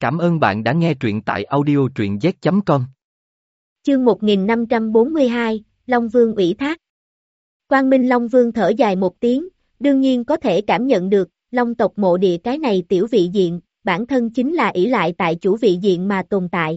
Cảm ơn bạn đã nghe truyện tại audio truyện z.com. Chương 1542, Long Vương ủy thác. Quang Minh Long Vương thở dài một tiếng, đương nhiên có thể cảm nhận được, Long tộc mộ địa cái này tiểu vị diện, bản thân chính là ỷ lại tại chủ vị diện mà tồn tại.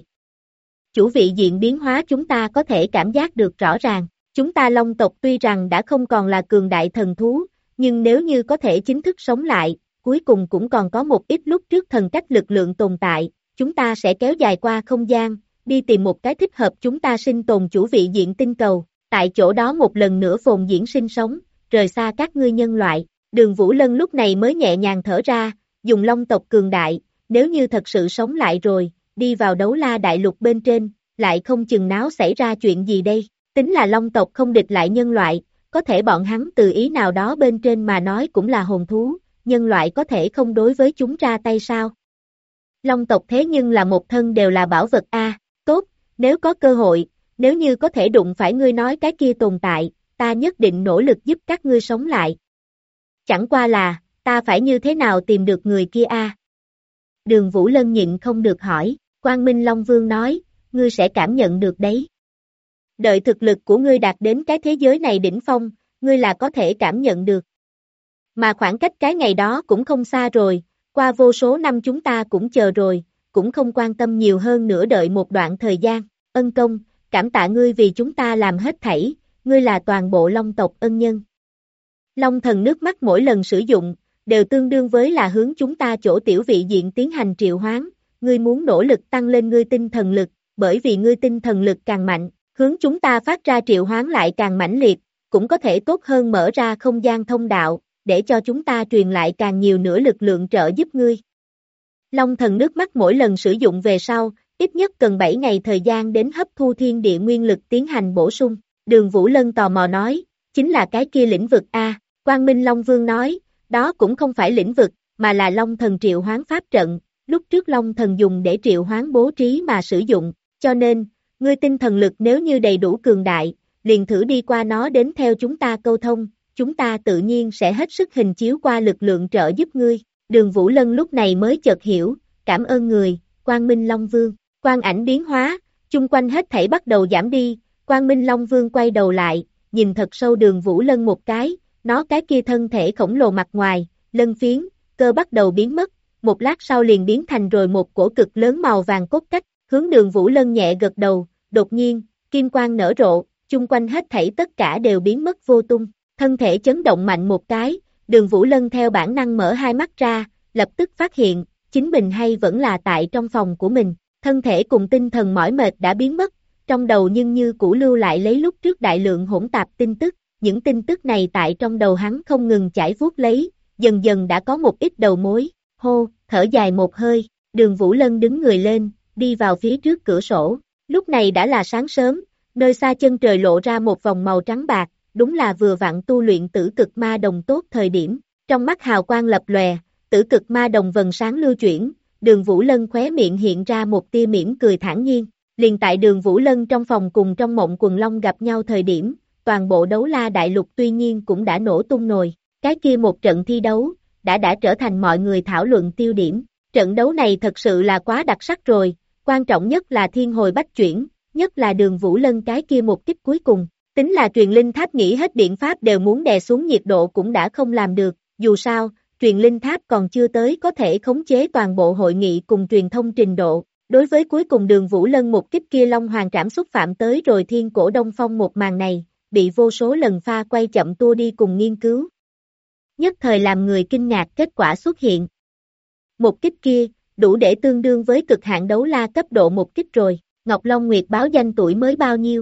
Chủ vị diện biến hóa chúng ta có thể cảm giác được rõ ràng, chúng ta Long tộc tuy rằng đã không còn là cường đại thần thú, nhưng nếu như có thể chính thức sống lại, cuối cùng cũng còn có một ít lúc trước thần cách lực lượng tồn tại, chúng ta sẽ kéo dài qua không gian, đi tìm một cái thích hợp chúng ta sinh tồn chủ vị diện tinh cầu, tại chỗ đó một lần nữa phồn diễn sinh sống, rời xa các ngươi nhân loại. Đường Vũ Lân lúc này mới nhẹ nhàng thở ra, dùng Long tộc cường đại, nếu như thật sự sống lại rồi, đi vào đấu la đại lục bên trên, lại không chừng náo xảy ra chuyện gì đây, tính là Long tộc không địch lại nhân loại, có thể bọn hắn từ ý nào đó bên trên mà nói cũng là hồn thú, nhân loại có thể không đối với chúng ra tay sao? Long tộc thế nhưng là một thân đều là bảo vật a, tốt, nếu có cơ hội, nếu như có thể đụng phải ngươi nói cái kia tồn tại, ta nhất định nỗ lực giúp các ngươi sống lại. Chẳng qua là, ta phải như thế nào tìm được người kia a? Đường Vũ Lân nhịn không được hỏi, Quang Minh Long Vương nói, ngươi sẽ cảm nhận được đấy. Đợi thực lực của ngươi đạt đến cái thế giới này đỉnh phong, ngươi là có thể cảm nhận được. Mà khoảng cách cái ngày đó cũng không xa rồi, qua vô số năm chúng ta cũng chờ rồi, cũng không quan tâm nhiều hơn nữa đợi một đoạn thời gian, ân công, cảm tạ ngươi vì chúng ta làm hết thảy, ngươi là toàn bộ Long tộc ân nhân. Long thần nước mắt mỗi lần sử dụng, đều tương đương với là hướng chúng ta chỗ tiểu vị diện tiến hành triệu hoán, ngươi muốn nỗ lực tăng lên ngươi tinh thần lực, bởi vì ngươi tinh thần lực càng mạnh, hướng chúng ta phát ra triệu hoán lại càng mãnh liệt, cũng có thể tốt hơn mở ra không gian thông đạo, để cho chúng ta truyền lại càng nhiều nữa lực lượng trợ giúp ngươi. Long thần nước mắt mỗi lần sử dụng về sau, ít nhất cần 7 ngày thời gian đến hấp thu thiên địa nguyên lực tiến hành bổ sung. Đường Vũ Lân tò mò nói, chính là cái kia lĩnh vực A, Quang Minh Long Vương nói, đó cũng không phải lĩnh vực, mà là Long thần triệu hoán pháp trận, lúc trước Long thần dùng để triệu hoán bố trí mà sử dụng, cho nên, ngươi tinh thần lực nếu như đầy đủ cường đại, liền thử đi qua nó đến theo chúng ta câu thông, chúng ta tự nhiên sẽ hết sức hình chiếu qua lực lượng trợ giúp ngươi. Đường Vũ Lân lúc này mới chợt hiểu, cảm ơn người, Quang Minh Long Vương, quang ảnh biến hóa, chung quanh hết thảy bắt đầu giảm đi, Quang Minh Long Vương quay đầu lại, nhìn thật sâu Đường Vũ Lân một cái, nó cái kia thân thể khổng lồ mặt ngoài, lân phiến, cơ bắt đầu biến mất, một lát sau liền biến thành rồi một cổ cực lớn màu vàng cốt cách, hướng Đường Vũ Lân nhẹ gật đầu, đột nhiên, kim quang nở rộ, chung quanh hết thảy tất cả đều biến mất vô tung. Thân thể chấn động mạnh một cái, Đường Vũ Lân theo bản năng mở hai mắt ra, lập tức phát hiện, chính mình hay vẫn là tại trong phòng của mình, thân thể cùng tinh thần mỏi mệt đã biến mất, trong đầu nhưng như cũ lưu lại lấy lúc trước đại lượng hỗn tạp tin tức, những tin tức này tại trong đầu hắn không ngừng chảy vuốt lấy, dần dần đã có một ít đầu mối, hô, thở dài một hơi, Đường Vũ Lân đứng người lên, đi vào phía trước cửa sổ, lúc này đã là sáng sớm, nơi xa chân trời lộ ra một vòng màu trắng bạc, đúng là vừa vặn tu luyện tử cực ma đồng tốt thời điểm, trong mắt hào quang lập lòe, tử cực ma đồng vần sáng lưu chuyển, Đường Vũ Lân khóe miệng hiện ra một tia mỉm cười thản nhiên, liền tại Đường Vũ Lân trong phòng cùng trong mộng quần long gặp nhau thời điểm, toàn bộ đấu la đại lục tuy nhiên cũng đã nổ tung nồi, cái kia một trận thi đấu, đã trở thành mọi người thảo luận tiêu điểm, trận đấu này thật sự là quá đặc sắc rồi, quan trọng nhất là thiên hồi bách chuyển, nhất là Đường Vũ Lân cái kia một kích cuối cùng. Tính là truyền linh tháp nghĩ hết biện pháp đều muốn đè xuống nhiệt độ cũng đã không làm được, dù sao, truyền linh tháp còn chưa tới có thể khống chế toàn bộ hội nghị cùng truyền thông trình độ. Đối với cuối cùng Đường Vũ Lân một kích kia Long Hoàng trảm xúc phạm tới rồi thiên cổ Đông Phong một màn này, bị vô số lần pha quay chậm tua đi cùng nghiên cứu. Nhất thời làm người kinh ngạc kết quả xuất hiện. Một kích kia, đủ để tương đương với cực hạn đấu la cấp độ một kích rồi, Ngọc Long Nguyệt báo danh tuổi mới bao nhiêu?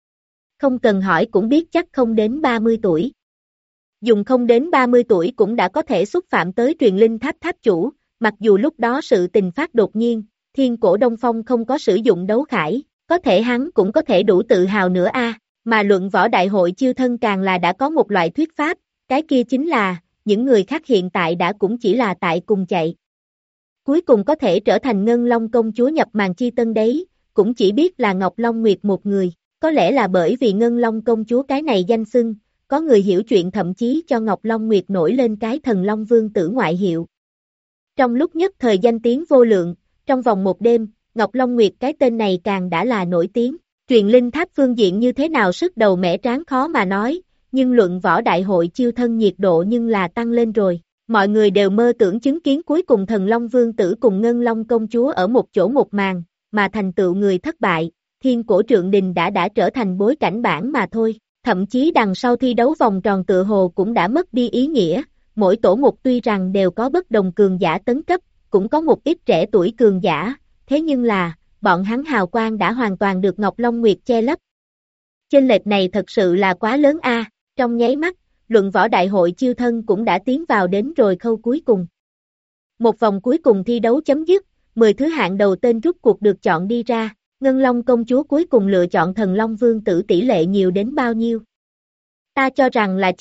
Không cần hỏi cũng biết chắc không đến 30 tuổi. Dùng không đến 30 tuổi cũng đã có thể xúc phạm tới truyền linh tháp tháp chủ, mặc dù lúc đó sự tình phát đột nhiên, thiên cổ Đông Phong không có sử dụng đấu khải, có thể hắn cũng có thể đủ tự hào nữa a. Mà luận võ đại hội chiêu thân càng là đã có một loại thuyết pháp, cái kia chính là, những người khác hiện tại đã cũng chỉ là tại cùng chạy. Cuối cùng có thể trở thành Ngân Long công chúa nhập màn chi tân đấy, cũng chỉ biết là Ngọc Long Nguyệt một người. Có lẽ là bởi vì Ngân Long công chúa cái này danh xưng, có người hiểu chuyện thậm chí cho Ngọc Long Nguyệt nổi lên cái thần Long Vương tử ngoại hiệu. Trong lúc nhất thời danh tiếng vô lượng, Trong vòng một đêm, Ngọc Long Nguyệt cái tên này càng đã là nổi tiếng. Truyền linh tháp phương diện như thế nào sức đầu mẻ trán khó mà nói, nhưng luận võ đại hội chiêu thân nhiệt độ nhưng là tăng lên rồi. Mọi người đều mơ tưởng chứng kiến cuối cùng Thần Long Vương tử cùng Ngân Long công chúa ở một chỗ một màn, mà thành tựu người thất bại, Thiên Cổ Trượng Đình đã trở thành bối cảnh bản mà thôi. Thậm chí đằng sau thi đấu vòng tròn tựa hồ cũng đã mất đi ý nghĩa, mỗi tổ mục tuy rằng đều có bất đồng cường giả tấn cấp, cũng có một ít trẻ tuổi cường giả, thế nhưng là, bọn hắn hào quang đã hoàn toàn được Ngọc Long Nguyệt che lấp. Chênh lệch này thật sự là quá lớn a. Trong nháy mắt, luận võ đại hội chiêu thân cũng đã tiến vào đến rồi khâu cuối cùng. Một vòng cuối cùng thi đấu chấm dứt, 10 thứ hạng đầu tên rút cuộc được chọn đi ra, Ngân Long công chúa cuối cùng lựa chọn Thần Long Vương tử tỷ lệ nhiều đến bao nhiêu? Ta cho rằng là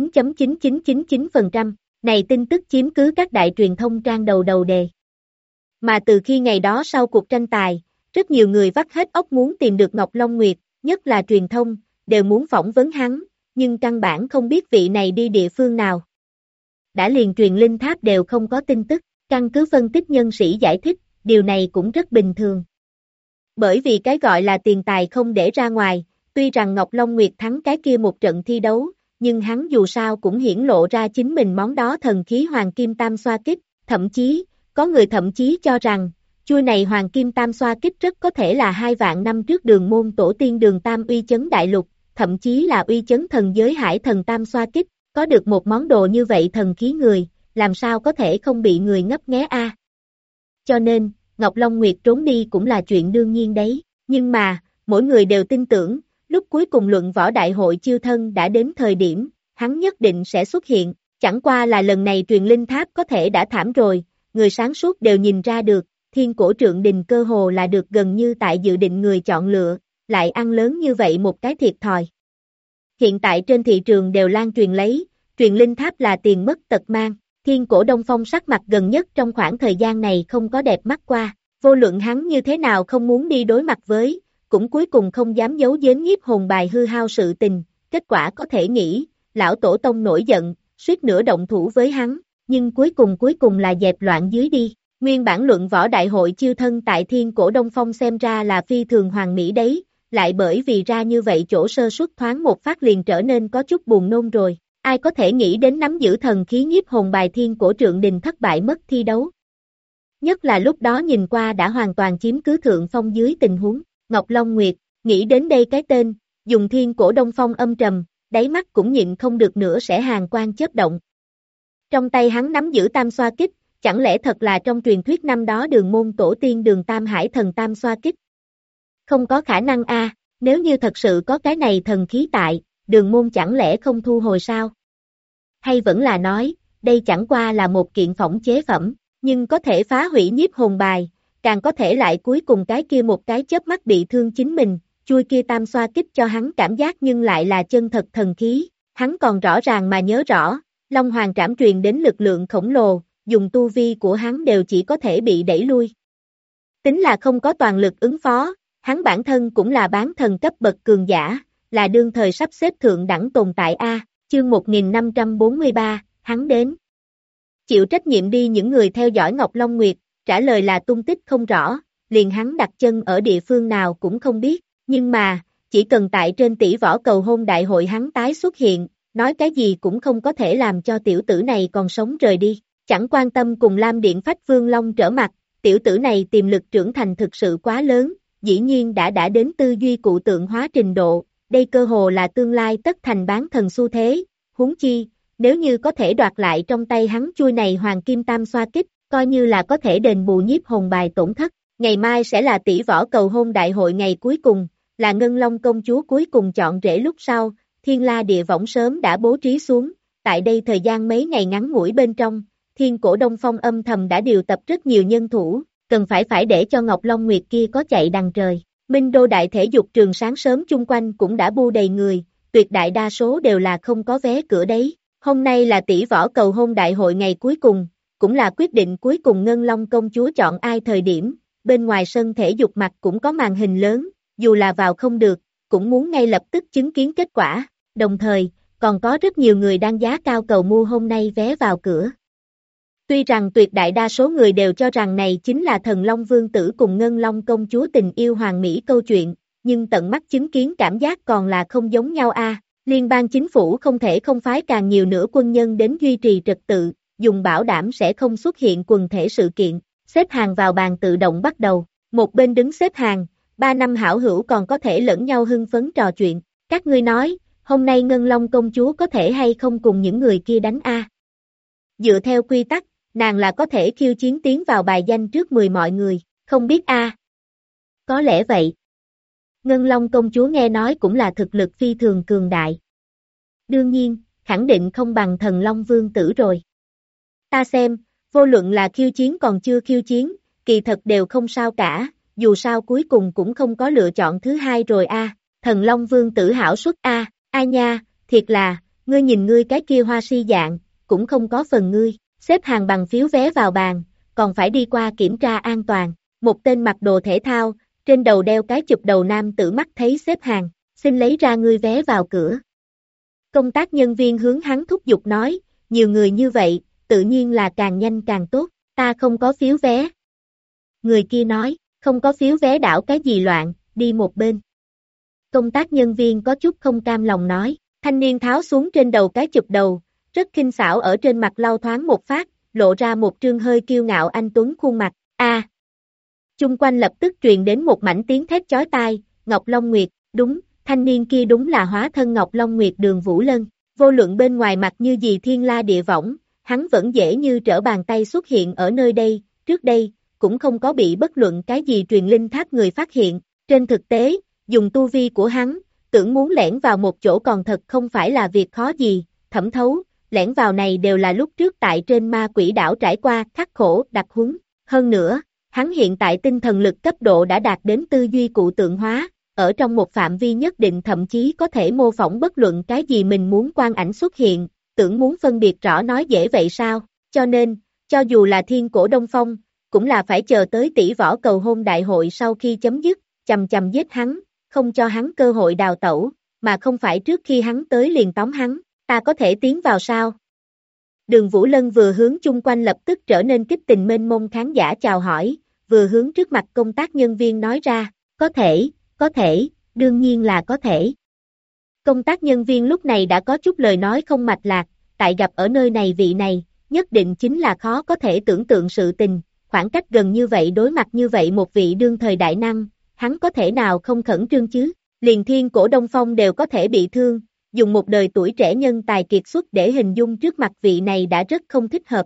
99.9999%, này tin tức chiếm cứ các đại truyền thông trang đầu đề. Mà từ khi ngày đó sau cuộc tranh tài, rất nhiều người vắt hết óc muốn tìm được Ngọc Long Nguyệt, nhất là truyền thông, đều muốn phỏng vấn hắn, nhưng căn bản không biết vị này đi địa phương nào. Đã liền truyền linh tháp đều không có tin tức, căn cứ phân tích nhân sĩ giải thích, điều này cũng rất bình thường. Bởi vì cái gọi là tiền tài không để ra ngoài, tuy rằng Ngọc Long Nguyệt thắng cái kia một trận thi đấu, nhưng hắn dù sao cũng hiển lộ ra chính mình món đó thần khí Hoàng Kim Tam Xoa Kích, thậm chí, có người thậm chí cho rằng, chuôi này Hoàng Kim Tam Xoa Kích rất có thể là 2 vạn năm trước Đường môn tổ tiên Đường Tam uy chấn đại lục, thậm chí là uy chấn thần giới Hải Thần Tam Xoa Kích, có được một món đồ như vậy thần khí người, làm sao có thể không bị người ngấp nghé a? Cho nên, Ngọc Long Nguyệt trốn đi cũng là chuyện đương nhiên đấy, nhưng mà, mỗi người đều tin tưởng, lúc cuối cùng luận võ đại hội chiêu thân đã đến thời điểm, hắn nhất định sẽ xuất hiện, chẳng qua là lần này truyền linh tháp có thể đã thảm rồi, người sáng suốt đều nhìn ra được, Thiên Cổ Trượng Đình cơ hồ là được gần như tại dự định người chọn lựa, lại ăn lớn như vậy một cái thiệt thòi. Hiện tại trên thị trường đều lan truyền lấy, truyền linh tháp là tiền mất tật mang, Thiên Cổ Đông Phong sắc mặt gần nhất trong khoảng thời gian này không có đẹp mắt qua, vô luận hắn như thế nào không muốn đi đối mặt với, cũng cuối cùng không dám giấu giếm nhiếp hồn bài hư hao sự tình, kết quả có thể nghĩ, lão tổ tông nổi giận, suýt nữa động thủ với hắn, nhưng cuối cùng là dẹp loạn dưới đi. Nguyên bản luận võ đại hội chiêu thân tại Thiên Cổ Đông Phong xem ra là phi thường hoàn mỹ đấy, lại bởi vì ra như vậy chỗ sơ suất thoáng một phát liền trở nên có chút buồn nôn rồi. Ai có thể nghĩ đến nắm giữ thần khí nhiếp hồn bài Thiên Cổ Trượng Đình thất bại mất thi đấu. Nhất là lúc đó nhìn qua đã hoàn toàn chiếm cứ thượng phong dưới tình huống, Ngọc Long Nguyệt, nghĩ đến đây cái tên, dùng Thiên Cổ Đông Phong âm trầm, đáy mắt cũng nhịn không được nữa sẽ hàn quang chớp động. Trong tay hắn nắm giữ Tam Xoa Kích, chẳng lẽ thật là trong truyền thuyết năm đó Đường môn tổ tiên Đường Tam Hải Thần Tam Xoa Kích? Không có khả năng a, nếu như thật sự có cái này thần khí tại, Đường môn chẳng lẽ không thu hồi sao? Hay vẫn là nói, đây chẳng qua là một kiện phỏng chế phẩm, nhưng có thể phá hủy nhiếp hồn bài, càng có thể lại cuối cùng cái kia một cái chớp mắt bị thương chính mình, chui kia Tam Xoa Kích cho hắn cảm giác nhưng lại là chân thật thần khí, hắn còn rõ ràng mà nhớ rõ, Long Hoàng trảm truyền đến lực lượng khổng lồ, dùng tu vi của hắn đều chỉ có thể bị đẩy lui. Tính là không có toàn lực ứng phó, hắn bản thân cũng là bán thần cấp bậc cường giả, là đương thời sắp xếp thượng đẳng tồn tại A, chương 1543, hắn đến. Chịu trách nhiệm đi những người theo dõi Ngọc Long Nguyệt, trả lời là tung tích không rõ, liền hắn đặt chân ở địa phương nào cũng không biết, nhưng mà, chỉ cần tại trên tỷ võ cầu hôn đại hội hắn tái xuất hiện, nói cái gì cũng không có thể làm cho tiểu tử này còn sống rời đi, chẳng quan tâm cùng Lam Điện Phách Vương Long trở mặt, tiểu tử này tiềm lực trưởng thành thực sự quá lớn, dĩ nhiên đã đến tư duy cụ tượng hóa trình độ, đây cơ hồ là tương lai tất thành bán thần xu thế, huống chi, nếu như có thể đoạt lại trong tay hắn chuôi này Hoàng Kim Tam Xoa Kích, coi như là có thể đền bù nhiếp hồn bài tổn thất, ngày mai sẽ là tỷ võ cầu hôn đại hội ngày cuối cùng, là Ngân Long công chúa cuối cùng chọn rễ lúc sau, Thiên La địa võng sớm đã bố trí xuống, tại đây thời gian mấy ngày ngắn ngủi bên trong, Thiên Cổ Đông Phong âm thầm đã điều tập rất nhiều nhân thủ, cần phải để cho Ngọc Long Nguyệt kia có chạy đằng trời. Minh Đô đại thể dục trường sáng sớm chung quanh cũng đã bu đầy người, tuyệt đại đa số đều là không có vé cửa đấy. Hôm nay là tỷ võ cầu hôn đại hội ngày cuối cùng, cũng là quyết định cuối cùng Ngân Long công chúa chọn ai thời điểm, bên ngoài sân thể dục mặt cũng có màn hình lớn, dù là vào không được, cũng muốn ngay lập tức chứng kiến kết quả, đồng thời, còn có rất nhiều người đang giá cao cầu mua hôm nay vé vào cửa. Tuy rằng tuyệt đại đa số người đều cho rằng này chính là Thần Long Vương tử cùng Ngân Long công chúa tình yêu hoàn mỹ câu chuyện, nhưng tận mắt chứng kiến cảm giác còn là không giống nhau a. Liên bang chính phủ không thể không phái càng nhiều nữa quân nhân đến duy trì trật tự, dùng bảo đảm sẽ không xuất hiện quần thể sự kiện, xếp hàng vào bàn tự động bắt đầu, một bên đứng xếp hàng, 3 năm hảo hữu còn có thể lẫn nhau hưng phấn trò chuyện, các ngươi nói, hôm nay Ngân Long công chúa có thể hay không cùng những người kia đánh a? Dựa theo quy tắc, nàng là có thể khiêu chiến tiến vào bài danh trước 10 mọi người, không biết a. Có lẽ vậy. Ngân Long công chúa nghe nói cũng là thực lực phi thường cường đại. Đương nhiên, khẳng định không bằng Thần Long Vương tử rồi. Ta xem, vô luận là khiêu chiến còn chưa khiêu chiến, kỳ thật đều không sao cả, dù sao cuối cùng cũng không có lựa chọn thứ hai rồi a. Thần Long Vương tử hảo suất a, ai nha, thiệt là, ngươi nhìn ngươi cái kia hoa si dạng, cũng không có phần ngươi, xếp hàng bằng phiếu vé vào bàn, còn phải đi qua kiểm tra an toàn, một tên mặc đồ thể thao, trên đầu đeo cái chụp đầu nam tử mắt thấy xếp hàng, xin lấy ra ngươi vé vào cửa. Công tác nhân viên hướng hắn thúc giục nói, nhiều người như vậy, tự nhiên là càng nhanh càng tốt, ta không có phiếu vé. Người kia nói, không có phiếu vé đảo cái gì loạn, đi một bên. Công tác nhân viên có chút không cam lòng nói, thanh niên tháo xuống trên đầu cái chụp đầu, rất khinh xảo ở trên mặt lau thoáng một phát, lộ ra một trương hơi kiêu ngạo anh tuấn khuôn mặt, a. Chung quanh lập tức truyền đến một mảnh tiếng thét chói tai, Ngọc Long Nguyệt, đúng, thanh niên kia đúng là hóa thân Ngọc Long Nguyệt Đường Vũ Lân, vô luận bên ngoài mặt như gì thiên la địa võng, hắn vẫn dễ như trở bàn tay xuất hiện ở nơi đây, trước đây, cũng không có bị bất luận cái gì truyền linh tháp người phát hiện, trên thực tế, dùng tu vi của hắn, tưởng muốn lẻn vào một chỗ còn thật không phải là việc khó gì, thẩm thấu, lẻn vào này đều là lúc trước tại trên ma quỷ đảo trải qua khắc khổ đặc huấn, hơn nữa, hắn hiện tại tinh thần lực cấp độ đã đạt đến tư duy cụ tượng hóa, ở trong một phạm vi nhất định thậm chí có thể mô phỏng bất luận cái gì mình muốn quang ảnh xuất hiện, tưởng muốn phân biệt rõ nói dễ vậy sao, cho nên, cho dù là thiên cổ Đông Phong, cũng là phải chờ tới tỷ võ cầu hôn đại hội sau khi chấm dứt, chầm chầm giết hắn, không cho hắn cơ hội đào tẩu, mà không phải trước khi hắn tới liền tóm hắn, ta có thể tiến vào sao? Đường Vũ Lân vừa hướng chung quanh lập tức trở nên kích tình mênh mông khán giả chào hỏi, vừa hướng trước mặt công tác nhân viên nói ra, có thể, đương nhiên là có thể. Công tác nhân viên lúc này đã có chút lời nói không mạch lạc, tại gặp ở nơi này vị này, nhất định chính là khó có thể tưởng tượng sự tình, khoảng cách gần như vậy đối mặt như vậy một vị đương thời đại năng, hắn có thể nào không khẩn trương chứ, liền thiên cổ Đông Phong đều có thể bị thương, dùng một đời tuổi trẻ nhân tài kiệt xuất để hình dung trước mặt vị này đã rất không thích hợp.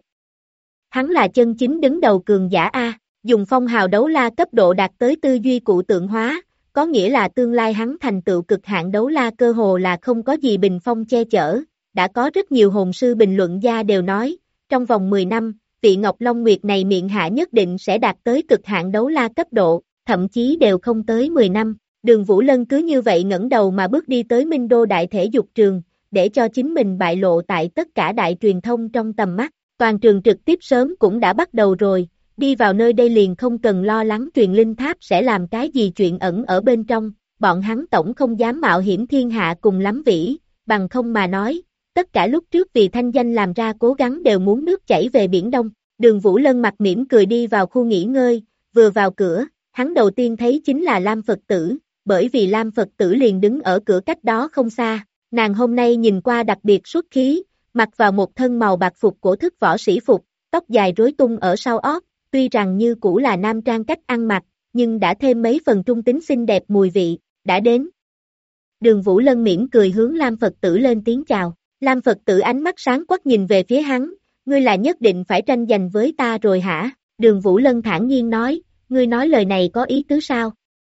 Hắn là chân chính đứng đầu cường giả A, dùng phong hào đấu la cấp độ đạt tới tư duy cụ tượng hóa, có nghĩa là tương lai hắn thành tựu cực hạn đấu la cơ hồ là không có gì bình phong che chở, đã có rất nhiều hồn sư bình luận gia đều nói, trong vòng 10 năm, vị Ngọc Long Nguyệt này miệng hạ nhất định sẽ đạt tới cực hạn đấu la cấp độ, thậm chí đều không tới 10 năm. Đường Vũ Lân cứ như vậy ngẩng đầu mà bước đi tới Minh Đô Đại Thể Dục Trường, để cho chính mình bại lộ tại tất cả đại truyền thông trong tầm mắt. Toàn trường trực tiếp sớm cũng đã bắt đầu rồi, đi vào nơi đây liền không cần lo lắng truyền linh tháp sẽ làm cái gì chuyện ẩn ở bên trong, bọn hắn tổng không dám mạo hiểm thiên hạ cùng lắm vĩ, bằng không mà nói, tất cả lúc trước vì thanh danh làm ra cố gắng đều muốn nước chảy về biển Đông. Đường Vũ Lân mặt mỉm cười đi vào khu nghỉ ngơi, vừa vào cửa, hắn đầu tiên thấy chính là Lam Phật Tử, bởi vì Lam Phật Tử liền đứng ở cửa cách đó không xa, nàng hôm nay nhìn qua đặc biệt xuất khí, mặc vào một thân màu bạc phục cổ thức võ sĩ phục, tóc dài rối tung ở sau ót, tuy rằng như cũ là nam trang cách ăn mặc, nhưng đã thêm mấy phần trung tính xinh đẹp mùi vị, đã đến. Đường Vũ Lân mỉm cười hướng Lam Phật Tử lên tiếng chào, Lam Phật Tử ánh mắt sáng quắc nhìn về phía hắn, ngươi là nhất định phải tranh giành với ta rồi hả? Đường Vũ Lân thản nhiên nói, ngươi nói lời này có ý tứ sao?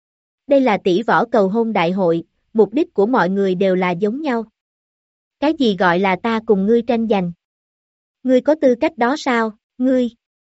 Đây là tỷ võ cầu hôn đại hội, mục đích của mọi người đều là giống nhau. Cái gì gọi là ta cùng ngươi tranh giành? Ngươi có tư cách đó sao, ngươi?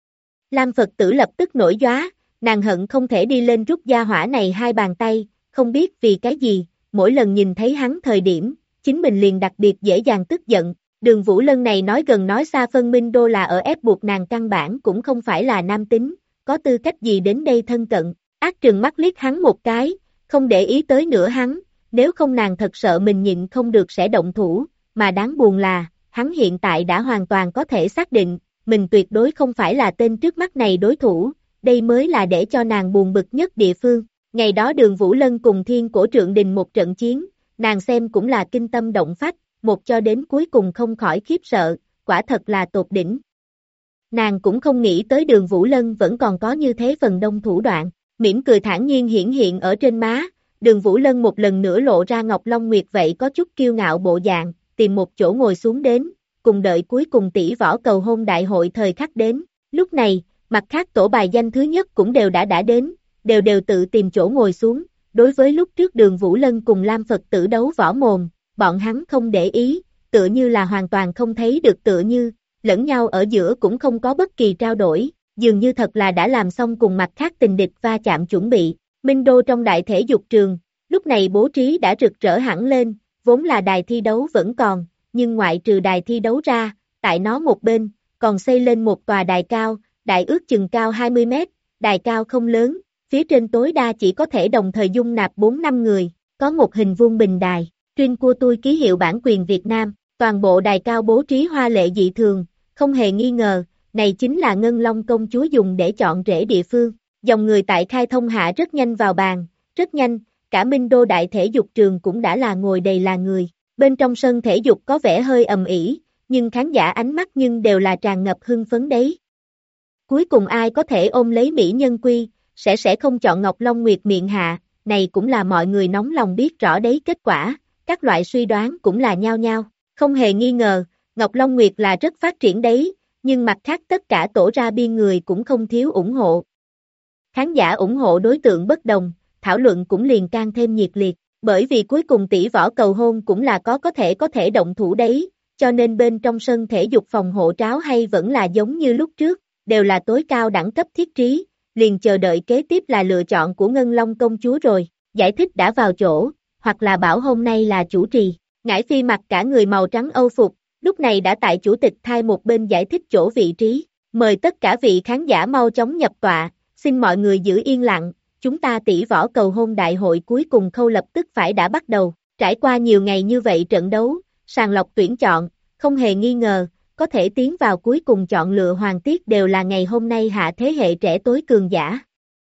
Lam Phật Tử lập tức nổi gióa, nàng hận không thể đi lên rút gia hỏa này hai bàn tay, không biết vì cái gì, mỗi lần nhìn thấy hắn thời điểm, chính mình liền đặc biệt dễ dàng tức giận. Đường Vũ Lân này nói gần nói xa phân minh đô là ở ép buộc nàng căn bản cũng không phải là nam tính, có tư cách gì đến đây thân cận, ác trừng mắt liếc hắn một cái, không để ý tới nữa hắn, nếu không nàng thật sợ mình nhịn không được sẽ động thủ, mà đáng buồn là, hắn hiện tại đã hoàn toàn có thể xác định, mình tuyệt đối không phải là tên trước mắt này đối thủ, đây mới là để cho nàng buồn bực nhất địa phương. Ngày đó Đường Vũ Lân cùng Thiên Cổ Trượng Đình một trận chiến, nàng xem cũng là kinh tâm động phách, một cho đến cuối cùng không khỏi khiếp sợ, quả thật là tột đỉnh. Nàng cũng không nghĩ tới Đường Vũ Lân vẫn còn có như thế phần đông thủ đoạn, mỉm cười thản nhiên hiển hiện ở trên má, Đường Vũ Lân một lần nữa lộ ra Ngọc Long Nguyệt vậy có chút kiêu ngạo bộ dạng, tìm một chỗ ngồi xuống đến, cùng đợi cuối cùng tỷ võ cầu hôn đại hội thời khắc đến. Lúc này, mặt khác tổ bài danh thứ nhất cũng đều đã đến, đều tự tìm chỗ ngồi xuống. Đối với lúc trước Đường Vũ Lân cùng Lam Phật tử đấu võ mồm, bọn hắn không để ý, tựa như là hoàn toàn không thấy được, tựa như lẫn nhau ở giữa cũng không có bất kỳ trao đổi, dường như thật là đã làm xong cùng mặt khác tình địch va chạm chuẩn bị. Minh Đô trong đại thể dục trường, lúc này bố trí đã rực rỡ hẳn lên, vốn là đài thi đấu vẫn còn, nhưng ngoại trừ đài thi đấu ra, tại nó một bên, còn xây lên một tòa đài cao, đài ước chừng cao 20 mét, đài cao không lớn, phía trên tối đa chỉ có thể đồng thời dung nạp 4-5 người, có một hình vuông bình đài, trên của tôi ký hiệu bản quyền Việt Nam, toàn bộ đài cao bố trí hoa lệ dị thường, không hề nghi ngờ, này chính là Ngân Long công chúa dùng để chọn rễ địa phương. Dòng người tại khai thông hạ rất nhanh vào bàn, rất nhanh, cả Minh Đô đại thể dục trường cũng đã là ngồi đầy là người. Bên trong sân thể dục có vẻ hơi ầm ĩ, nhưng khán giả ánh mắt nhưng đều là tràn ngập hưng phấn đấy. Cuối cùng ai có thể ôm lấy mỹ nhân quy, sẽ không chọn Ngọc Long Nguyệt miệng hạ, này cũng là mọi người nóng lòng biết rõ đấy kết quả, các loại suy đoán cũng là nhao nhao. Không hề nghi ngờ, Ngọc Long Nguyệt là rất phát triển đấy, nhưng mặt khác tất cả tổ ra biên người cũng không thiếu ủng hộ. Khán giả ủng hộ đối tượng bất đồng, thảo luận cũng liền càng thêm nhiệt liệt, bởi vì cuối cùng tỷ võ cầu hôn cũng là có thể động thủ đấy, cho nên bên trong sân thể dục phòng hộ tráo hay vẫn là giống như lúc trước, đều là tối cao đẳng cấp thiết trí, liền chờ đợi kế tiếp là lựa chọn của Ngân Long công chúa rồi, giải thích đã vào chỗ, hoặc là bảo hôm nay là chủ trì, Ngải Phi mặc cả người màu trắng âu phục, lúc này đã tại chủ tịch thai một bên giải thích chỗ vị trí, mời tất cả vị khán giả mau chóng nhập tọa, xin mọi người giữ yên lặng, chúng ta tỷ võ cầu hôn đại hội cuối cùng khâu lập tức phải đã bắt đầu, trải qua nhiều ngày như vậy trận đấu, sàng lọc tuyển chọn, không hề nghi ngờ, có thể tiến vào cuối cùng chọn lựa hoàng tiết đều là ngày hôm nay hạ thế hệ trẻ tối cường giả.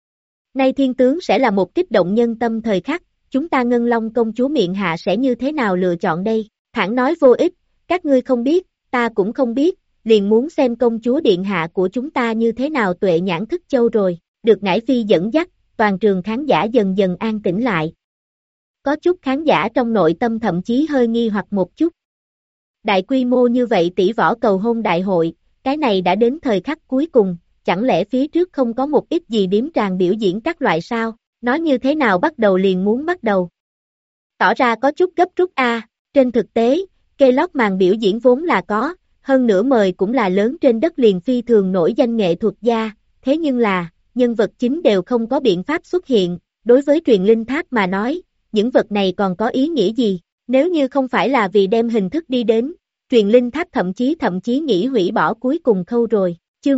Nay thiên tướng sẽ là một kích động nhân tâm thời khắc, chúng ta Ngân Long công chúa miệng hạ sẽ như thế nào lựa chọn đây, thẳng nói vô ích, các ngươi không biết, ta cũng không biết, liền muốn xem công chúa điện hạ của chúng ta như thế nào tuệ nhãn thức châu rồi, được Ngải Phi dẫn dắt, toàn trường khán giả dần dần an tĩnh lại. Có chút khán giả trong nội tâm thậm chí hơi nghi hoặc một chút. Đại quy mô như vậy tỷ võ cầu hôn đại hội, cái này đã đến thời khắc cuối cùng, chẳng lẽ phía trước không có một ít gì điếm tràng biểu diễn các loại sao, nói như thế nào bắt đầu liền muốn bắt đầu. Tỏ ra có chút gấp rút trên thực tế, cây lót màn biểu diễn vốn là có, hơn nữa mời cũng là lớn trên đất liền phi thường nổi danh nghệ thuật gia, thế nhưng là, nhân vật chính đều không có biện pháp xuất hiện, đối với truyền linh tháp mà nói, những vật này còn có ý nghĩa gì, nếu như không phải là vì đem hình thức đi đến, truyền linh tháp thậm chí nghĩ hủy bỏ cuối cùng khâu rồi, chương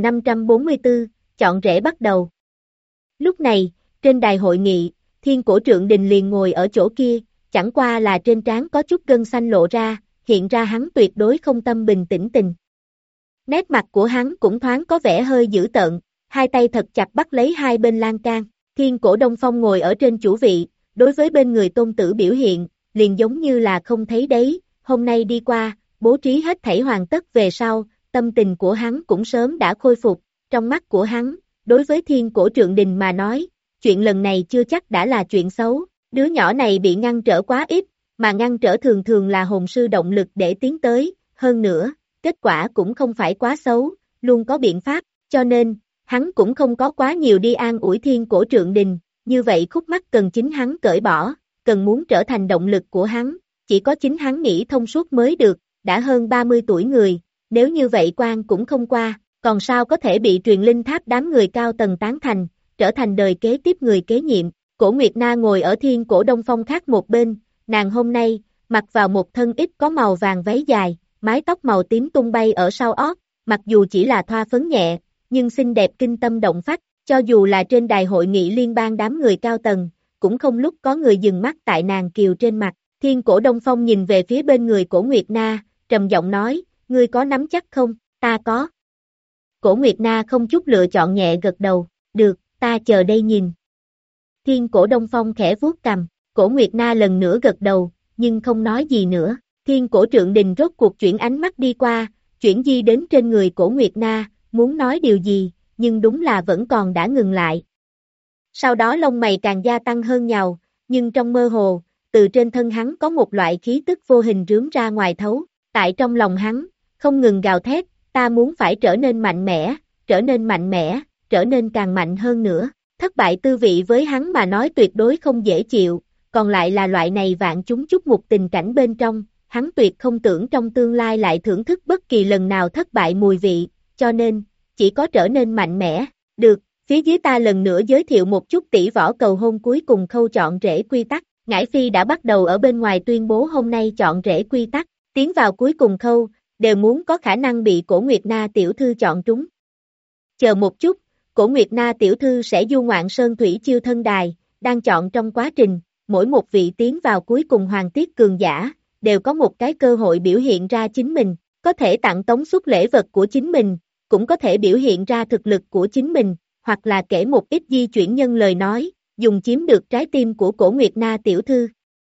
1544, chọn rễ bắt đầu. Lúc này, trên đài hội nghị, Thiên Cổ Trượng Đình liền ngồi ở chỗ kia, chẳng qua là trên trán có chút gân xanh lộ ra, hiện ra hắn tuyệt đối không tâm bình tĩnh tình. Nét mặt của hắn cũng thoáng có vẻ hơi dữ tợn, hai tay thật chặt bắt lấy hai bên lan can, Thiên Cổ Đông Phong ngồi ở trên chủ vị, đối với bên người tôn tử biểu hiện, liền giống như là không thấy đấy, hôm nay đi qua, bố trí hết thảy hoàn tất về sau, tâm tình của hắn cũng sớm đã khôi phục, trong mắt của hắn, đối với Thiên Cổ Trượng Đình mà nói, chuyện lần này chưa chắc đã là chuyện xấu, đứa nhỏ này bị ngăn trở quá ít, mà ngăn trở thường thường là hồn sư động lực để tiến tới, hơn nữa, kết quả cũng không phải quá xấu, luôn có biện pháp, cho nên, hắn cũng không có quá nhiều đi an ủi Thiên Cổ Trượng Đình, như vậy khúc mắc cần chính hắn cởi bỏ, cần muốn trở thành động lực của hắn, chỉ có chính hắn nghĩ thông suốt mới được, đã hơn 30 tuổi người, nếu như vậy quan cũng không qua, còn sao có thể bị truyền linh tháp đám người cao tầng tán thành, trở thành đời kế tiếp người kế nhiệm. Cổ Nguyệt Na ngồi ở Thiên Cổ Đông Phong khác một bên, nàng hôm nay, mặc vào một thân ít có màu vàng váy dài, mái tóc màu tím tung bay ở sau ót, mặc dù chỉ là thoa phấn nhẹ, nhưng xinh đẹp kinh tâm động phách, cho dù là trên đài hội nghị liên bang đám người cao tầng, cũng không lúc có người dừng mắt tại nàng kiều trên mặt. Thiên Cổ Đông Phong nhìn về phía bên người Cổ Nguyệt Na, trầm giọng nói, ngươi có nắm chắc không, ta có. Cổ Nguyệt Na không chút lựa chọn nhẹ gật đầu, được, ta chờ đây nhìn. Thiên Cổ Đông Phong khẽ vuốt cằm, Cổ Nguyệt Na lần nữa gật đầu, nhưng không nói gì nữa. Thiên Cổ Trượng Đình rốt cuộc chuyển ánh mắt đi qua, chuyển di đến trên người Cổ Nguyệt Na, muốn nói điều gì, nhưng đúng là vẫn còn đã ngừng lại. Sau đó lông mày càng gia tăng hơn nhào, nhưng trong mơ hồ, từ trên thân hắn có một loại khí tức vô hình rướm ra ngoài thấu, tại trong lòng hắn, không ngừng gào thét, ta muốn phải trở nên mạnh mẽ, trở nên mạnh mẽ, trở nên càng mạnh hơn nữa. Thất bại tư vị với hắn mà nói tuyệt đối không dễ chịu, còn lại là loại này vạn chúng chúc mục tình cảnh bên trong, hắn tuyệt không tưởng trong tương lai lại thưởng thức bất kỳ lần nào thất bại mùi vị, cho nên, chỉ có trở nên mạnh mẽ. Được, phía dưới ta lần nữa giới thiệu một chút tỷ võ cầu hôn cuối cùng khâu chọn rễ quy tắc. Ngải Phi đã bắt đầu ở bên ngoài tuyên bố hôm nay chọn rễ quy tắc, tiến vào cuối cùng khâu, đều muốn có khả năng bị Cổ Nguyệt Na tiểu thư chọn trúng. Chờ một chút, Cổ Nguyệt Na tiểu thư sẽ du ngoạn sơn thủy chiêu thân đài, đang chọn trong quá trình, mỗi một vị tiến vào cuối cùng hoàng tiết cường giả, đều có một cái cơ hội biểu hiện ra chính mình, có thể tặng tống suất lễ vật của chính mình, cũng có thể biểu hiện ra thực lực của chính mình, hoặc là kể một ít di chuyển nhân lời nói, dùng chiếm được trái tim của Cổ Nguyệt Na tiểu thư.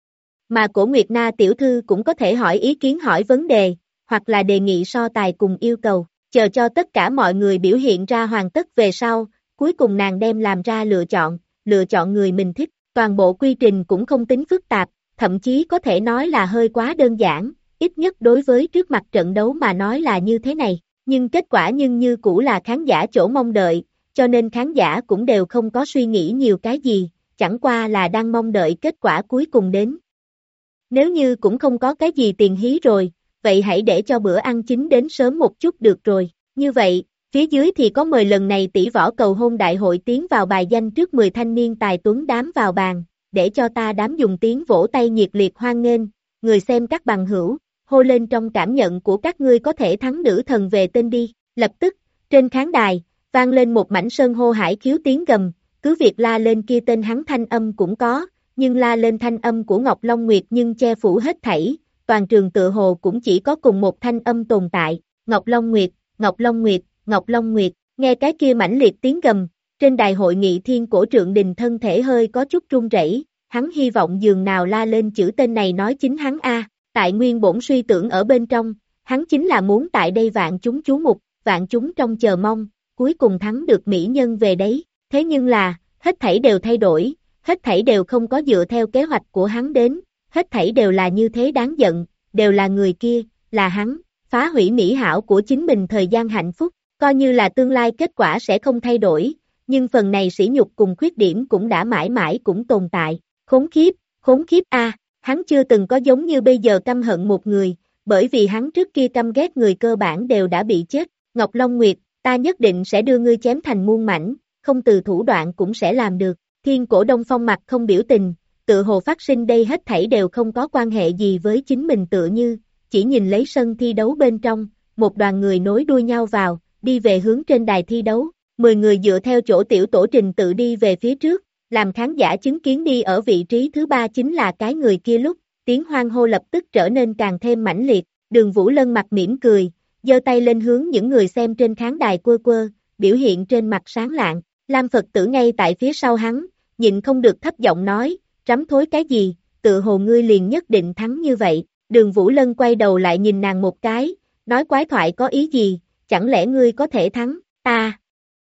Mà Cổ Nguyệt Na tiểu thư cũng có thể hỏi ý kiến hỏi vấn đề, hoặc là đề nghị so tài cùng yêu cầu, chờ cho tất cả mọi người biểu hiện ra hoàn tất về sau, cuối cùng nàng đem làm ra lựa chọn người mình thích, toàn bộ quy trình cũng không tính phức tạp, thậm chí có thể nói là hơi quá đơn giản, ít nhất đối với trước mặt trận đấu mà nói là như thế này, nhưng kết quả như cũ là khán giả chỗ mong đợi, cho nên khán giả cũng đều không có suy nghĩ nhiều cái gì, chẳng qua là đang mong đợi kết quả cuối cùng đến. Nếu như cũng không có cái gì tiền hí rồi, vậy hãy để cho bữa ăn chính đến sớm một chút được rồi. Như vậy, phía dưới thì có mời lần này tỷ võ cầu hôn đại hội tiến vào bài danh trước 10 thanh niên tài tuấn đám vào bàn, để cho ta đám dùng tiếng vỗ tay nhiệt liệt hoan nghênh, người xem các bằng hữu, hô lên trong cảm nhận của các ngươi có thể thắng nữ thần về tên đi. Lập tức, trên khán đài, vang lên một mảnh sơn hô hải khiếu tiếng gầm, cứ việc la lên kia tên hắn thanh âm cũng có, nhưng la lên thanh âm của Ngọc Long Nguyệt nhưng che phủ hết thảy, toàn trường tựa hồ cũng chỉ có cùng một thanh âm tồn tại, Ngọc Long Nguyệt, Ngọc Long Nguyệt, Ngọc Long Nguyệt, nghe cái kia mãnh liệt tiếng gầm, trên đài hội nghị Thiên Cổ Trượng Đình thân thể hơi có chút run rẩy, hắn hy vọng dường nào la lên chữ tên này nói chính hắn tại nguyên bổn suy tưởng ở bên trong, hắn chính là muốn tại đây vạn chúng chú mục, vạn chúng trong chờ mong, cuối cùng thắng được mỹ nhân về đấy, thế nhưng là, hết thảy đều thay đổi, hết thảy đều không có dựa theo kế hoạch của hắn đến, hết thảy đều là như thế đáng giận, đều là người kia, là hắn, phá hủy mỹ hảo của chính mình thời gian hạnh phúc, coi như là tương lai kết quả sẽ không thay đổi, nhưng phần này sỉ nhục cùng khuyết điểm cũng đã mãi mãi cũng tồn tại, khốn khiếp hắn chưa từng có giống như bây giờ căm hận một người, bởi vì hắn trước kia căm ghét người cơ bản đều đã bị chết, Ngọc Long Nguyệt, ta nhất định sẽ đưa ngươi chém thành muôn mảnh, không từ thủ đoạn cũng sẽ làm được, Thiên Cổ Đông Phong mặt không biểu tình, tự hồ phát sinh đây hết thảy đều không có quan hệ gì với chính mình tựa như, chỉ nhìn lấy sân thi đấu bên trong, một đoàn người nối đuôi nhau vào, đi về hướng trên đài thi đấu, 10 người dựa theo chỗ tiểu tổ trình tự đi về phía trước, làm khán giả chứng kiến đi ở vị trí thứ 3 chính là cái người kia lúc, tiếng hoan hô lập tức trở nên càng thêm mãnh liệt, Đường Vũ Lân mặt mỉm cười, giơ tay lên hướng những người xem trên khán đài quơ quơ, biểu hiện trên mặt sáng lạng, Lam Phật Tử ngay tại phía sau hắn, nhịn không được thấp giọng nói, trắm thối cái gì, tự hồ ngươi liền nhất định thắng như vậy, Đường Vũ Lân quay đầu lại nhìn nàng một cái, nói quái thoại có ý gì, chẳng lẽ ngươi có thể thắng, ta.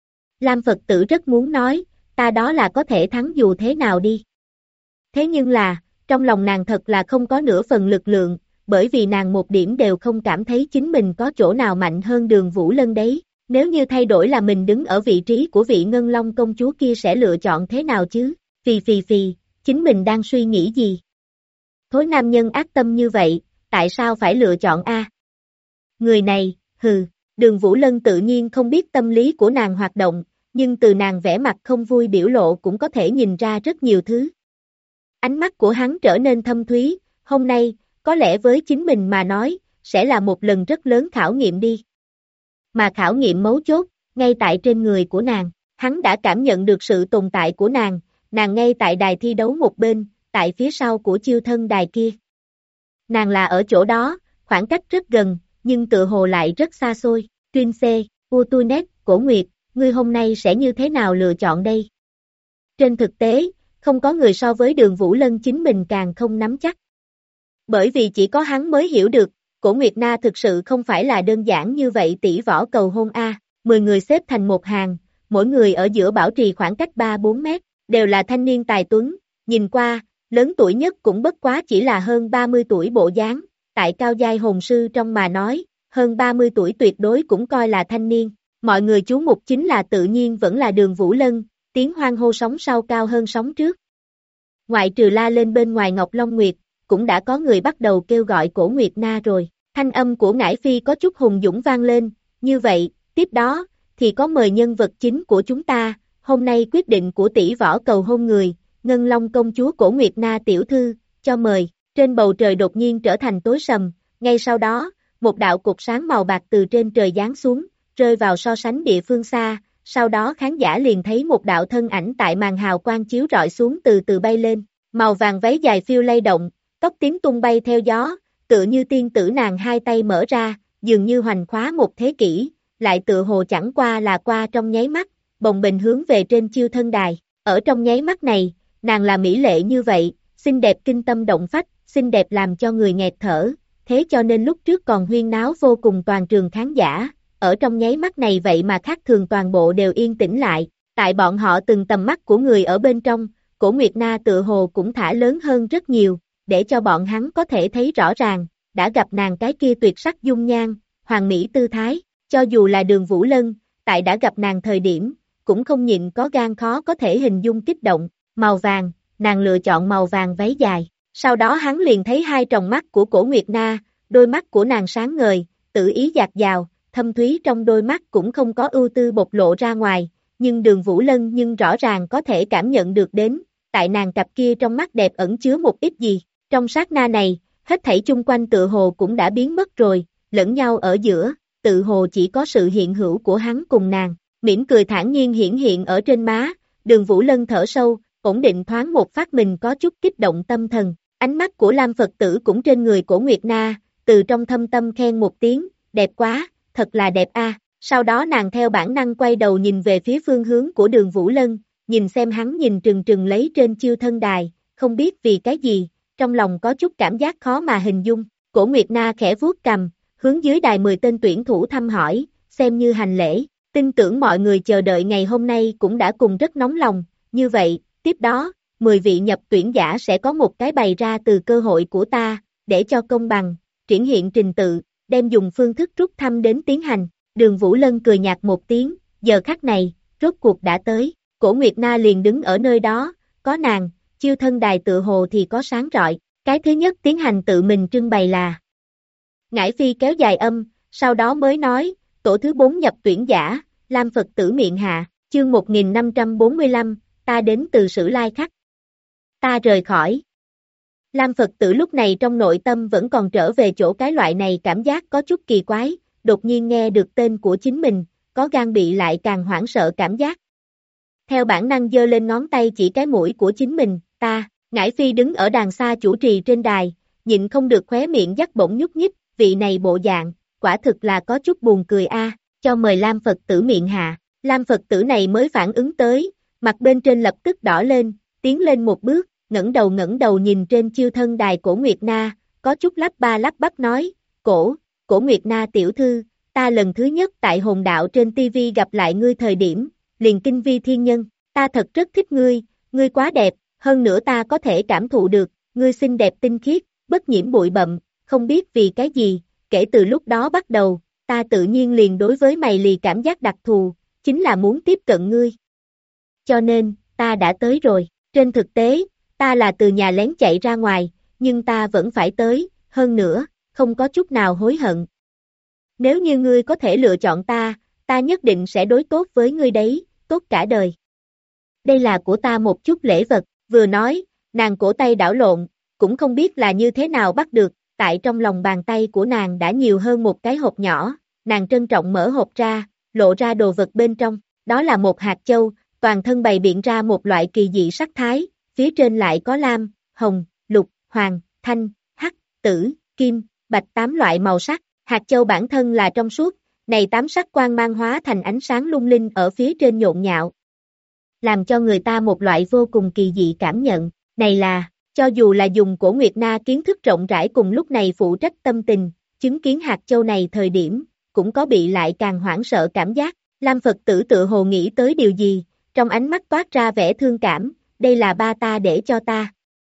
Lam Phật Tử rất muốn nói, ta đó là có thể thắng dù thế nào đi. Thế nhưng là, trong lòng nàng thật là không có nửa phần lực lượng, bởi vì nàng một điểm đều không cảm thấy chính mình có chỗ nào mạnh hơn Đường Vũ Lân đấy. Nếu như thay đổi là mình đứng ở vị trí của vị Ngân Long công chúa kia sẽ lựa chọn thế nào chứ? Phì, chính mình đang suy nghĩ gì? Thối nam nhân ác tâm như vậy, tại sao phải lựa chọn người này, Đường Vũ Lân tự nhiên không biết tâm lý của nàng hoạt động, nhưng từ nàng vẻ mặt không vui biểu lộ cũng có thể nhìn ra rất nhiều thứ. Ánh mắt của hắn trở nên thâm thúy, hôm nay, có lẽ với chính mình mà nói, sẽ là một lần rất lớn khảo nghiệm đi. Mà khảo nghiệm mấu chốt, ngay tại trên người của nàng, hắn đã cảm nhận được sự tồn tại của nàng ngay tại đài thi đấu một bên, tại phía sau của chiêu thân đài kia. Nàng là ở chỗ đó, khoảng cách rất gần, nhưng tựa hồ lại rất xa xôi, Trin C, Utunet, Cổ Nguyệt, ngươi hôm nay sẽ như thế nào lựa chọn đây? Trên thực tế, không có người so với Đường Vũ Lân chính mình càng không nắm chắc. Bởi vì chỉ có hắn mới hiểu được, Cổ Nguyệt Na thực sự không phải là đơn giản như vậy tỷ võ cầu hôn a. 10 người xếp thành một hàng, mỗi người ở giữa bảo trì khoảng cách 3-4 mét, đều là thanh niên tài tuấn, nhìn qua, lớn tuổi nhất cũng bất quá chỉ là hơn 30 tuổi bộ dáng, tại cao giai hồn sư trong mà nói, hơn 30 tuổi tuyệt đối cũng coi là thanh niên. Mọi người chú mục chính là tự nhiên vẫn là Đường Vũ Lân, tiếng hoan hô sóng sau cao hơn sóng trước. Ngoại trừ la lên bên ngoài Ngọc Long Nguyệt, cũng đã có người bắt đầu kêu gọi Cổ Nguyệt Na rồi. Thanh âm của Ngải Phi có chút hùng dũng vang lên, như vậy, tiếp đó, thì có mời nhân vật chính của chúng ta, hôm nay quyết định của tỷ võ cầu hôn người, Ngân Long công chúa Cổ Nguyệt Na tiểu thư, cho mời. Trên bầu trời đột nhiên trở thành tối sầm, ngay sau đó, một đạo cột sáng màu bạc từ trên trời giáng xuống, rơi vào so sánh địa phương xa, sau đó khán giả liền thấy một đạo thân ảnh tại màn hào quang chiếu rọi xuống từ từ bay lên, màu vàng váy dài phiêu lay động, tóc tím tung bay theo gió, tựa như tiên tử nàng hai tay mở ra, dường như hoành khóa một thế kỷ, lại tựa hồ chẳng qua là qua trong nháy mắt, bồng bềnh hướng về trên chiêu thân đài, ở trong nháy mắt này, nàng là mỹ lệ như vậy, xinh đẹp kinh tâm động phách, xinh đẹp làm cho người nghẹt thở, thế cho nên lúc trước còn huyên náo vô cùng toàn trường khán giả, ở trong nháy mắt này vậy mà khác thường toàn bộ đều yên tĩnh lại, tại bọn họ từng tầm mắt của người ở bên trong, Cổ Nguyệt Na tựa hồ cũng thả lớn hơn rất nhiều, để cho bọn hắn có thể thấy rõ ràng, đã gặp nàng cái kia tuyệt sắc dung nhan, hoàng mỹ tư thái, cho dù là Đường Vũ Lân, tại đã gặp nàng thời điểm, cũng không nhịn có gan khó có thể hình dung kích động, màu vàng, nàng lựa chọn màu vàng váy dài, sau đó hắn liền thấy hai tròng mắt của Cổ Nguyệt Na, đôi mắt của nàng sáng ngời, tự ý dạt dào, thâm thúy trong đôi mắt cũng không có ưu tư bộc lộ ra ngoài, nhưng Đường Vũ Lân nhưng rõ ràng có thể cảm nhận được đến, tại nàng cặp kia trong mắt đẹp ẩn chứa một ít gì, trong sát na này, hết thảy chung quanh tự hồ cũng đã biến mất rồi, lẫn nhau ở giữa, tự hồ chỉ có sự hiện hữu của hắn cùng nàng, mỉm cười thản nhiên hiển hiện ở trên má, Đường Vũ Lân thở sâu, ổn định thoáng một phát mình có chút kích động tâm thần, ánh mắt của Lam Phật tử cũng trên người Cổ Nguyệt Na, từ trong thâm tâm khen một tiếng, đẹp quá, thật là đẹp a. Sau đó nàng theo bản năng quay đầu nhìn về phía phương hướng của Đường Vũ Lân, nhìn xem hắn nhìn trừng trừng lấy trên chiêu thân đài, không biết vì cái gì, trong lòng có chút cảm giác khó mà hình dung, Cổ Nguyệt Na khẽ vuốt cằm, hướng dưới đài 10 tên tuyển thủ thăm hỏi, xem như hành lễ, tin tưởng mọi người chờ đợi ngày hôm nay cũng đã cùng rất nóng lòng, như vậy, tiếp đó, 10 vị nhập tuyển giả sẽ có một cái bày ra từ cơ hội của ta, để cho công bằng, triển hiện trình tự, đem dùng phương thức rút thăm đến tiến hành, Đường Vũ Lân cười nhạt một tiếng, giờ khắc này, rốt cuộc đã tới, Cổ Nguyệt Na liền đứng ở nơi đó, có nàng, chiêu thân đài tựa hồ thì có sáng rọi, cái thứ nhất tiến hành tự mình trưng bày là Ngải Phi kéo dài âm, sau đó mới nói, tổ thứ 4 nhập tuyển giả, Lam Phật tử miệng hạ, chương 1545, ta đến từ Sử Lai Khắc. Ta rời khỏi. Lam Phật tử lúc này trong nội tâm vẫn còn trở về chỗ cái loại này cảm giác có chút kỳ quái, đột nhiên nghe được tên của chính mình, có gan bị lại càng hoảng sợ cảm giác. Theo bản năng giơ lên ngón tay chỉ cái mũi của chính mình, ta, Ngải Phi đứng ở đàng xa chủ trì trên đài, nhịn không được khóe miệng dắt bỗng nhúc nhích, vị này bộ dạng, quả thực là có chút buồn cười a. Cho mời Lam Phật tử miệng hạ, Lam Phật tử này mới phản ứng tới, mặt bên trên lập tức đỏ lên, tiến lên một bước, ngẩng đầu nhìn trên chiêu thân đài Cổ Nguyệt Na, có chút lắp ba lắp bắp nói, Cổ Nguyệt Na tiểu thư, ta lần thứ nhất tại hồn đạo trên TV gặp lại ngươi thời điểm, liền kinh vi thiên nhân, ta thật rất thích ngươi quá đẹp, hơn nữa ta có thể cảm thụ được, ngươi xinh đẹp tinh khiết, bất nhiễm bụi bặm, không biết vì cái gì, kể từ lúc đó bắt đầu, ta tự nhiên liền đối với mày lì cảm giác đặc thù, chính là muốn tiếp cận ngươi. Cho nên, ta đã tới rồi, trên thực tế, ta là từ nhà lén chạy ra ngoài, nhưng ta vẫn phải tới, hơn nữa, không có chút nào hối hận. Nếu như ngươi có thể lựa chọn ta nhất định sẽ đối tốt với ngươi đấy, tốt cả đời. Đây là của ta một chút lễ vật, vừa nói, nàng cổ tay đảo lộn, cũng không biết là như thế nào bắt được, tại trong lòng bàn tay của nàng đã nhiều hơn một cái hộp nhỏ, nàng trân trọng mở hộp ra, lộ ra đồ vật bên trong, đó là một hạt châu, toàn thân bày biện ra một loại kỳ dị sắc thái, phía trên lại có lam, hồng, lục, hoàng, thanh, hắc, tử, kim, bạch 8 loại màu sắc, hạt châu bản thân là trong suốt, Này tám sắc quang mang hóa thành ánh sáng lung linh ở phía trên nhộn nhạo, làm cho người ta một loại vô cùng kỳ dị cảm nhận. Này là, cho dù là dùng Cổ Nguyệt Na kiến thức rộng rãi cùng lúc này phụ trách tâm tình, chứng kiến hạt châu này thời điểm, cũng có bị lại càng hoảng sợ cảm giác. Lam Phật tử tự hồ nghĩ tới điều gì, trong ánh mắt toát ra vẻ thương cảm, đây là ba ta để cho ta.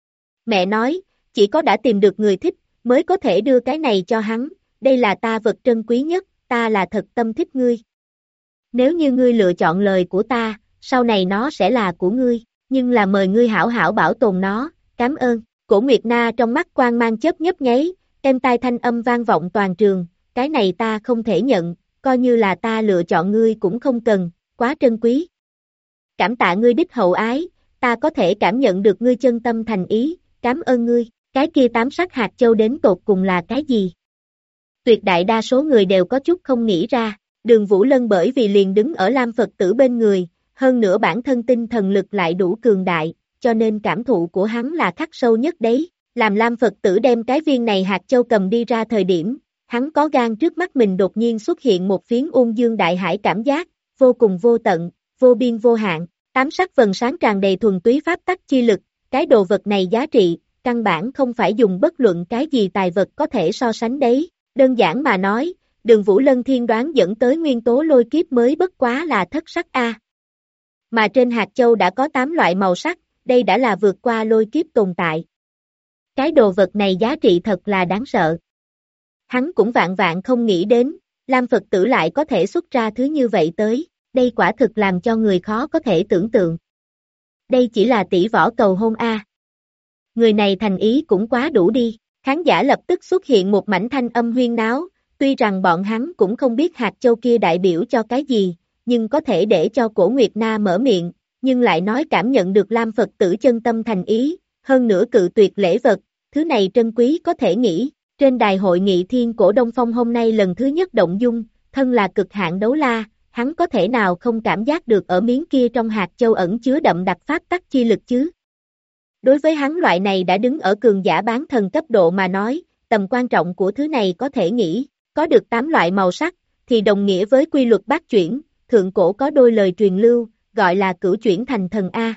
Mẹ nói, chỉ có đã tìm được người thích, mới có thể đưa cái này cho hắn, đây là ta vật trân quý nhất, ta là thật tâm thích ngươi. Nếu như ngươi lựa chọn lời của ta, sau này nó sẽ là của ngươi, nhưng là mời ngươi hảo hảo bảo tồn nó, cảm ơn. Cổ Nguyệt Na trong mắt quang mang chớp nhấp nháy, êm tai thanh âm vang vọng toàn trường, cái này ta không thể nhận, coi như là ta lựa chọn ngươi cũng không cần, quá trân quý. Cảm tạ ngươi đích hậu ái, ta có thể cảm nhận được ngươi chân tâm thành ý, cảm ơn ngươi. Cái kia tám sắc hạt châu đến tột cùng là cái gì? Tuyệt đại đa số người đều có chút không nghĩ ra, Đường Vũ Lân bởi vì liền đứng ở Lam Phật tử bên người, hơn nữa bản thân tinh thần lực lại đủ cường đại, cho nên cảm thụ của hắn là khắc sâu nhất đấy. Làm Lam Phật tử đem cái viên này hạt châu cầm đi ra thời điểm, hắn có gan trước mắt mình đột nhiên xuất hiện một phiến ung dương đại hải cảm giác, vô cùng vô tận, vô biên vô hạn, tám sắc vầng sáng tràn đầy thuần túy pháp tắc chi lực, cái đồ vật này giá trị, căn bản không phải dùng bất luận cái gì tài vật có thể so sánh đấy. Đơn giản mà nói, Đường Vũ Lân thiên đoán dẫn tới nguyên tố lôi kiếp mới bất quá là thất sắc A. Mà trên hạt châu đã có 8 loại màu sắc, đây đã là vượt qua lôi kiếp tồn tại. Cái đồ vật này giá trị thật là đáng sợ. Hắn cũng vạn vạn không nghĩ đến, Lam Phật tử lại có thể xuất ra thứ như vậy tới, đây quả thực làm cho người khó có thể tưởng tượng. Đây chỉ là tỷ võ cầu hôn A. Người này thành ý cũng quá đủ đi, khán giả lập tức xuất hiện một mảnh thanh âm huyên náo, tuy rằng bọn hắn cũng không biết hạt châu kia đại biểu cho cái gì, nhưng có thể để cho Cổ Nguyệt Na mở miệng, nhưng lại nói cảm nhận được Lam Phật tử chân tâm thành ý, hơn nữa cự tuyệt lễ vật, thứ này trân quý có thể nghĩ. Trên đài hội nghị Thiên Cổ Đông Phong hôm nay lần thứ nhất động dung, thân là cực hạn đấu la, hắn có thể nào không cảm giác được ở miếng kia trong hạt châu ẩn chứa đậm đặc pháp tắc chi lực chứ? Đối với hắn loại này đã đứng ở cường giả bán thần cấp độ mà nói, tầm quan trọng của thứ này có thể nghĩ, có được 8 loại màu sắc, thì đồng nghĩa với quy luật bát chuyển, thượng cổ có đôi lời truyền lưu, gọi là cửu chuyển thành thần A.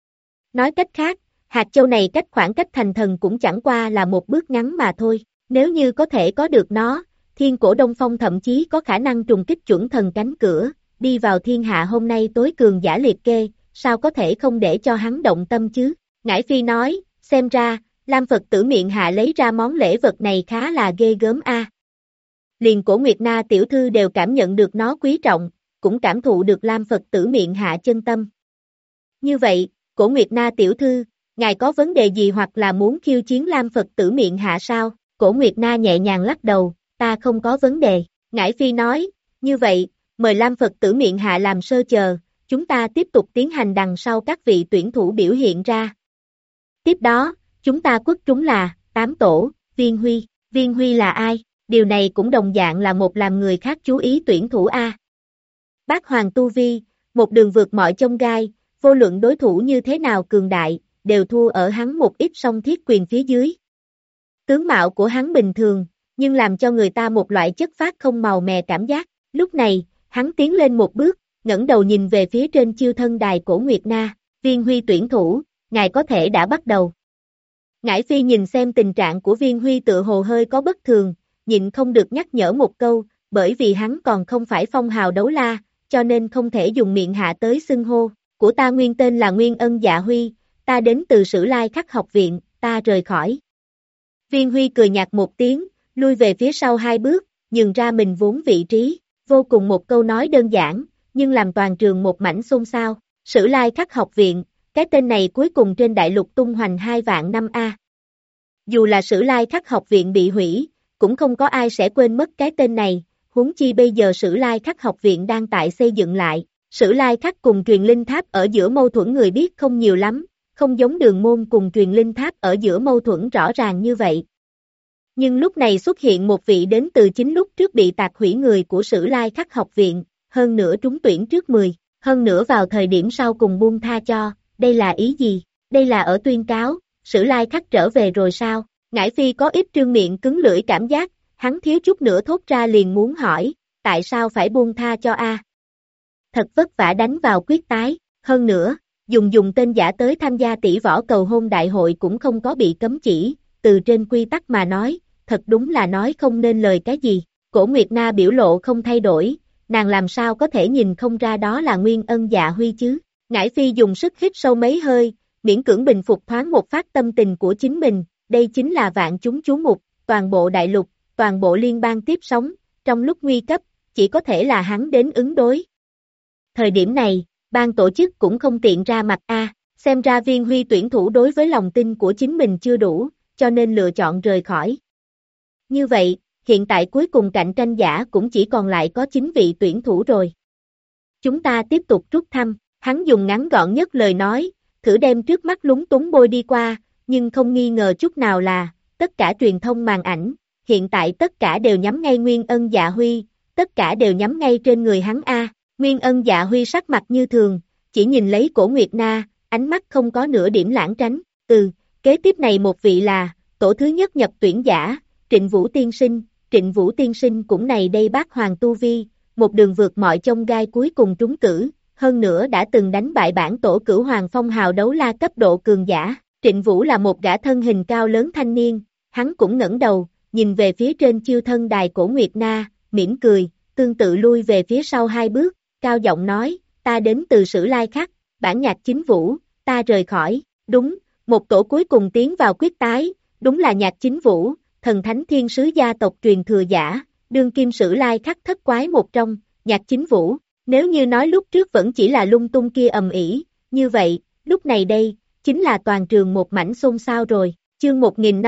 Nói cách khác, hạt châu này cách khoảng cách thành thần cũng chẳng qua là một bước ngắn mà thôi, nếu như có thể có được nó, Thiên Cổ Đông Phong thậm chí có khả năng trùng kích chuẩn thần cánh cửa, đi vào thiên hạ hôm nay tối cường giả liệt kê, sao có thể không để cho hắn động tâm chứ? Ngải Phi nói, xem ra, Lam Phật tử miệng hạ lấy ra món lễ vật này khá là ghê gớm a. Liền Cổ Nguyệt Na tiểu thư đều cảm nhận được nó quý trọng, cũng cảm thụ được Lam Phật tử miệng hạ chân tâm. Như vậy, Cổ Nguyệt Na tiểu thư, ngài có vấn đề gì hoặc là muốn khiêu chiến Lam Phật tử miệng hạ sao? Cổ Nguyệt Na nhẹ nhàng lắc đầu, ta không có vấn đề. Ngải Phi nói, như vậy, mời Lam Phật tử miệng hạ làm sơ chờ, chúng ta tiếp tục tiến hành đằng sau các vị tuyển thủ biểu hiện ra. Tiếp đó, chúng ta quất trúng là, 8 tổ, Viên Huy. Viên Huy là ai? Điều này cũng đồng dạng là một làm người khác chú ý tuyển thủ A. Bác Hoàng Tu Vi, một đường vượt mọi chông gai, vô luận đối thủ như thế nào cường đại, đều thua ở hắn một ít song thiết quyền phía dưới. Tướng mạo của hắn bình thường, nhưng làm cho người ta một loại chất phác không màu mè cảm giác. Lúc này, hắn tiến lên một bước, ngẩng đầu nhìn về phía trên chiêu thân đài Cổ Nguyệt Na, Viên Huy tuyển thủ, ngài có thể đã bắt đầu. Ngải Phi nhìn xem tình trạng của Viên Huy tựa hồ hơi có bất thường, nhịn không được nhắc nhở một câu, bởi vì hắn còn không phải phong hào đấu la, cho nên không thể dùng miệng hạ tới xưng hô. Của ta nguyên tên là Nguyên Ân Dạ Huy, ta đến từ Sử Lai Khắc học viện, ta rời khỏi. Viên Huy cười nhạt một tiếng, lui về phía sau 2 bước, nhường ra mình vốn vị trí, vô cùng một câu nói đơn giản, nhưng làm toàn trường một mảnh xôn xao. Sử Lai Khắc học viện, cái tên này cuối cùng trên đại lục tung hoành 2 vạn năm A. Dù là Sử Lai Khắc học viện bị hủy, cũng không có ai sẽ quên mất cái tên này, huống chi bây giờ Sử Lai Khắc học viện đang tại xây dựng lại. Sử Lai Khắc cùng truyền linh tháp ở giữa mâu thuẫn người biết không nhiều lắm, không giống Đường Môn cùng truyền linh tháp ở giữa mâu thuẫn rõ ràng như vậy. Nhưng lúc này xuất hiện một vị đến từ chính lúc trước bị tạc hủy người của Sử Lai Khắc học viện, hơn nữa trúng tuyển trước 10, hơn nữa vào thời điểm sau cùng buông tha cho, đây là ý gì? Đây là ở tuyên cáo, Sử Lai Khắc trở về rồi sao? Ngải Phi có ít trương miệng cứng lưỡi cảm giác, hắn thiếu chút nữa thốt ra liền muốn hỏi, tại sao phải buông tha cho a? Thật vất vả đánh vào quyết tái, hơn nữa, dùng tên giả tới tham gia tỷ võ cầu hôn đại hội cũng không có bị cấm chỉ, từ trên quy tắc mà nói, thật đúng là nói không nên lời cái gì. Cổ Nguyệt Na biểu lộ không thay đổi, nàng làm sao có thể nhìn không ra đó là Nguyên Ân Dạ Huy chứ. Ngải Phi dùng sức hít sâu mấy hơi, miễn cưỡng bình phục thoáng một phát tâm tình của chính mình, đây chính là vạn chúng chú mục, toàn bộ đại lục, toàn bộ liên bang tiếp sóng, trong lúc nguy cấp, chỉ có thể là hắn đến ứng đối. Thời điểm này, ban tổ chức cũng không tiện ra mặt xem ra Viên Huy tuyển thủ đối với lòng tin của chính mình chưa đủ, cho nên lựa chọn rời khỏi. Như vậy, hiện tại cuối cùng cạnh tranh giả cũng chỉ còn lại có 9 vị tuyển thủ rồi. Chúng ta tiếp tục rút thăm, hắn dùng ngắn gọn nhất lời nói, thử đem trước mắt lúng túng bôi đi qua, nhưng không nghi ngờ chút nào là, tất cả truyền thông màn ảnh, hiện tại tất cả đều nhắm ngay Nguyên Ân Dạ Huy, tất cả đều nhắm ngay trên người hắn Nguyên Ân Dạ Huy sắc mặt như thường, chỉ nhìn lấy Cổ Nguyệt Na, ánh mắt không có nửa điểm lãng tránh, kế tiếp này một vị là, tổ thứ nhất nhập tuyển giả, Trịnh Vũ Tiên Sinh cũng này đây bác Hoàng Tu Vi, một đường vượt mọi chông gai cuối cùng trúng cử, hơn nữa đã từng đánh bại bản tổ cửu Hoàng phong hào đấu la cấp độ cường giả. Trịnh Vũ là một gã thân hình cao lớn thanh niên, hắn cũng ngẩng đầu, nhìn về phía trên chiêu thân đài Cổ Nguyệt Na, mỉm cười, tương tự lui về phía sau 2 bước, cao giọng nói, ta đến từ Sử Lai Khắc, bản nhạc chính Vũ, ta rời khỏi, đúng, một tổ cuối cùng tiến vào quyết tái, đúng là nhạc chính Vũ, thần thánh thiên sứ gia tộc truyền thừa giả, đương kim Sử Lai Khắc thất quái một trong, nhạc chính Vũ, nếu như nói lúc trước vẫn chỉ là lung tung kia ầm ĩ, như vậy, lúc này đây, chính là toàn trường một mảnh xôn xao rồi, chương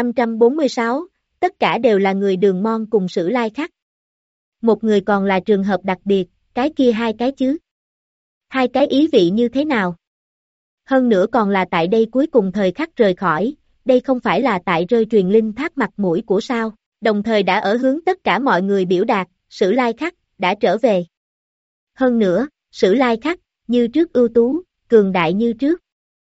1546, tất cả đều là người Đường Môn cùng Sử Lai Khắc. Một người còn là trường hợp đặc biệt, cái kia 2 cái chứ. 2 cái ý vị như thế nào? Hơn nữa còn là tại đây cuối cùng thời khắc rời khỏi, đây không phải là tại rơi truyền linh thác mặt mũi của sao, đồng thời đã ở hướng tất cả mọi người biểu đạt, Sử Lai Khắc, đã trở về. Hơn nữa, Sử Lai Khắc, như trước ưu tú, cường đại như trước.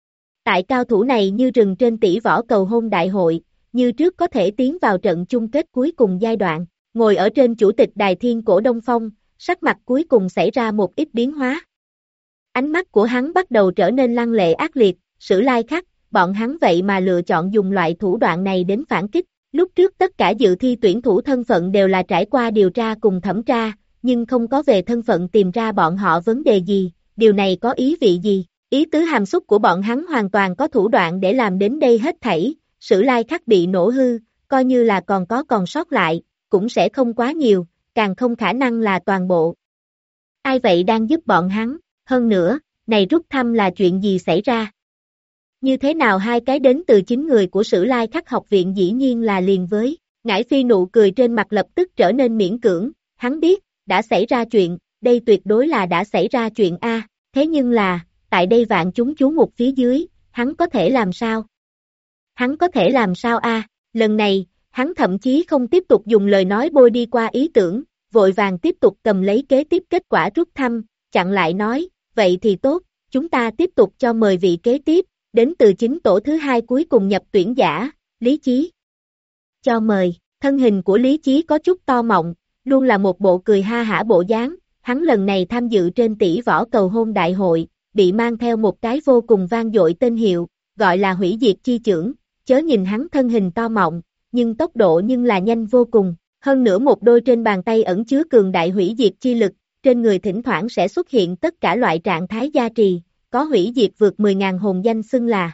Tại cao thủ này như rừng trên tỷ võ cầu hôn đại hội, như trước có thể tiến vào trận chung kết cuối cùng giai đoạn, ngồi ở trên chủ tịch đài Thiên Cổ Đông Phong, sắc mặt cuối cùng xảy ra một ít biến hóa. Ánh mắt của hắn bắt đầu trở nên lăng lệ ác liệt, Sử Lai Khắc, bọn hắn vậy mà lựa chọn dùng loại thủ đoạn này đến phản kích. Lúc trước tất cả dự thi tuyển thủ thân phận đều là trải qua điều tra cùng thẩm tra, nhưng không có về thân phận tìm ra bọn họ vấn đề gì, điều này có ý vị gì? Ý tứ hàm xúc của bọn hắn hoàn toàn có thủ đoạn để làm đến đây hết thảy, Sử Lai Khắc bị nổ hư, coi như là còn sót lại, cũng sẽ không quá nhiều, càng không khả năng là toàn bộ. Ai vậy đang giúp bọn hắn, hơn nữa, này rút thăm là chuyện gì xảy ra? Như thế nào 2 cái đến từ 9 người của Sử Lai Khắc học viện dĩ nhiên là liền với, Ngải Phi nụ cười trên mặt lập tức trở nên miễn cưỡng, hắn biết, đã xảy ra chuyện, đây tuyệt đối là đã xảy ra chuyện thế nhưng là, tại đây vạn chúng chú mục phía dưới, hắn có thể làm sao? Hắn có thể làm sao lần này, hắn thậm chí không tiếp tục dùng lời nói bôi đi qua ý tưởng, vội vàng tiếp tục cầm lấy kế tiếp kết quả rút thăm, chặn lại nói, vậy thì tốt, chúng ta tiếp tục cho mời vị kế tiếp, đến từ chính tổ thứ 2 cuối cùng nhập tuyển giả, Lý Chí. Cho mời, thân hình của Lý Chí có chút to mọng, luôn là một bộ cười ha hả bộ dáng, hắn lần này tham dự trên tỷ võ cầu hôn đại hội, bị mang theo một cái vô cùng vang dội tên hiệu, gọi là hủy diệt chi chưởng, chớ nhìn hắn thân hình to mọng, nhưng tốc độ nhưng là nhanh vô cùng, hơn nữa một đôi trên bàn tay ẩn chứa cường đại hủy diệt chi lực, trên người thỉnh thoảng sẽ xuất hiện tất cả loại trạng thái gia trì, có hủy diệt vượt 10.000 hồn danh xưng là.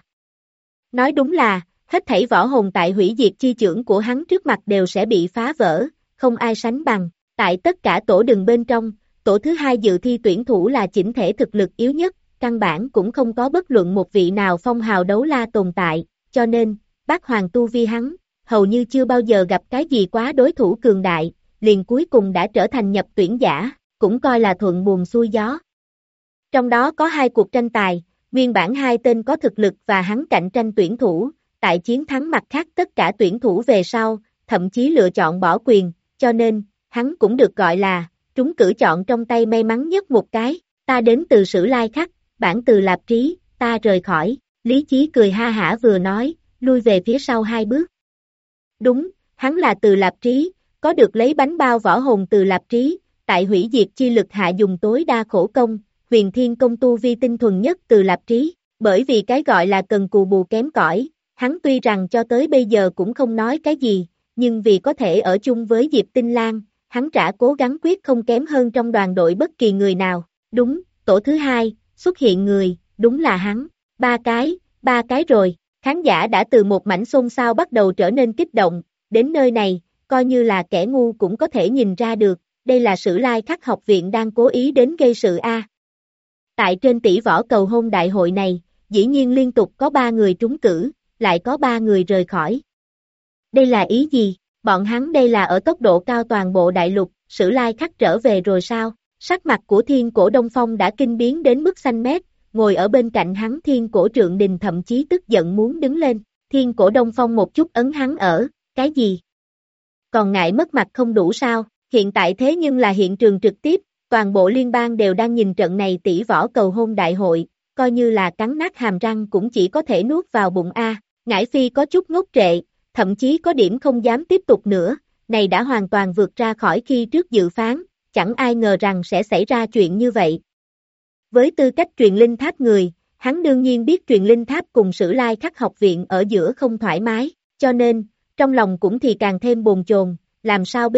Nói đúng là, hết thảy võ hồn tại hủy diệt chi chưởng của hắn trước mặt đều sẽ bị phá vỡ, không ai sánh bằng, tại tất cả tổ đường bên trong, tổ thứ 2 dự thi tuyển thủ là chỉnh thể thực lực yếu nhất, căn bản cũng không có bất luận một vị nào phong hào đấu la tồn tại, cho nên, bác Hoàng Tu Vi hắn, hầu như chưa bao giờ gặp cái gì quá đối thủ cường đại, liền cuối cùng đã trở thành nhập tuyển giả, cũng coi là thuận buồm xuôi gió. Trong đó có 2 cuộc tranh tài, nguyên bản 2 tên có thực lực và hắn cạnh tranh tuyển thủ, tại chiến thắng mặt khác tất cả tuyển thủ về sau, thậm chí lựa chọn bỏ quyền, cho nên, hắn cũng được gọi là, trúng cử chọn trong tay may mắn nhất một cái, ta đến từ Sử Lai Khắc, bản từ Lạp Trí, ta rời khỏi, Lý Chí cười ha hả vừa nói, lui về phía sau 2 bước. Đúng, hắn là từ Lạp Trí, có được lấy bánh bao võ hồn từ Lạp Trí, tại hủy diệt chi lực hạ dùng tối đa khổ công, huyền thiên công tu vi tinh thuần nhất từ Lạp Trí, bởi vì cái gọi là cần cù bù kém cỏi, hắn tuy rằng cho tới bây giờ cũng không nói cái gì, nhưng vì có thể ở chung với Diệp Tinh Lan, hắn trả cố gắng quyết không kém hơn trong đoàn đội bất kỳ người nào, đúng, tổ thứ hai, xuất hiện người, đúng là hắn, ba cái rồi, khán giả đã từ một mảnh xôn xao bắt đầu trở nên kích động, đến nơi này, coi như là kẻ ngu cũng có thể nhìn ra được, đây là Sử Lai Khắc học viện đang cố ý đến gây sự A. Tại trên tỷ võ cầu hôn đại hội này, dĩ nhiên liên tục có 3 người trúng cử, lại có 3 người rời khỏi. Đây là ý gì? Bọn hắn đây là ở tốc độ cao toàn bộ đại lục, Sử Lai Khắc trở về rồi sao? Sắc mặt của Thiên Cổ Đông Phong đã kinh biến đến mức xanh mét, ngồi ở bên cạnh hắn Thiên Cổ Trượng Đình thậm chí tức giận muốn đứng lên, Thiên Cổ Đông Phong một chút ấn hắn ở, cái gì? Còn ngại mất mặt không đủ sao? Hiện tại thế nhưng là hiện trường trực tiếp, toàn bộ liên bang đều đang nhìn trận này tỷ võ cầu hôn đại hội, coi như là cắn nát hàm răng cũng chỉ có thể nuốt vào bụng A. Ngải Phi có chút ngốc trệ, thậm chí có điểm không dám tiếp tục nữa, này đã hoàn toàn vượt ra khỏi khi trước dự phán, chẳng ai ngờ rằng sẽ xảy ra chuyện như vậy. Với tư cách truyền linh tháp người, hắn đương nhiên biết truyền linh tháp cùng Sử Lai Khắc học viện ở giữa không thoải mái, cho nên, trong lòng cũng thì càng thêm bồn chồn, làm sao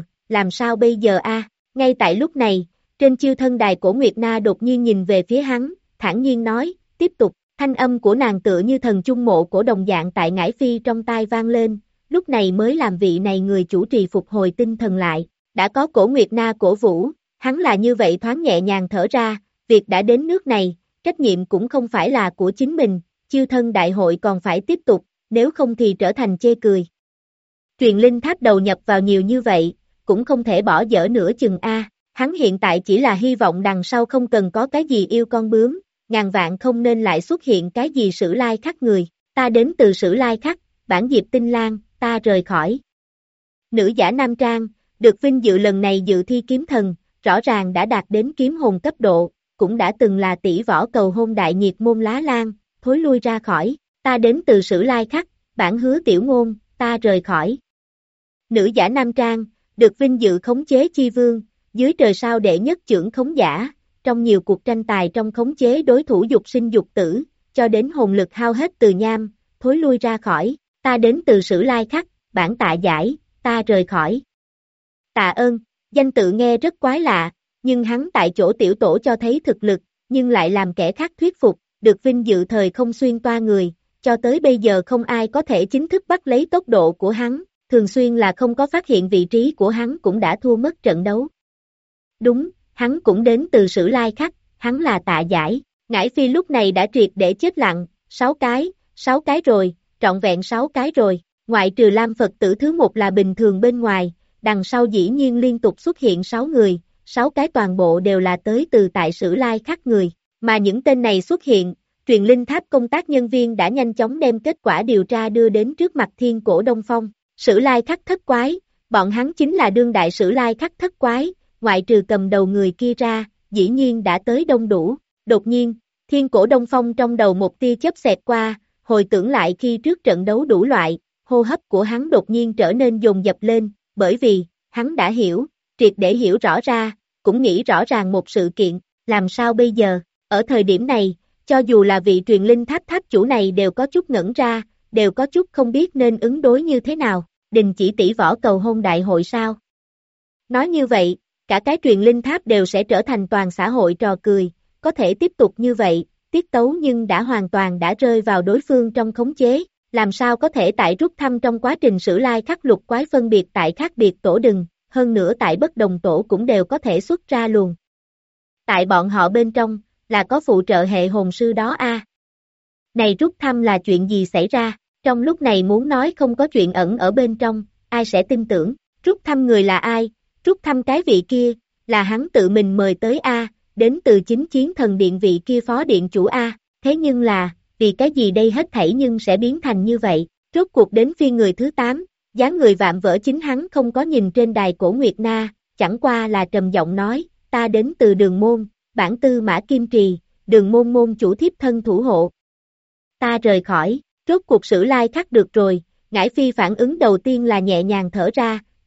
bây giờ a? Ngay tại lúc này, trên chiêu thân đài Cổ Nguyệt Na đột nhiên nhìn về phía hắn, thản nhiên nói, tiếp tục, thanh âm của nàng tựa như thần chung mộ cổ đồng dạng tại Ngải Phi trong tai vang lên, lúc này mới làm vị này người chủ trì phục hồi tinh thần lại, đã có Cổ Nguyệt Na cổ vũ, hắn là như vậy thoáng nhẹ nhàng thở ra, việc đã đến nước này, trách nhiệm cũng không phải là của chính mình, chiêu thân đại hội còn phải tiếp tục, nếu không thì trở thành chê cười. Truyền linh tháp đầu nhập vào nhiều như vậy, cũng không thể bỏ dở nửa chừng A, hắn hiện tại chỉ là hy vọng đằng sau không cần có cái gì yêu con bướm, ngàn vạn không nên lại xuất hiện cái gì Sử Lai Khắc người, ta đến từ Sử Lai Khắc, bản Diệp Tinh Lan, ta rời khỏi. Nữ giả nam trang, được vinh dự lần này dự thi kiếm thần, rõ ràng đã đạt đến kiếm hồn cấp độ, cũng đã từng là tỷ võ cầu hôn đại nhiệt môn lá lan, thối lui ra khỏi, ta đến từ Sử Lai Khắc, bản Hứa Tiểu Ngôn, ta rời khỏi. Nữ giả nam trang, được vinh dự khống chế chi vương, dưới trời sao đệ nhất chưởng khống giả, trong nhiều cuộc tranh tài trong khống chế đối thủ dục sinh dục tử, cho đến hồn lực hao hết từ nham, thối lui ra khỏi, ta đến từ Sử Lai Khắc, bản Tạ Giải, ta rời khỏi. Tạ Ơn, danh tự nghe rất quái lạ, nhưng hắn tại chỗ tiểu tổ cho thấy thực lực, nhưng lại làm kẻ khác thuyết phục, được vinh dự thời không xuyên toa người, cho tới bây giờ không ai có thể chính thức bắt lấy tốc độ của hắn, thường xuyên là không có phát hiện vị trí của hắn cũng đã thua mất trận đấu. Đúng, hắn cũng đến từ Sử Lai Khắc, hắn là Tạ Giải, Ngải Phi lúc này đã triệt để chết lặng, 6 cái rồi, trọn vẹn 6 cái rồi, ngoại trừ Lam Phật tử thứ một là bình thường bên ngoài, đằng sau dĩ nhiên liên tục xuất hiện 6 người, 6 cái toàn bộ đều là tới từ tại Sử Lai Khắc người, mà những tên này xuất hiện, truyền linh tháp công tác nhân viên đã nhanh chóng đem kết quả điều tra đưa đến trước mặt Thiên Cổ Đông Phong, Sử Lai Khắc thất quái, bọn hắn chính là đương đại Sử Lai Khắc thất quái, ngoại trừ cầm đầu người kia ra, dĩ nhiên đã tới đông đủ, đột nhiên, Thiên Cổ Đông Phong trong đầu một tia chớp xẹt qua, hồi tưởng lại khi trước trận đấu đủ loại, hô hấp của hắn đột nhiên trở nên dồn dập lên, bởi vì, hắn đã hiểu, triệt để hiểu rõ ra, cũng nghĩ rõ ràng một sự kiện, làm sao bây giờ, ở thời điểm này, cho dù là vị truyền linh tháp tháp chủ này đều có chút ngẩn ra, đều có chút không biết nên ứng đối như thế nào, đình chỉ tỷ võ cầu hôn đại hội sao. Nói như vậy, cả cái truyền linh tháp đều sẽ trở thành toàn xã hội trò cười, có thể tiếp tục như vậy, tiết tấu nhưng đã hoàn toàn đã rơi vào đối phương trong khống chế, làm sao có thể tại rút thăm trong quá trình Sử Lai Khắc lục quái phân biệt tại khác biệt tổ đừng, hơn nữa tại bất đồng tổ cũng đều có thể xuất ra luồng. Tại bọn họ bên trong, là có phụ trợ hệ hồn sư đó a. Này rút thăm là chuyện gì xảy ra, trong lúc này muốn nói không có chuyện ẩn ở bên trong, ai sẽ tin tưởng, rút thăm người là ai, rút thăm cái vị kia, là hắn tự mình mời tới a, đến từ chính chiến thần điện vị kia phó điện chủ a, thế nhưng là, vì cái gì đây hết thảy nhưng sẽ biến thành như vậy, rốt cuộc đến phiên người thứ 8, dáng người vạm vỡ chính hắn không có nhìn trên đài Cổ Nguyệt Na, chẳng qua là trầm giọng nói, ta đến từ Đường Môn, bản Tư Mã Kim Trì, Đường Môn môn chủ thiếp thân thủ hộ. Ta rời khỏi, rốt cuộc Sử Lai Khắc được rồi, Ngải Phi phản ứng đầu tiên là nhẹ nhàng thở ra,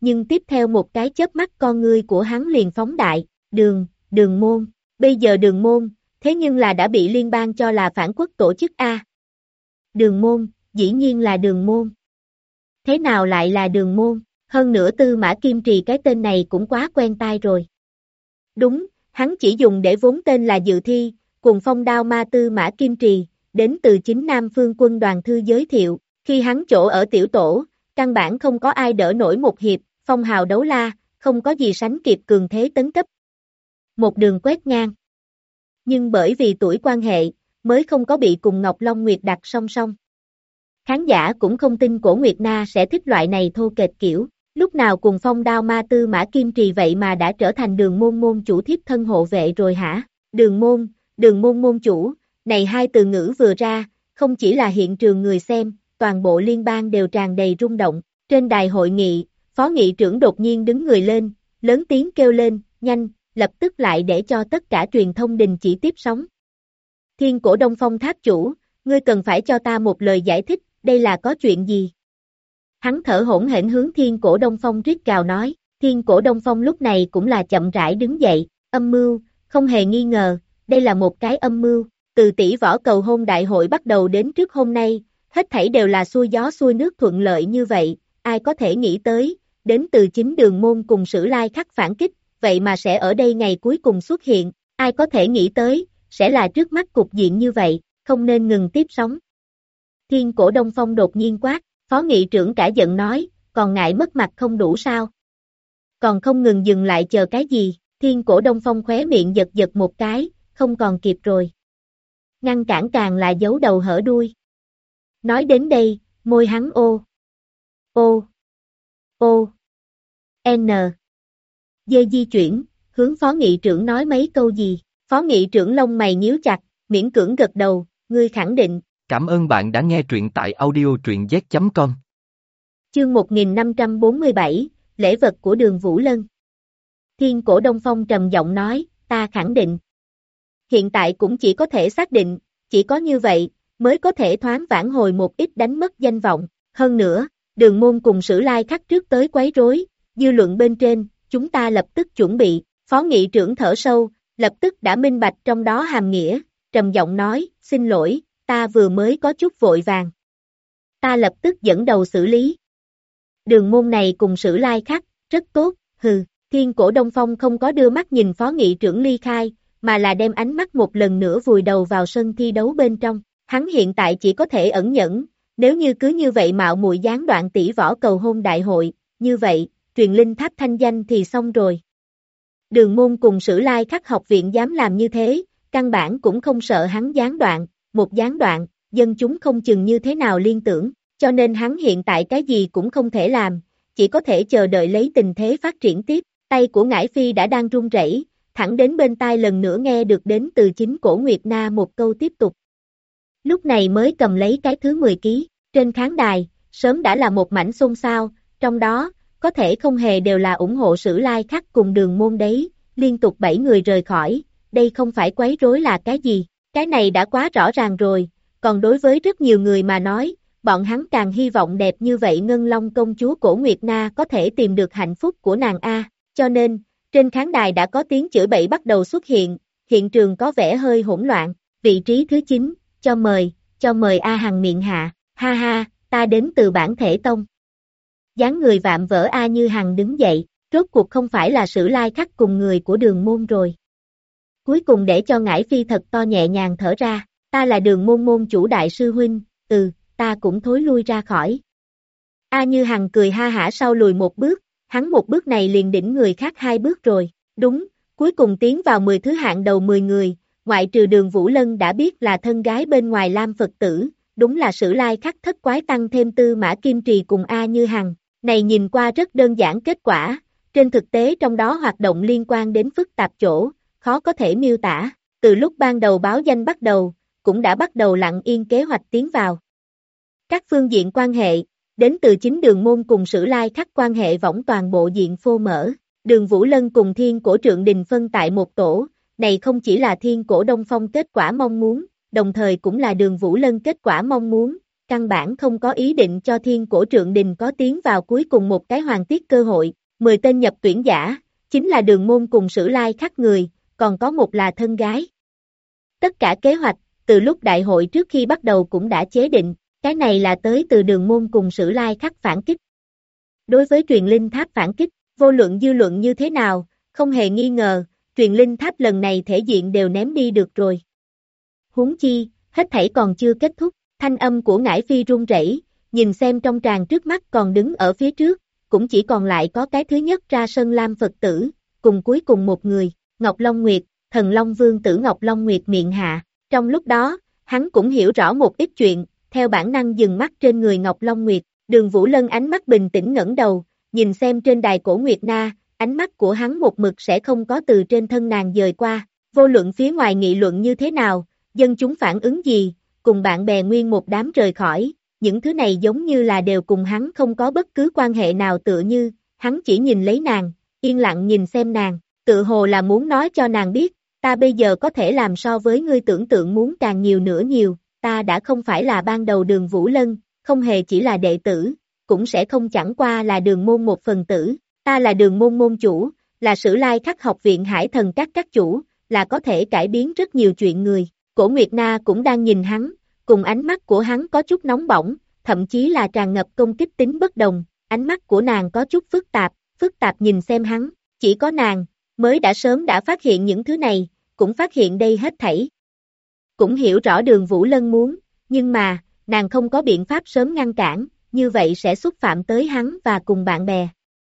nhưng tiếp theo một cái chớp mắt con ngươi của hắn liền phóng đại, đường môn, bây giờ đường môn, thế nhưng là đã bị liên bang cho là phản quốc tổ chức A. Đường môn, dĩ nhiên là đường môn. Thế nào lại là đường môn, hơn nữa Tư Mã Kim Trì cái tên này cũng quá quen tai rồi. Đúng, hắn chỉ dùng để vốn tên là Dự Thi, cùng phong đao ma Tư Mã Kim Trì, đến từ chính Nam Phương quân đoàn thư giới thiệu, khi hắn chỗ ở tiểu tổ, căn bản không có ai đỡ nổi một hiệp, phong hào đấu la, không có gì sánh kịp cường thế tấn cấp. Một đường quét ngang. Nhưng bởi vì tuổi quan hệ, mới không có bị cùng Ngọc Long Nguyệt đặt song song. Khán giả cũng không tin Cổ Nguyệt Na sẽ thích loại này thô kệch kiểu, lúc nào cùng phong đao ma Tư Mã Kim Trì vậy mà đã trở thành đường môn môn chủ thiếp thân hộ vệ rồi hả? Đường môn môn chủ, này hai từ ngữ vừa ra, không chỉ là hiện trường người xem, toàn bộ liên bang đều tràn đầy rung động. Trên đài hội nghị, phó nghị trưởng đột nhiên đứng người lên, lớn tiếng kêu lên, nhanh, lập tức lại để cho tất cả truyền thông đình chỉ tiếp sóng. Thiên Cổ Đông Phong tháp chủ, ngươi cần phải cho ta một lời giải thích, đây là có chuyện gì? Hắn thở hổn hển hướng Thiên Cổ Đông Phong rít gào nói, Thiên Cổ Đông Phong lúc này cũng là chậm rãi đứng dậy, âm mưu, không hề nghi ngờ, đây là một cái âm mưu, từ tỷ võ cầu hôn đại hội bắt đầu đến trước hôm nay, hết thảy đều là xuôi gió xuôi nước thuận lợi như vậy, ai có thể nghĩ tới, đến từ chính Đường Môn cùng Sử Lai Khắc phản kích, vậy mà sẽ ở đây ngày cuối cùng xuất hiện, ai có thể nghĩ tới, sẽ là trước mắt cục diện như vậy, không nên ngừng tiếp sóng. Thiên Cổ Đông Phong đột nhiên quát, phó nghị trưởng cả giận nói, còn ngại mất mặt không đủ sao? Còn không ngừng dừng lại chờ cái gì? Thiên Cổ Đông Phong khóe miệng giật giật một cái, không còn kịp rồi. Ngăn cản càng là giấu đầu hở đuôi. Nói đến đây, môi hắn N. Dê di chuyển, hướng phó nghị trưởng nói mấy câu gì, phó nghị trưởng lông mày nhíu chặt, miễn cưỡng gật đầu, ngươi khẳng định. Cảm ơn bạn đã nghe truyện tại audio truyện z.com. Chương 1547, lễ vật của Đường Vũ Lân. Thiên Cổ Đông Phong trầm giọng nói, ta khẳng định. Hiện tại cũng chỉ có thể xác định, chỉ có như vậy, mới có thể thoáng vãn hồi một ít đánh mất danh vọng. Hơn nữa, Đường Môn cùng Sử Lai Khắc trước tới quấy rối, dư luận bên trên, chúng ta lập tức chuẩn bị. Phó nghị trưởng thở sâu, lập tức đã minh bạch trong đó hàm nghĩa, trầm giọng nói, xin lỗi, ta vừa mới có chút vội vàng. Ta lập tức dẫn đầu xử lý. Đường Môn này cùng Sử Lai Khắc, rất tốt, hừ. Thiên Cổ Đông Phong không có đưa mắt nhìn phó nghị trưởng ly khai, mà là đem ánh mắt một lần nữa vùi đầu vào sân thi đấu bên trong. Hắn hiện tại chỉ có thể ẩn nhẫn, nếu như cứ như vậy mạo muội gián đoạn tỷ võ cầu hôn đại hội, như vậy, truyền linh tháp thanh danh thì xong rồi. Đường Môn cùng Sử Lai Khắc học viện dám làm như thế, căn bản cũng không sợ hắn gián đoạn, một gián đoạn, dân chúng không chừng như thế nào liên tưởng, cho nên hắn hiện tại cái gì cũng không thể làm, chỉ có thể chờ đợi lấy tình thế phát triển tiếp. Tay của Ngải Phi đã đang run rẩy, thẳng đến bên tai lần nữa nghe được đến từ chính Cổ Nguyệt Na một câu tiếp tục. Lúc này mới cầm lấy cái thứ 10 ký, trên khán đài, sớm đã là một mảnh xôn xao, trong đó, có thể không hề đều là ủng hộ Sử Lai Khắc cùng Đường Môn đấy, liên tục 7 người rời khỏi, đây không phải quấy rối là cái gì, cái này đã quá rõ ràng rồi, còn đối với rất nhiều người mà nói, bọn hắn càng hy vọng đẹp như vậy Ngân Long công chúa Cổ Nguyệt Na có thể tìm được hạnh phúc của nàng A. Cho nên, trên khán đài đã có tiếng chửi bậy bắt đầu xuất hiện trường có vẻ hơi hỗn loạn, vị trí thứ 9, cho mời A Hằng miệng hạ, ha ha, ta đến từ Bản Thể Tông. Dáng người vạm vỡ A Như Hằng đứng dậy, rốt cuộc không phải là Sử Lai Khắc cùng người của Đường Môn rồi. Cuối cùng để cho Ngải Phi thật to nhẹ nhàng thở ra, ta là Đường Môn môn chủ đại sư huynh, ta cũng thối lui ra khỏi. A Như Hằng cười ha hả sau lùi một bước, hắn một bước này liền đỉnh người khác 2 bước rồi, đúng, cuối cùng tiến vào 10 thứ hạng đầu 10 người, ngoại trừ Đường Vũ Lân đã biết là thân gái bên ngoài Lam Phật tử, đúng là Sử Lai Khắc thất quái tăng thêm Tư Mã Kim Trì cùng A Như Hằng, này nhìn qua rất đơn giản kết quả, trên thực tế trong đó hoạt động liên quan đến phức tạp chỗ, khó có thể miêu tả, từ lúc ban đầu báo danh bắt đầu, cũng đã bắt đầu lặng yên kế hoạch tiến vào. Các phương diện quan hệ, đến từ chính Đường Môn cùng Sử Lai Khắc quan hệ võng toàn bộ diện phô mở, Đường Vũ Lân cùng Thiên Cổ Trượng Đình phân tại một tổ, này không chỉ là Thiên Cổ Đông Phong kết quả mong muốn, đồng thời cũng là Đường Vũ Lân kết quả mong muốn, căn bản không có ý định cho Thiên Cổ Trượng Đình có tiến vào cuối cùng một cái hoàng tiết cơ hội, 10 tên nhập tuyển giả, chính là Đường Môn cùng Sử Lai Khắc người, còn có một là thân gái. Tất cả kế hoạch, từ lúc đại hội trước khi bắt đầu cũng đã chế định, cái này là tới từ Đường Môn cùng Sử Lai Khắc phản kích. Đối với truyền linh tháp phản kích, vô luận dư luận như thế nào, không hề nghi ngờ, truyền linh tháp lần này thể diện đều ném đi được rồi. Huống chi, hết thảy còn chưa kết thúc, thanh âm của Ngải Phi run rẩy, nhìn xem trong tràng trước mắt còn đứng ở phía trước, cũng chỉ còn lại có cái thứ nhất ra sân Lam Phật tử, cùng cuối cùng một người, Ngọc Long Nguyệt, Thần Long Vương tử Ngọc Long Nguyệt miệng hạ. Trong lúc đó, hắn cũng hiểu rõ một ít chuyện, theo bản năng dừng mắt trên người Ngọc Long Nguyệt, Đường Vũ Lân ánh mắt bình tĩnh ngẩng đầu, nhìn xem trên đài cổ Nguyệt Na, ánh mắt của hắn một mực sẽ không có từ trên thân nàng dời qua, vô luận phía ngoài nghị luận như thế nào, dân chúng phản ứng gì, cùng bạn bè nguyên một đám rời khỏi, những thứ này giống như là đều cùng hắn không có bất cứ quan hệ nào tựa như, hắn chỉ nhìn lấy nàng, yên lặng nhìn xem nàng, tự hồ là muốn nói cho nàng biết, ta bây giờ có thể làm so với ngươi tưởng tượng muốn càng nhiều nữa nhiều, ta đã không phải là ban đầu Đường Vũ Lân, không hề chỉ là đệ tử, cũng sẽ không chẳng qua là Đường Môn một phần tử, ta là Đường Môn môn chủ, là Sử Lai Khắc học viện Hải Thần các chủ, là có thể cải biến rất nhiều chuyện người. Cổ Nguyệt Na cũng đang nhìn hắn, cùng ánh mắt của hắn có chút nóng bỏng, thậm chí là tràn ngập công kích tính bất đồng, ánh mắt của nàng có chút phức tạp nhìn xem hắn, chỉ có nàng, mới đã sớm đã phát hiện những thứ này, cũng phát hiện đây hết thảy. Cũng hiểu rõ Đường Vũ Lân muốn, nhưng mà, nàng không có biện pháp sớm ngăn cản, như vậy sẽ xúc phạm tới hắn và cùng bạn bè.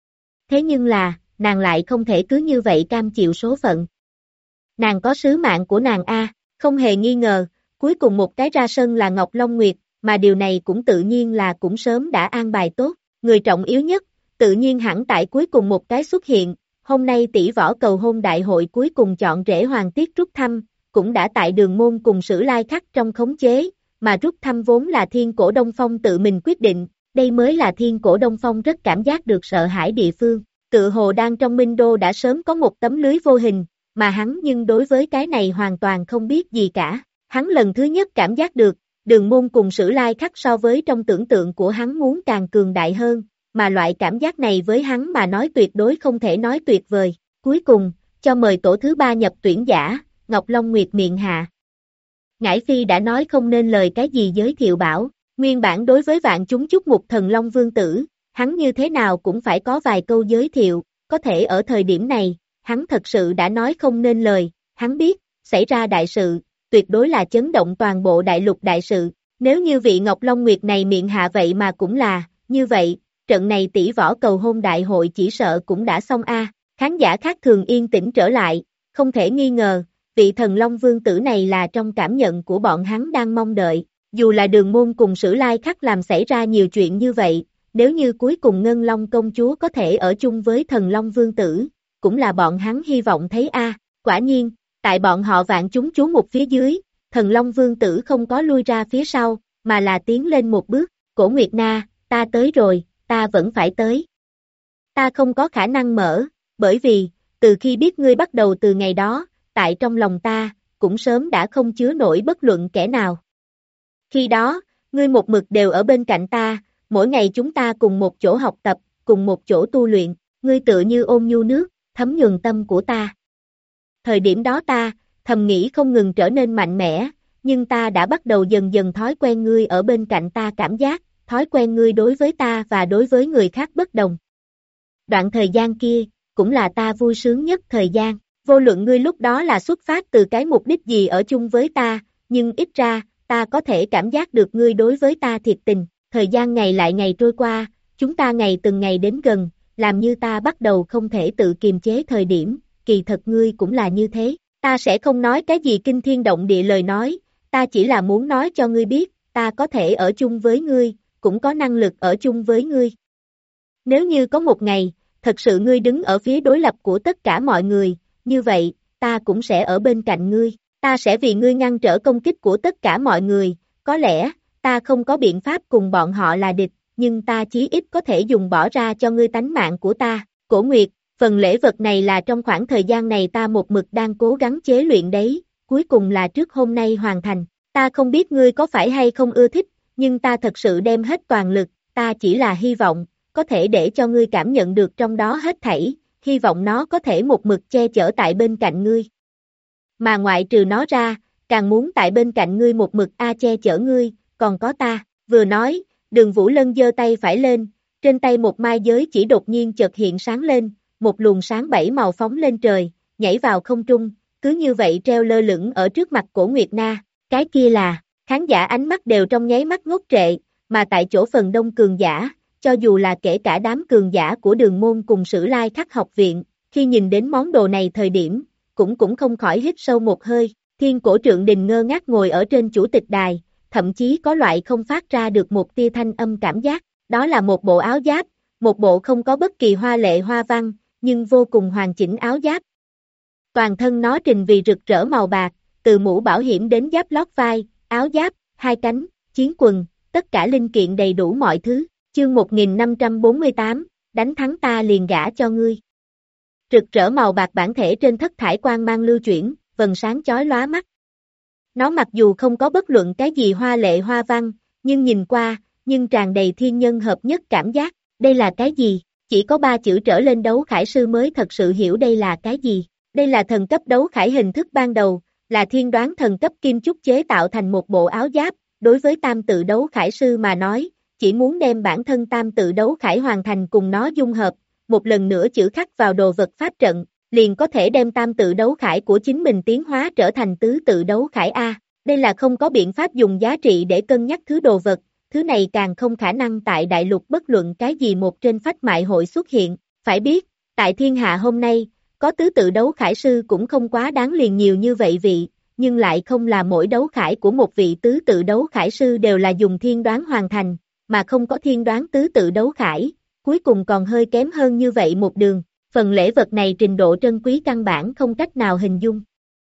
Thế nhưng là, nàng lại không thể cứ như vậy cam chịu số phận. Nàng có sứ mạng của nàng a. Không hề nghi ngờ, cuối cùng một cái ra sân là Ngọc Long Nguyệt, mà điều này cũng tự nhiên là cũng sớm đã an bài tốt, người trọng yếu nhất, tự nhiên hẳn tại cuối cùng một cái xuất hiện, hôm nay tỷ võ cầu hôn đại hội cuối cùng chọn rễ hoàng tiết rút thăm, cũng đã tại Đường Môn cùng Sử Lai Khắc trong khống chế, mà rút thăm vốn là Thiên Cổ Đông Phong tự mình quyết định, đây mới là Thiên Cổ Đông Phong rất cảm giác được sợ hãi địa phương, tự hồ đang trong Minh Đô đã sớm có một tấm lưới vô hình, mà hắn nhưng đối với cái này hoàn toàn không biết gì cả. Hắn lần thứ nhất cảm giác được, Đường Môn cùng Sử Lai Khắc so với trong tưởng tượng của hắn muốn càng cường đại hơn, mà loại cảm giác này với hắn mà nói tuyệt đối không thể nói tuyệt vời. Cuối cùng, cho mời tổ thứ 3 nhập tuyển giả, Ngọc Long Nguyệt miệng hạ. Ngải Phi đã nói không nên lời cái gì giới thiệu bảo, nguyên bản đối với vạn chúng chúc mục Thần Long Vương tử, hắn như thế nào cũng phải có vài câu giới thiệu, có thể ở thời điểm này, hắn thật sự đã nói không nên lời, hắn biết, xảy ra đại sự, tuyệt đối là chấn động toàn bộ đại lục đại sự, nếu như vị Ngọc Long Nguyệt này miệng hạ vậy mà cũng là, như vậy, trận này tỷ võ cầu hôn đại hội chỉ sợ cũng đã xong a. Khán giả khác thường yên tĩnh trở lại, không thể nghi ngờ, vị Thần Long Vương tử này là trong cảm nhận của bọn hắn đang mong đợi, dù là Đường Môn cùng Sử Lai Khắc làm xảy ra nhiều chuyện như vậy, nếu như cuối cùng Ngân Long công chúa có thể ở chung với Thần Long Vương tử, cũng là bọn hắn hy vọng thấy a. Quả nhiên, tại bọn họ vạn chúng chú mục phía dưới, Thần Long Vương tử không có lui ra phía sau, mà là tiến lên một bước, Cổ Nguyệt Na, ta tới rồi, ta vẫn phải tới. Ta không có khả năng mở, bởi vì, từ khi biết ngươi bắt đầu từ ngày đó, tại trong lòng ta, cũng sớm đã không chứa nổi bất luận kẻ nào. Khi đó, ngươi một mực đều ở bên cạnh ta, mỗi ngày chúng ta cùng một chỗ học tập, cùng một chỗ tu luyện, ngươi tựa như ôn nhu nước, thấm nhuần tâm của ta. Thời điểm đó ta, thầm nghĩ không ngừng trở nên mạnh mẽ, nhưng ta đã bắt đầu dần dần thói quen ngươi ở bên cạnh ta cảm giác, thói quen ngươi đối với ta và đối với người khác bất đồng. Đoạn thời gian kia, cũng là ta vui sướng nhất thời gian, vô luận ngươi lúc đó là xuất phát từ cái mục đích gì ở chung với ta, nhưng ít ra, ta có thể cảm giác được ngươi đối với ta thiệt tình, thời gian ngày lại ngày trôi qua, chúng ta ngày từng ngày đến gần, làm như ta bắt đầu không thể tự kiềm chế thời điểm, kỳ thật ngươi cũng là như thế, ta sẽ không nói cái gì kinh thiên động địa lời nói, ta chỉ là muốn nói cho ngươi biết, ta có thể ở chung với ngươi, cũng có năng lực ở chung với ngươi. Nếu như có một ngày, thật sự ngươi đứng ở phía đối lập của tất cả mọi người, như vậy, ta cũng sẽ ở bên cạnh ngươi, ta sẽ vì ngươi ngăn trở công kích của tất cả mọi người, có lẽ, ta không có biện pháp cùng bọn họ là địch, nhưng ta chí ít có thể dùng bỏ ra cho ngươi tánh mạng của ta. Cổ Nguyệt, phần lễ vật này là trong khoảng thời gian này ta một mực đang cố gắng chế luyện đấy, cuối cùng là trước hôm nay hoàn thành, ta không biết ngươi có phải hay không ưa thích, nhưng ta thật sự đem hết toàn lực, ta chỉ là hy vọng, có thể để cho ngươi cảm nhận được trong đó hết thảy, hy vọng nó có thể một mực che chở tại bên cạnh ngươi. Mà ngoại trừ nó ra, càng muốn tại bên cạnh ngươi một mực che chở ngươi, còn có ta. Vừa nói, Đường Vũ Lân giơ tay phải lên, trên tay một mai giới chỉ đột nhiên chợt hiện sáng lên, một luồng sáng bảy màu phóng lên trời, nhảy vào không trung, cứ như vậy treo lơ lửng ở trước mặt Cổ Nguyệt Na. Cái kia là, khán giả ánh mắt đều trong nháy mắt ngốc trệ, mà tại chỗ phần đông cường giả, cho dù là kể cả đám cường giả của Đường môn cùng Sử Lai Khắc học viện, khi nhìn đến món đồ này thời điểm, cũng không khỏi hít sâu một hơi. Thiên Cổ Trượng Đình ngơ ngác ngồi ở trên chủ tịch đài, thậm chí có loại không phát ra được một tia thanh âm cảm giác, đó là một bộ áo giáp, một bộ không có bất kỳ hoa lệ hoa văn, nhưng vô cùng hoàn chỉnh áo giáp. Toàn thân nó trình vì rực rỡ màu bạc, từ mũ bảo hiểm đến giáp lót vai, áo giáp, hai cánh, chiến quần, tất cả linh kiện đầy đủ mọi thứ. Chương 1548, đánh thắng ta liền gả cho ngươi. Rực rỡ màu bạc bản thể trên thất thải quang mang lưu chuyển, vầng sáng chói lóa mắt. Nó mặc dù không có bất luận cái gì hoa lệ hoa văn, nhưng nhìn qua, nhưng tràn đầy thiên nhân hợp nhất cảm giác. Đây là cái gì? Chỉ có 3 chữ trở lên đấu khải sư mới thật sự hiểu đây là cái gì. Đây là thần cấp đấu khải hình thức ban đầu, là thiên đoán thần cấp kim chúc chế tạo thành một bộ áo giáp. Đối với tam tự đấu khải sư mà nói, chỉ muốn đem bản thân tam tự đấu khải hoàn thành cùng nó dung hợp, một lần nữa chữ khắc vào đồ vật pháp trận, liền có thể đem tam tự đấu khải của chính mình tiến hóa trở thành tứ tự đấu khải A. Đây là không có biện pháp dùng giá trị để cân nhắc thứ đồ vật, thứ này càng không khả năng tại đại lục bất luận cái gì một trên phách mại hội xuất hiện. Phải biết, tại thiên hạ hôm nay, có tứ tự đấu khải sư cũng không quá đáng liền nhiều như vậy vị, nhưng lại không là mỗi đấu khải của một vị tứ tự đấu khải sư đều là dùng thiên đoán hoàn thành, mà không có thiên đoán tứ tự đấu khải, cuối cùng còn hơi kém hơn như vậy một đường. Phần lễ vật này trình độ trân quý căn bản không cách nào hình dung.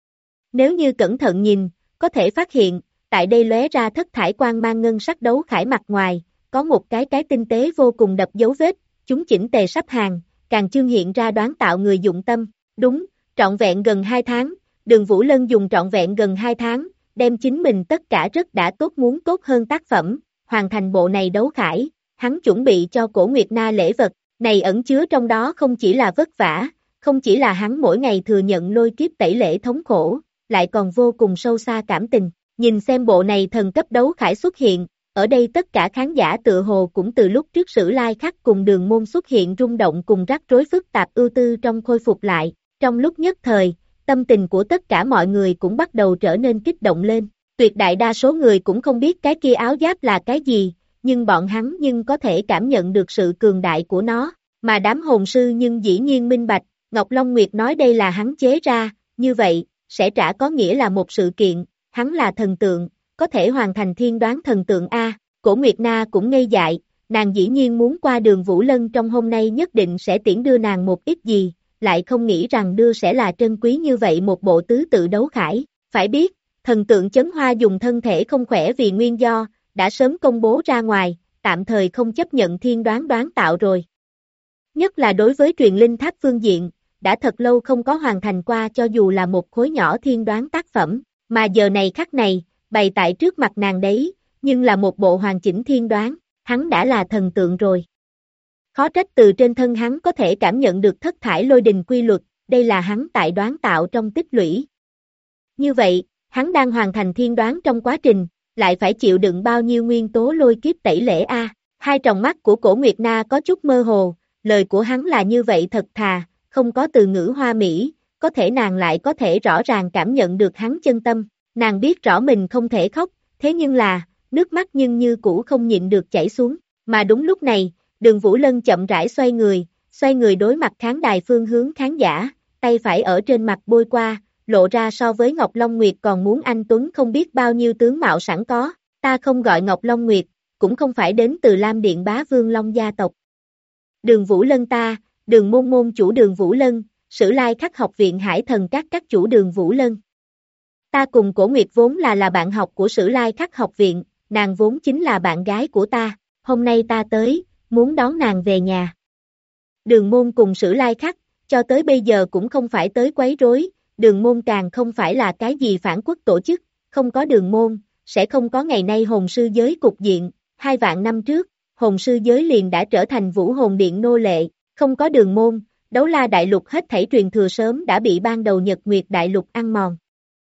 Nếu như cẩn thận nhìn, có thể phát hiện, tại đây lóe ra thất thải quang mang ngân sắc đấu khải mặt ngoài, có một cái tinh tế vô cùng đập dấu vết, chúng chỉnh tề sắp hàng, càng chương hiện ra đoán tạo người dụng tâm. Đúng, trọn vẹn gần 2 tháng, Đường Vũ Lân dùng trọn vẹn gần 2 tháng, đem chính mình tất cả rất đã tốt muốn tốt hơn tác phẩm, hoàn thành bộ này đấu khải, hắn chuẩn bị cho Cổ Nguyệt Na lễ vật. Này ẩn chứa trong đó không chỉ là vất vả, không chỉ là hắn mỗi ngày thừa nhận lôi kiếp tẩy lễ thống khổ, lại còn vô cùng sâu xa cảm tình. Nhìn xem bộ này thần cấp đấu khải xuất hiện, ở đây tất cả khán giả tựa hồ cũng từ lúc trước Sử Lai Khắc cùng Đường môn xuất hiện rung động cùng rắc rối phức tạp ưu tư trong khôi phục lại. Trong lúc nhất thời, tâm tình của tất cả mọi người cũng bắt đầu trở nên kích động lên. Tuyệt đại đa số người cũng không biết cái kia áo giáp là cái gì, nhưng bọn hắn có thể cảm nhận được sự cường đại của nó, mà đám hồn sư nhưng dĩ nhiên minh bạch, Ngọc Long Nguyệt nói đây là hắn chế ra, như vậy, sẽ trả có nghĩa là một sự kiện, hắn là thần tượng, có thể hoàn thành thiên đoán thần tượng A. Cổ Nguyệt Na cũng ngây dại, nàng dĩ nhiên muốn qua Đường Vũ Lân trong hôm nay nhất định sẽ tiễn đưa nàng một ít gì, lại không nghĩ rằng đưa sẽ là trân quý như vậy một bộ tứ tự đấu khải. Phải biết, thần tượng Chấn Hoa dùng thân thể không khỏe vì nguyên do, đã sớm công bố ra ngoài, tạm thời không chấp nhận thiên đoán tạo rồi. Nhất là đối với truyền linh tháp phương diện, đã thật lâu không có hoàn thành qua cho dù là một khối nhỏ thiên đoán tác phẩm, mà giờ này khắc này, bày tại trước mặt nàng đấy, nhưng là một bộ hoàn chỉnh thiên đoán, hắn đã là thần tượng rồi. Khó trách từ trên thân hắn có thể cảm nhận được thất thải lôi đình quy luật, đây là hắn tại đoán tạo trong tích lũy. Như vậy, hắn đang hoàn thành thiên đoán trong quá trình, lại phải chịu đựng bao nhiêu nguyên tố lôi kiếp tẩy lễ A. Hai tròng mắt của Cổ Nguyệt Na có chút mơ hồ, lời của hắn là như vậy thật thà, không có từ ngữ hoa mỹ, có thể nàng lại có thể rõ ràng cảm nhận được hắn chân tâm. Nàng biết rõ mình không thể khóc, thế nhưng là, nước mắt nhưng như cũ không nhịn được chảy xuống. Mà đúng lúc này, Đường Vũ Lân chậm rãi xoay người đối mặt khán đài phương hướng khán giả, tay phải ở trên mặt bôi qua, lộ ra so với Ngọc Long Nguyệt còn muốn anh tuấn không biết bao nhiêu tướng mạo sẵn có. Ta không gọi Ngọc Long Nguyệt, cũng không phải đến từ Lam Điện Bá Vương Long gia tộc. Đường Vũ Lân ta, Đường môn môn chủ Đường Vũ Lân, Sử Lai Khắc học viện Hải Thần các chủ Đường Vũ Lân. Ta cùng Cổ Nguyệt vốn là bạn học của Sử Lai Khắc học viện, nàng vốn chính là bạn gái của ta, hôm nay ta tới, muốn đón nàng về nhà. Đường môn cùng Sử Lai Khắc, cho tới bây giờ cũng không phải tới quấy rối, Đường môn càng không phải là cái gì phản quốc tổ chức, không có Đường môn, sẽ không có ngày nay hồn sư giới cục diện, 2 vạn năm trước, hồn sư giới liền đã trở thành Vũ Hồn Điện nô lệ, không có đường môn, Đấu La Đại Lục hết thảy truyền thừa sớm đã bị ban đầu Nhật Nguyệt Đại Lục ăn mòn.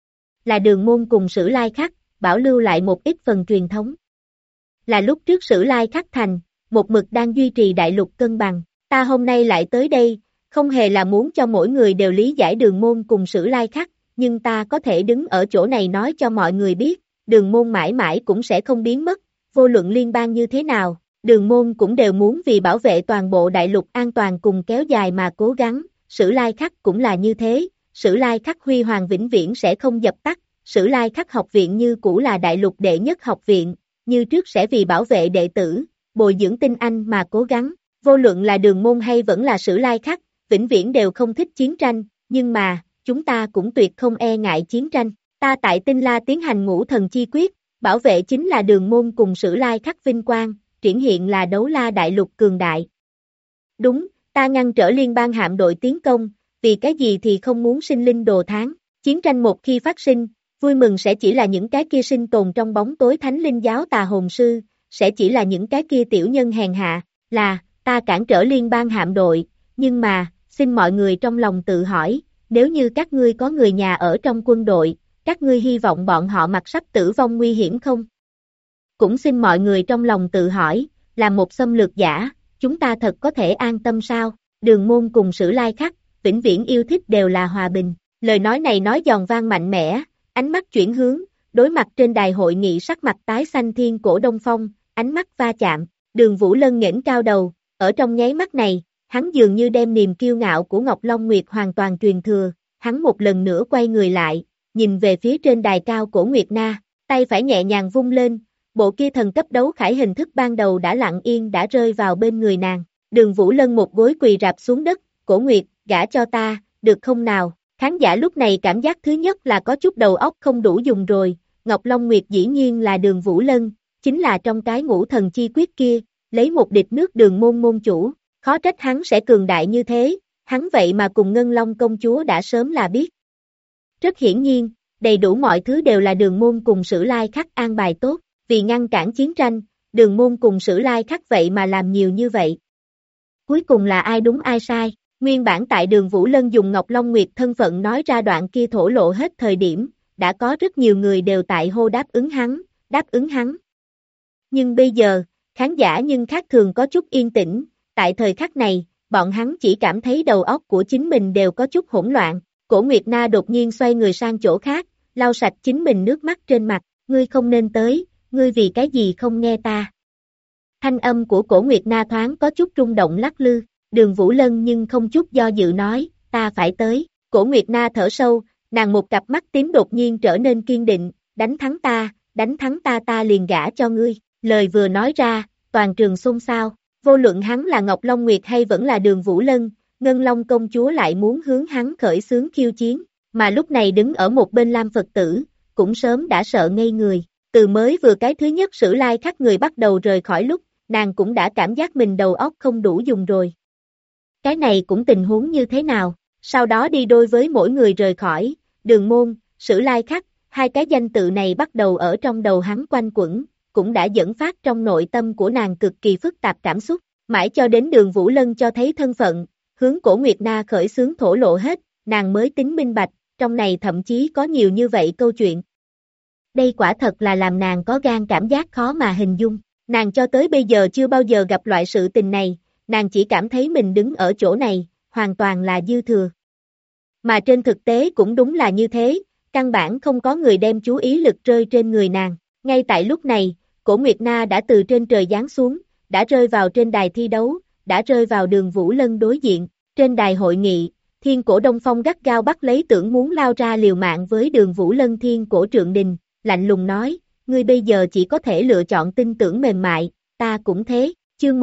Là đường môn cùng Sử Lai Khắc, bảo lưu lại một ít phần truyền thống. Là lúc trước Sử Lai Khắc thành, một mực đang duy trì đại lục cân bằng, ta hôm nay lại tới đây, không hề là muốn cho mỗi người đều lý giải đường môn cùng Sử Lai Khắc, nhưng ta có thể đứng ở chỗ này nói cho mọi người biết, đường môn mãi mãi cũng sẽ không biến mất, vô luận liên bang như thế nào, đường môn cũng đều muốn vì bảo vệ toàn bộ đại lục an toàn cùng kéo dài mà cố gắng, Sử Lai Khắc cũng là như thế, Sử Lai Khắc huy hoàng vĩnh viễn sẽ không dập tắt, Sử Lai Khắc học viện như cũ là đại lục đệ nhất học viện, như trước sẽ vì bảo vệ đệ tử, bồi dưỡng tinh anh mà cố gắng, vô luận là đường môn hay vẫn là Sử Lai Khắc, vĩnh viễn đều không thích chiến tranh, nhưng mà, chúng ta cũng tuyệt không e ngại chiến tranh, ta tại Tinh La tiến hành Ngũ Thần Chi Quyết, bảo vệ chính là đường môn cùng Sử Lai Khắc vinh quang, triển hiện là Đấu La Đại Lục cường đại. Đúng, ta ngăn trở liên bang hạm đội tiến công, vì cái gì thì không muốn sinh linh đồ tháng, chiến tranh một khi phát sinh, vui mừng sẽ chỉ là những cái kia sinh tồn trong bóng tối thánh linh giáo tà hồn sư, sẽ chỉ là những cái kia tiểu nhân hèn hạ, là, ta cản trở liên bang hạm đội, nhưng mà, xin mọi người trong lòng tự hỏi, nếu như các ngươi có người nhà ở trong quân đội, các ngươi hy vọng bọn họ mặc sắp tử vong nguy hiểm không? Cũng xin mọi người trong lòng tự hỏi, là một xâm lược giả, chúng ta thật có thể an tâm sao? Đường môn cùng Sử Lai Khắc, vĩnh viễn yêu thích đều là hòa bình. Lời nói này nói giòn vang mạnh mẽ, ánh mắt chuyển hướng, đối mặt trên đài hội nghị sắc mặt tái xanh Thiên Cổ Đông Phong, ánh mắt va chạm, Đường Vũ Lân nghển cao đầu, ở trong nháy mắt này, hắn dường như đem niềm kiêu ngạo của Ngọc Long Nguyệt hoàn toàn truyền thừa, hắn một lần nữa quay người lại, nhìn về phía trên đài cao Cổ Nguyệt Na, tay phải nhẹ nhàng vung lên, bộ kia thần cấp đấu khải hình thức ban đầu đã lặng yên đã rơi vào bên người nàng, Đường Vũ Lân một gối quỳ rạp xuống đất, Cổ Nguyệt, gả cho ta, được không nào? Khán giả lúc này cảm giác thứ nhất là có chút đầu óc không đủ dùng rồi, Ngọc Long Nguyệt dĩ nhiên là Đường Vũ Lân, chính là trong cái Ngũ Thần Chi Quyết kia, lấy một địch nước Đường môn môn chủ, khó trách hắn sẽ cường đại như thế, hắn vậy mà cùng Ngân Long công chúa đã sớm là biết. Rất hiển nhiên, đầy đủ mọi thứ đều là Đường môn cùng Sử Lai Khắc an bài tốt, vì ngăn cản chiến tranh, Đường môn cùng Sử Lai Khắc vậy mà làm nhiều như vậy. Cuối cùng là ai đúng ai sai? Nguyên bản tại Đường Vũ Lân dùng Ngọc Long Nguyệt thân phận nói ra đoạn kia thổ lộ hết thời điểm, đã có rất nhiều người đều tại hô đáp ứng hắn. Nhưng bây giờ, khán giả nhưng khác thường có chút yên tĩnh, tại thời khắc này, bọn hắn chỉ cảm thấy đầu óc của chính mình đều có chút hỗn loạn, Cổ Nguyệt Na đột nhiên xoay người sang chỗ khác, lau sạch chính mình nước mắt trên mặt, ngươi không nên tới, ngươi vì cái gì không nghe ta. Thanh âm của Cổ Nguyệt Na thoáng có chút rung động lắc lư. Đường Vũ Lân nhưng không chút do dự nói, ta phải tới, Cổ Nguyệt Na thở sâu, nàng một cặp mắt tím đột nhiên trở nên kiên định, đánh thắng ta ta liền gả cho ngươi, lời vừa nói ra, toàn trường xôn xao, vô luận hắn là Ngọc Long Nguyệt hay vẫn là Đường Vũ Lân, Ngân Long công chúa lại muốn hướng hắn khởi xướng khiêu chiến, mà lúc này đứng ở một bên Lam Phật tử, cũng sớm đã sợ ngây người, từ mới vừa cái thứ nhất Sử Lai Khắc người bắt đầu rời khỏi lúc, nàng cũng đã cảm giác mình đầu óc không đủ dùng rồi. Cái này cũng tình huống như thế nào, sau đó đi đôi với mỗi người rời khỏi, Đường môn, Sử Lai Khắc, hai cái danh tự này bắt đầu ở trong đầu hắn quanh quẩn, cũng đã dẫn phát trong nội tâm của nàng cực kỳ phức tạp cảm xúc, mãi cho đến Đường Vũ Lân cho thấy thân phận, hướng Cổ Nguyệt Na khởi xướng thổ lộ hết, nàng mới tính minh bạch, trong này thậm chí có nhiều như vậy câu chuyện. Đây quả thật là làm nàng có gan cảm giác khó mà hình dung, nàng cho tới bây giờ chưa bao giờ gặp loại sự tình này, nàng chỉ cảm thấy mình đứng ở chỗ này, hoàn toàn là dư thừa. Mà trên thực tế cũng đúng là như thế, căn bản không có người đem chú ý lực rơi trên người nàng. Ngay tại lúc này, Cổ Nguyệt Na đã từ trên trời giáng xuống, đã rơi vào trên đài thi đấu, đã rơi vào Đường Vũ Lân đối diện. Trên đài hội nghị, Thiên Cổ Đông Phong gắt gao bắt lấy tưởng muốn lao ra liều mạng với Đường Vũ Lân. Thiên Cổ Trượng Đình, lạnh lùng nói, ngươi bây giờ chỉ có thể lựa chọn tin tưởng mềm mại, ta cũng thế. Chương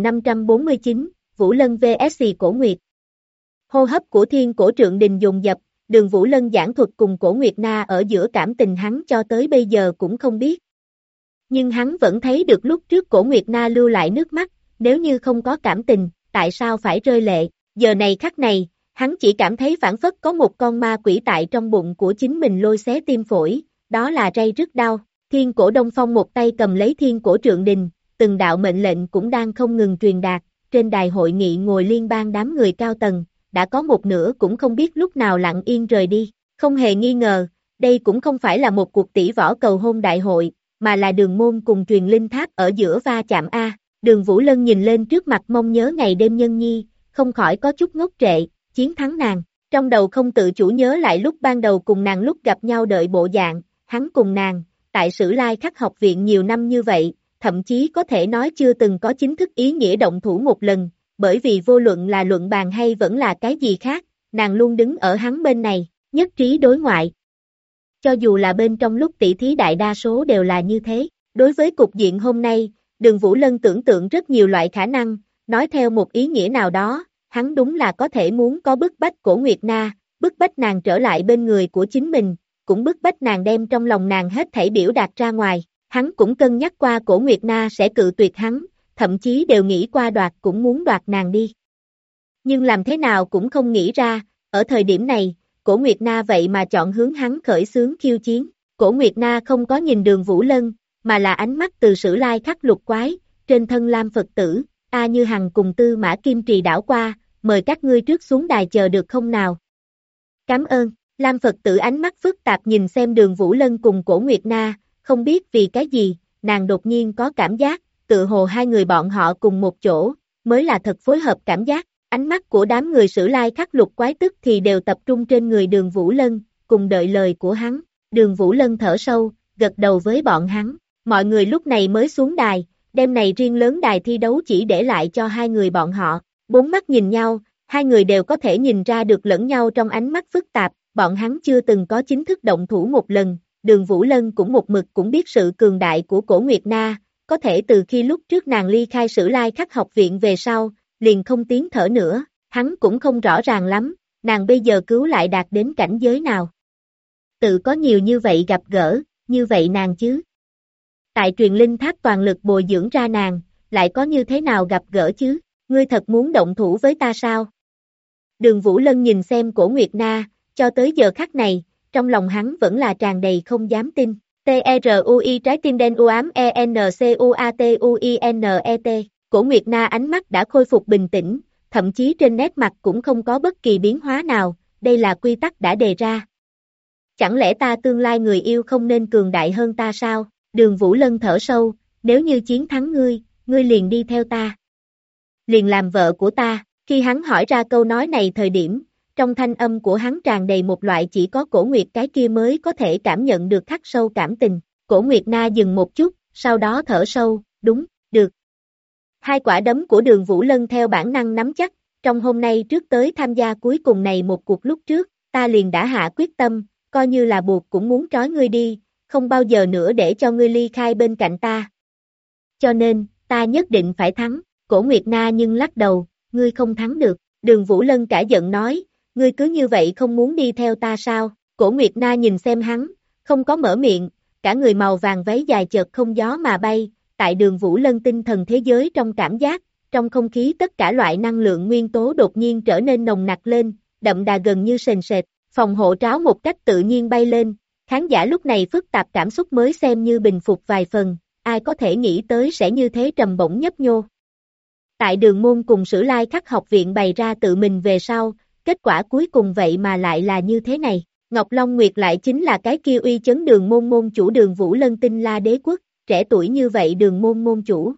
1549, Vũ Lân vs Cổ Nguyệt. Hô hấp của Thiên Cổ Trượng Đình dồn dập, Đường Vũ Lân giảng thuật cùng Cổ Nguyệt Na ở giữa cảm tình hắn cho tới bây giờ cũng không biết. Nhưng hắn vẫn thấy được lúc trước Cổ Nguyệt Na lưu lại nước mắt, nếu như không có cảm tình, tại sao phải rơi lệ, giờ này khắc này, hắn chỉ cảm thấy phảng phất có một con ma quỷ tại trong bụng của chính mình lôi xé tim phổi, đó là ray rứt đau. Thiên Cổ Đông Phong một tay cầm lấy Thiên Cổ Trượng Đình, từng đạo mệnh lệnh cũng đang không ngừng truyền đạt, trên đài hội nghị ngồi liên bang đám người cao tầng, đã có một nửa cũng không biết lúc nào lặng yên rời đi, không hề nghi ngờ, đây cũng không phải là một cuộc tỷ võ cầu hôn đại hội, mà là Đường Môn cùng Truyền Linh Tháp ở giữa va chạm A. Đường Vũ Lân nhìn lên trước mặt mong nhớ ngày đêm nhân nhi, không khỏi có chút ngốc trệ, chiến thắng nàng, trong đầu không tự chủ nhớ lại lúc ban đầu cùng nàng lúc gặp nhau đợi bộ dạng, hắn cùng nàng, tại Sử Lai Khắc học viện nhiều năm như vậy, thậm chí có thể nói chưa từng có chính thức ý nghĩa động thủ một lần, bởi vì vô luận là luận bàn hay vẫn là cái gì khác, nàng luôn đứng ở hắn bên này, nhất trí đối ngoại. Cho dù là bên trong lúc tỷ thí đại đa số đều là như thế, đối với cục diện hôm nay, Đường Vũ Lân tưởng tượng rất nhiều loại khả năng, nói theo một ý nghĩa nào đó, hắn đúng là có thể muốn có bức bách Cổ Nguyệt Na, bức bách nàng trở lại bên người của chính mình, cũng bức bách nàng đem trong lòng nàng hết thảy biểu đạt ra ngoài, hắn cũng cân nhắc qua Cổ Nguyệt Na sẽ cự tuyệt hắn, thậm chí đều nghĩ qua đoạt cũng muốn đoạt nàng đi. Nhưng làm thế nào cũng không nghĩ ra, ở thời điểm này, Cổ Nguyệt Na vậy mà chọn hướng hắn khởi xướng khiêu chiến, Cổ Nguyệt Na không có nhìn Đường Vũ Lân, mà là ánh mắt từ Sử Lai Khắc lục quái, trên thân Lam Phật tử, A Như Hằng cùng Tư Mã Kim Trì đảo qua, mời các ngươi trước xuống đài chờ được không nào? Cảm ơn, Lam Phật tử ánh mắt phức tạp nhìn xem Đường Vũ Lân cùng Cổ Nguyệt Na, không biết vì cái gì, nàng đột nhiên có cảm giác, tự hồ hai người bọn họ cùng một chỗ, mới là thật phối hợp cảm giác, ánh mắt của đám người Sử Lai Khắc lục quái tức thì đều tập trung trên người Đường Vũ Lân, cùng đợi lời của hắn, Đường Vũ Lân thở sâu, gật đầu với bọn hắn, mọi người lúc này mới xuống đài, đêm này riêng lớn đài thi đấu chỉ để lại cho hai người bọn họ, bốn mắt nhìn nhau, hai người đều có thể nhìn ra được lẫn nhau trong ánh mắt phức tạp, bọn hắn chưa từng có chính thức động thủ một lần, Đường Vũ Lân cũng một mực cũng biết sự cường đại của Cổ Nguyệt Na, có thể từ khi lúc trước nàng ly khai Sử Lai Khắc học viện về sau, liền không tiếng thở nữa, hắn cũng không rõ ràng lắm, nàng bây giờ cứu lại đạt đến cảnh giới nào. Tự có nhiều như vậy gặp gỡ, như vậy nàng chứ. Tại Truyền Linh Tháp toàn lực bồi dưỡng ra nàng, lại có như thế nào gặp gỡ chứ, ngươi thật muốn động thủ với ta sao? Đường Vũ Lân nhìn xem Cổ Nguyệt Na, cho tới giờ khắc này, trong lòng hắn vẫn là tràn đầy không dám tin. T-R-U-I trái tim đen u ám E-N-C-U-A-T-U-I-N-E-T. Cổ Nguyệt Na ánh mắt đã khôi phục bình tĩnh, thậm chí trên nét mặt cũng không có bất kỳ biến hóa nào, đây là quy tắc đã đề ra. Chẳng lẽ ta tương lai người yêu không nên cường đại hơn ta sao? Đường Vũ Lân thở sâu, nếu như chiến thắng ngươi liền đi theo ta. Liền làm vợ của ta, khi hắn hỏi ra câu nói này thời điểm, trong thanh âm của hắn tràn đầy một loại chỉ có Cổ Nguyệt cái kia mới có thể cảm nhận được khắc sâu cảm tình. Cổ Nguyệt Na dừng một chút, sau đó thở sâu, đúng, được. Hai quả đấm của Đường Vũ Lân theo bản năng nắm chắc, trong hôm nay trước tới tham gia cuối cùng này một cuộc lúc trước, ta liền đã hạ quyết tâm, coi như là buộc cũng muốn trói ngươi đi, không bao giờ nữa để cho ngươi ly khai bên cạnh ta. Cho nên, ta nhất định phải thắng, Cổ Nguyệt Na nhưng lắc đầu, ngươi không thắng được, Đường Vũ Lân cả giận nói, ngươi cứ như vậy không muốn đi theo ta sao, Cổ Nguyệt Na nhìn xem hắn, không có mở miệng, cả người màu vàng váy dài chợt không gió mà bay, tại Đường Vũ Lân tinh thần thế giới trong cảm giác, trong không khí tất cả loại năng lượng nguyên tố đột nhiên trở nên nồng nặc lên, đậm đà gần như sền sệt, phòng hộ tráo một cách tự nhiên bay lên, khán giả lúc này phức tạp cảm xúc mới xem như bình phục vài phần, ai có thể nghĩ tới sẽ như thế trầm bổng nhấp nhô. Tại Đường Môn cùng Sử Lai Khắc học viện bày ra tự mình về sau, kết quả cuối cùng vậy mà lại là như thế này. Ngọc Long Nguyệt lại chính là cái kia uy chấn Đường Môn môn chủ Đường Vũ Lân Tinh La Đế Quốc, trẻ tuổi như vậy Đường Môn môn chủ.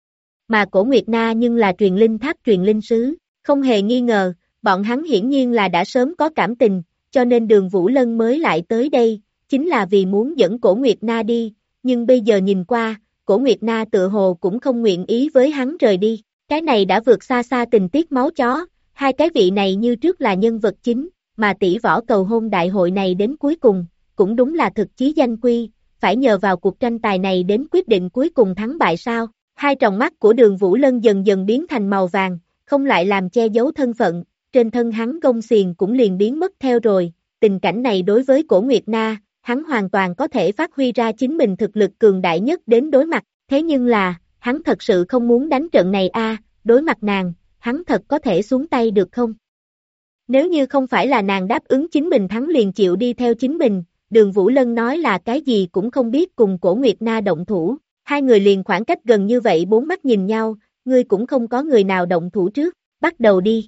Mà Cổ Nguyệt Na nhưng là Truyền Linh Tháp truyền linh sứ, không hề nghi ngờ, bọn hắn hiển nhiên là đã sớm có cảm tình, cho nên Đường Vũ Lân mới lại tới đây, chính là vì muốn dẫn Cổ Nguyệt Na đi, nhưng bây giờ nhìn qua, Cổ Nguyệt Na tựa hồ cũng không nguyện ý với hắn rời đi, cái này đã vượt xa xa tình tiết máu chó, hai cái vị này như trước là nhân vật chính, mà tỷ võ cầu hôn đại hội này đến cuối cùng, cũng đúng là thực chí danh quy, phải nhờ vào cuộc tranh tài này đến quyết định cuối cùng thắng bại sao. Hai tròng mắt của Đường Vũ Lân dần dần biến thành màu vàng, không lại làm che giấu thân phận, trên thân hắn gông xiềng cũng liền biến mất theo rồi, tình cảnh này đối với Cổ Nguyệt Na, hắn hoàn toàn có thể phát huy ra chính mình thực lực cường đại nhất đến đối mặt, thế nhưng là, hắn thật sự không muốn đánh trận này đối mặt nàng, hắn thật có thể xuống tay được không? Nếu như không phải là nàng đáp ứng chính mình thắng liền chịu đi theo chính mình, Đường Vũ Lân nói là cái gì cũng không biết cùng Cổ Nguyệt Na động thủ, hai người liền khoảng cách gần như vậy bốn mắt nhìn nhau, ngươi cũng không có người nào động thủ trước, bắt đầu đi.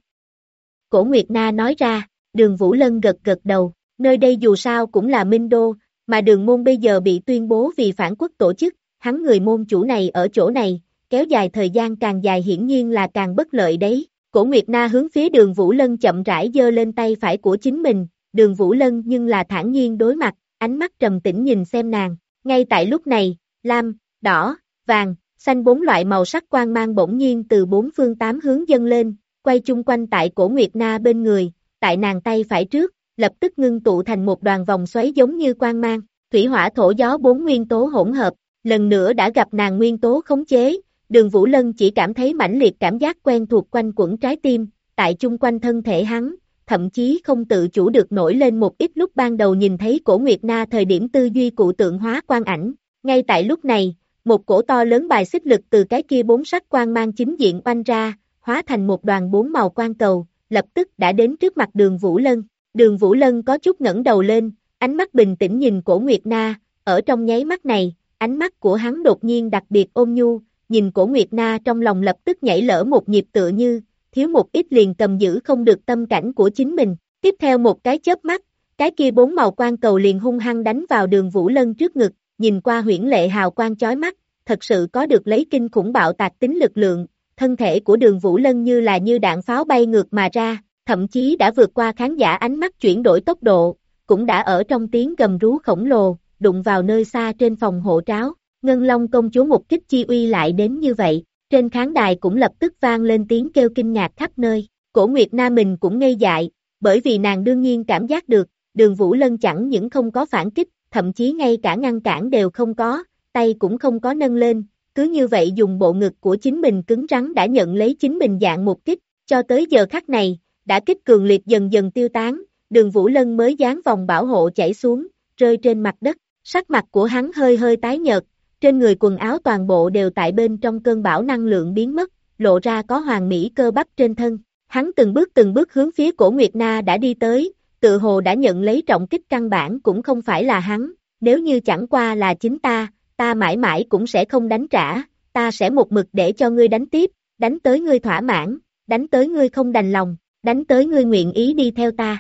Cổ Nguyệt Na nói ra, Đường Vũ Lân gật gật đầu, nơi đây dù sao cũng là Minh Đô, mà Đường môn bây giờ bị tuyên bố vì phản quốc tổ chức, hắn người môn chủ này ở chỗ này, kéo dài thời gian càng dài hiển nhiên là càng bất lợi đấy. Cổ Nguyệt Na hướng phía Đường Vũ Lân chậm rãi giơ lên tay phải của chính mình, Đường Vũ Lân nhưng là thản nhiên đối mặt, ánh mắt trầm tĩnh nhìn xem nàng. Ngay tại lúc này, lam, đỏ, vàng, xanh bốn loại màu sắc quang mang bỗng nhiên từ bốn phương tám hướng dâng lên, quay chung quanh tại Cổ Nguyệt Na bên người, tại nàng tay phải trước, lập tức ngưng tụ thành một đoàn vòng xoáy giống như quang mang, thủy hỏa thổ gió bốn nguyên tố hỗn hợp, lần nữa đã gặp nàng nguyên tố khống chế, Đường Vũ Lân chỉ cảm thấy mãnh liệt cảm giác quen thuộc quanh quẩn trái tim, tại chung quanh thân thể hắn, thậm chí không tự chủ được nổi lên một ít lúc ban đầu nhìn thấy Cổ Nguyệt Na thời điểm tư duy cụ tượng hóa quang ảnh, ngay tại lúc này, một cổ to lớn bài xích lực từ cái kia bốn sắc quang mang chính diện oanh ra, hóa thành một đoàn bốn màu quang cầu, lập tức đã đến trước mặt Đường Vũ Lân. Đường Vũ Lân có chút ngẩng đầu lên, ánh mắt bình tĩnh nhìn Cổ Nguyệt Na, ở trong nháy mắt này, ánh mắt của hắn đột nhiên đặc biệt ôn nhu, nhìn Cổ Nguyệt Na trong lòng lập tức nhảy lỡ một nhịp tựa như, thiếu một ít liền cầm giữ không được tâm cảnh của chính mình. Tiếp theo một cái chớp mắt, cái kia bốn màu quang cầu liền hung hăng đánh vào Đường Vũ Lân trước ngực, nhìn qua huyễn lệ hào quang chói mắt, thật sự có được lấy kinh khủng bạo tạc tính lực lượng, thân thể của Đường Vũ Lân như là như đạn pháo bay ngược mà ra, thậm chí đã vượt qua khán giả ánh mắt chuyển đổi tốc độ, cũng đã ở trong tiếng gầm rú khổng lồ, đụng vào nơi xa trên phòng hộ tráo. Ngân Long công chúa một kích chi uy lại đến như vậy, trên khán đài cũng lập tức vang lên tiếng kêu kinh ngạc khắp nơi, Cổ Nguyệt Na mình cũng ngây dại, bởi vì nàng đương nhiên cảm giác được, Đường Vũ Lân chẳng những không có phản kích, thậm chí ngay cả ngăn cản đều không có, tay cũng không có nâng lên, cứ như vậy dùng bộ ngực của chính mình cứng rắn đã nhận lấy chính mình dạng một kích, cho tới giờ khắc này, đã kích cường liệt dần dần tiêu tán, Đường Vũ Lân mới dán vòng bảo hộ chảy xuống, rơi trên mặt đất, sắc mặt của hắn hơi hơi tái nhợt, trên người quần áo toàn bộ đều tại bên trong cơn bão năng lượng biến mất, lộ ra có hoàn mỹ cơ bắp trên thân. Hắn từng bước hướng phía Cổ Nguyệt Na đã đi tới, tự hồ đã nhận lấy trọng kích căn bản cũng không phải là hắn, nếu như chẳng qua là chính ta mãi mãi cũng sẽ không đánh trả, ta sẽ một mực để cho ngươi đánh tiếp, đánh tới ngươi thỏa mãn, đánh tới ngươi không đành lòng, đánh tới ngươi nguyện ý đi theo ta.